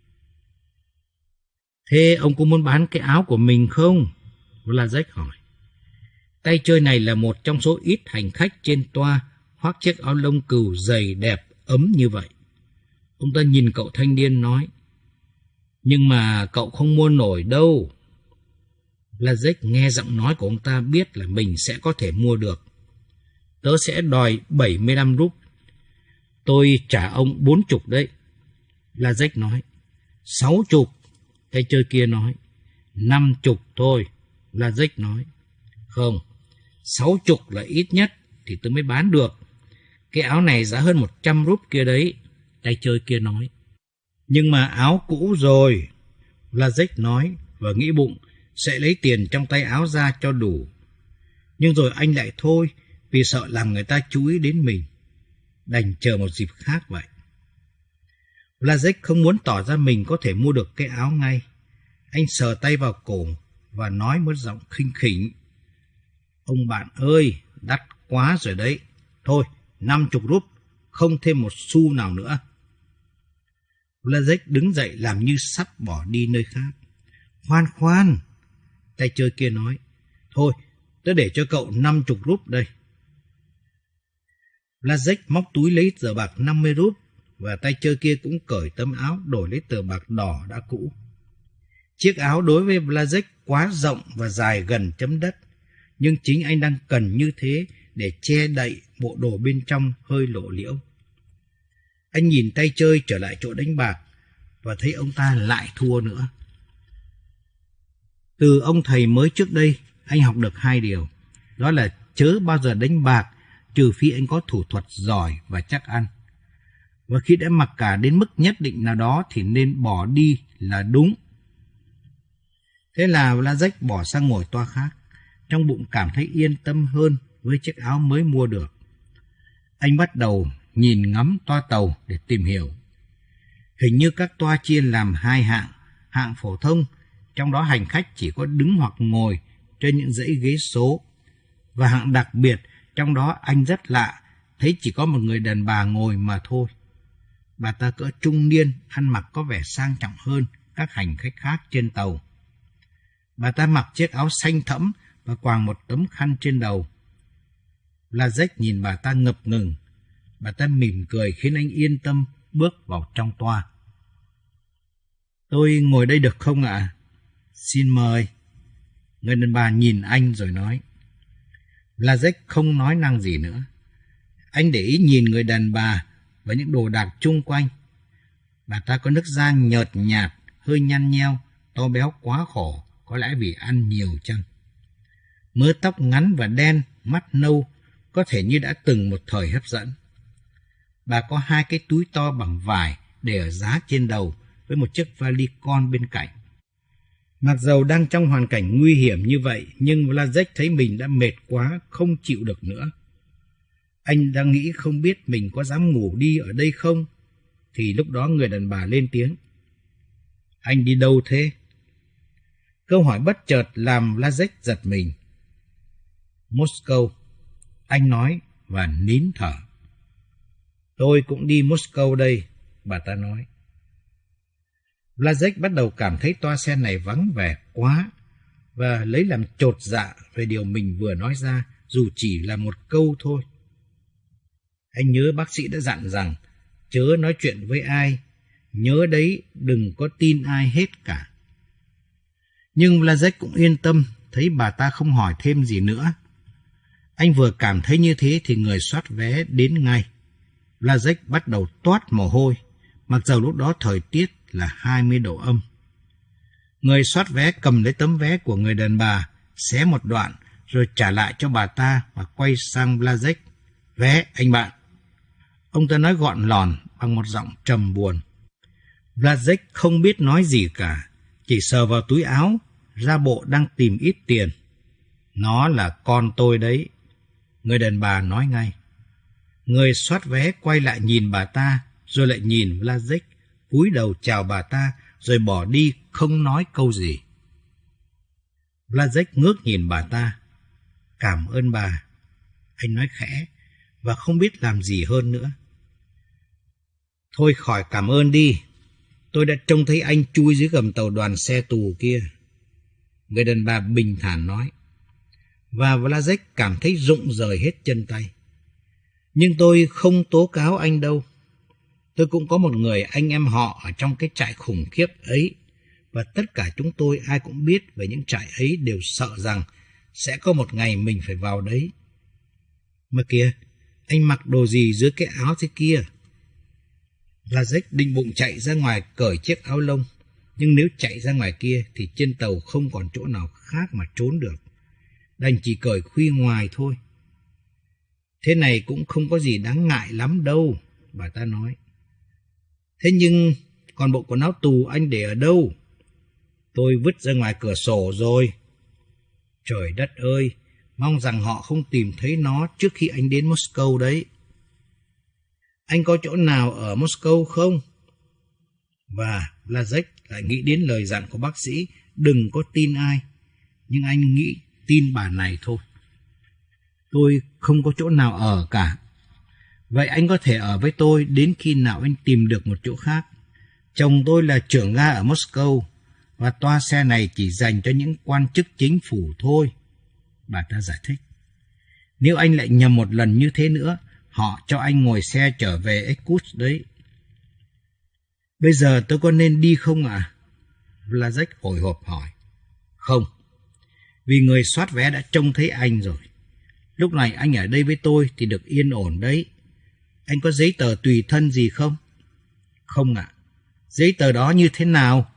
Thế ông có muốn bán cái áo của mình không? Vlasic hỏi. Tay chơi này là một trong số ít hành khách trên toa khoác chiếc áo lông cừu dày đẹp ấm như vậy. Ông ta nhìn cậu thanh niên nói. Nhưng mà cậu không mua nổi đâu. Vlasic nghe giọng nói của ông ta biết là mình sẽ có thể mua được. Tớ sẽ đòi bảy mươi lăm rúp. Tôi trả ông bốn chục đấy. Vlasic nói. Sáu chục. Tay chơi kia nói. Năm chục thôi. Vlasic nói. Không, sáu chục là ít nhất thì tôi mới bán được. Cái áo này giá hơn một trăm rúp kia đấy. Tay chơi kia nói. Nhưng mà áo cũ rồi. Vlasic nói và nghĩ bụng sẽ lấy tiền trong tay áo ra cho đủ. Nhưng rồi anh lại thôi vì sợ làm người ta chú ý đến mình. Đành chờ một dịp khác vậy. Vlasic không muốn tỏ ra mình có thể mua được cái áo ngay. Anh sờ tay vào cổ và nói một giọng khinh khỉnh. Ông bạn ơi, đắt quá rồi đấy. Thôi, năm chục rúp, không thêm một xu nào nữa. Vlasic đứng dậy làm như sắp bỏ đi nơi khác. Khoan khoan, tay chơi kia nói. Thôi, tớ để cho cậu năm chục rúp đây. Vlasic móc túi lấy tờ bạc năm mươi rúp, và tay chơi kia cũng cởi tấm áo đổi lấy tờ bạc đỏ đã cũ. Chiếc áo đối với Vlasic quá rộng và dài gần chấm đất, nhưng chính anh đang cần như thế để che đậy bộ đồ bên trong hơi lộ liễu. Anh nhìn tay chơi trở lại chỗ đánh bạc và thấy ông ta lại thua nữa. Từ ông thầy mới trước đây, anh học được hai điều. Đó là chớ bao giờ đánh bạc trừ phi anh có thủ thuật giỏi và chắc ăn. Và khi đã mặc cả đến mức nhất định nào đó thì nên bỏ đi là đúng. Thế là Vlasic bỏ sang ngồi toa khác, trong bụng cảm thấy yên tâm hơn với chiếc áo mới mua được. Anh bắt đầu nhìn ngắm toa tàu để tìm hiểu. Hình như các toa chia làm hai hạng, hạng phổ thông, trong đó hành khách chỉ có đứng hoặc ngồi trên những dãy ghế số, và hạng đặc biệt, trong đó anh rất lạ, thấy chỉ có một người đàn bà ngồi mà thôi. Bà ta cỡ trung niên, ăn mặc có vẻ sang trọng hơn các hành khách khác trên tàu. Bà ta mặc chiếc áo xanh thẫm và quàng một tấm khăn trên đầu. Vlasic nhìn bà ta ngập ngừng. Bà ta mỉm cười khiến anh yên tâm bước vào trong toa. Tôi ngồi đây được không ạ? Xin mời. Người đàn bà nhìn anh rồi nói. Vlasic không nói năng gì nữa. Anh để ý nhìn người đàn bà và những đồ đạc chung quanh. Bà ta có nước da nhợt nhạt, hơi nhăn nheo, to béo quá khổ, có lẽ vì ăn nhiều chăng. Mớ tóc ngắn và đen, mắt nâu, có thể như đã từng một thời hấp dẫn. Bà có hai cái túi to bằng vải để ở giá trên đầu với một chiếc vali con bên cạnh. Mặc dầu đang trong hoàn cảnh nguy hiểm như vậy, nhưng Vlasic thấy mình đã mệt quá, không chịu được nữa. Anh đang nghĩ không biết mình có dám ngủ đi ở đây không, thì lúc đó người đàn bà lên tiếng. Anh đi đâu thế? Câu hỏi bất chợt làm Vlasic giật mình. Moscow, anh nói và nín thở. Tôi cũng đi Moscow đây, bà ta nói. Vlasic bắt đầu cảm thấy toa xe này vắng vẻ quá và lấy làm chột dạ về điều mình vừa nói ra, dù chỉ là một câu thôi. Anh nhớ bác sĩ đã dặn rằng chớ nói chuyện với ai, nhớ đấy đừng có tin ai hết cả. Nhưng Vlasic cũng yên tâm, thấy bà ta không hỏi thêm gì nữa. Anh vừa cảm thấy như thế thì người soát vé đến ngay. Vlasic bắt đầu toát mồ hôi, mặc dầu lúc đó thời tiết là hai mươi độ âm. Người soát vé cầm lấy tấm vé của người đàn bà, xé một đoạn, rồi trả lại cho bà ta và quay sang Vlasic. Vé, anh bạn. Ông ta nói gọn lòn bằng một giọng trầm buồn. Vlasic không biết nói gì cả, chỉ sờ vào túi áo, ra bộ đang tìm ít tiền. Nó là con tôi đấy, người đàn bà nói ngay. Người soát vé quay lại nhìn bà ta, rồi lại nhìn Vlasic, cúi đầu chào bà ta, rồi bỏ đi không nói câu gì. Vlasic ngước nhìn bà ta. Cảm ơn bà, anh nói khẽ, và không biết làm gì hơn nữa. Thôi khỏi cảm ơn đi, tôi đã trông thấy anh chui dưới gầm tàu đoàn xe tù kia, người đàn bà bình thản nói. Và Vlasic cảm thấy rụng rời hết chân tay. Nhưng tôi không tố cáo anh đâu. Tôi cũng có một người anh em họ ở trong cái trại khủng khiếp ấy, và tất cả chúng tôi ai cũng biết về những trại ấy đều sợ rằng sẽ có một ngày mình phải vào đấy. Mà kìa, anh mặc đồ gì dưới cái áo thế kia? Vlasic định bụng chạy ra ngoài cởi chiếc áo lông, nhưng nếu chạy ra ngoài kia thì trên tàu không còn chỗ nào khác mà trốn được. Đành chỉ cởi khuy ngoài thôi. Thế này cũng không có gì đáng ngại lắm đâu, bà ta nói. Thế nhưng còn bộ quần áo tù anh để ở đâu? Tôi vứt ra ngoài cửa sổ rồi. Trời đất ơi, mong rằng họ không tìm thấy nó trước khi anh đến Moscow đấy. Anh có chỗ nào ở Moscow không? Và Vlasic lại nghĩ đến lời dặn của bác sĩ, đừng có tin ai. Nhưng anh nghĩ tin bà này thôi. Tôi không có chỗ nào ở cả. Vậy anh có thể ở với tôi đến khi nào anh tìm được một chỗ khác. Chồng tôi là trưởng ga ở Moscow, và toa xe này chỉ dành cho những quan chức chính phủ thôi, bà ta giải thích. Nếu anh lại nhầm một lần như thế nữa, họ cho anh ngồi xe trở về Irkutsk đấy. Bây giờ tôi có nên đi không ạ? À? Vlasic hồi hộp hỏi. Không, vì người soát vé đã trông thấy anh rồi. Lúc này anh ở đây với tôi thì được yên ổn đấy. Anh có giấy tờ tùy thân gì không? Không ạ. À. Giấy tờ đó như thế nào?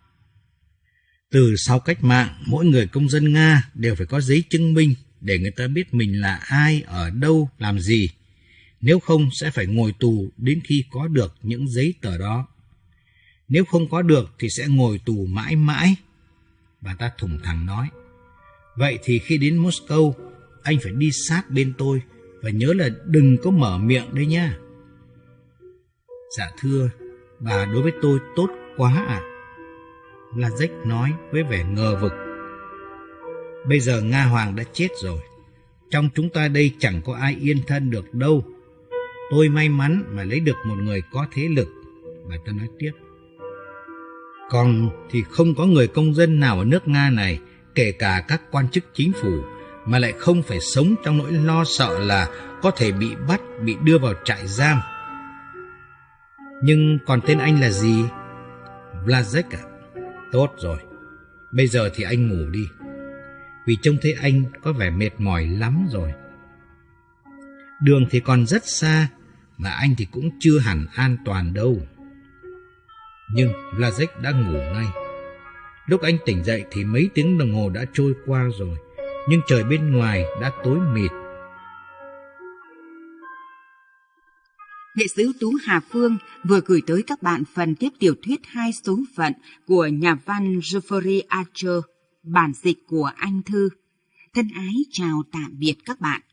Từ sau cách mạng, mỗi người công dân Nga đều phải có giấy chứng minh để người ta biết mình là ai, ở đâu, làm gì. Nếu không sẽ phải ngồi tù đến khi có được những giấy tờ đó. Nếu không có được thì sẽ ngồi tù mãi mãi, bà ta thủng thẳng nói. Vậy thì khi đến Moscow, anh phải đi sát bên tôi, và nhớ là đừng có mở miệng đấy nha. Dạ thưa, bà đối với tôi tốt quá à? Vlasic nói với vẻ ngờ vực. Bây giờ Nga Hoàng đã chết rồi. Trong chúng ta đây chẳng có ai yên thân được đâu. Tôi may mắn mà lấy được một người có thế lực, bà ta nói tiếp. Còn thì không có người công dân nào ở nước Nga này, kể cả các quan chức chính phủ, mà lại không phải sống trong nỗi lo sợ là có thể bị bắt, bị đưa vào trại giam. Nhưng còn tên anh là gì? Vlasic à? Tốt rồi, bây giờ thì anh ngủ đi, vì trông thấy anh có vẻ mệt mỏi lắm rồi. Đường thì còn rất xa, mà anh thì cũng chưa hẳn an toàn đâu. Nhưng Vlasic đã ngủ ngay. Lúc anh tỉnh dậy thì mấy tiếng đồng hồ đã trôi qua rồi, nhưng trời bên ngoài đã tối mịt. Nghệ sĩ ưu tú Hà Phương vừa gửi tới các bạn phần tiếp tiểu thuyết Hai số phận của nhà văn Jeffrey Archer, bản dịch của Anh Thư. Thân ái chào tạm biệt các bạn.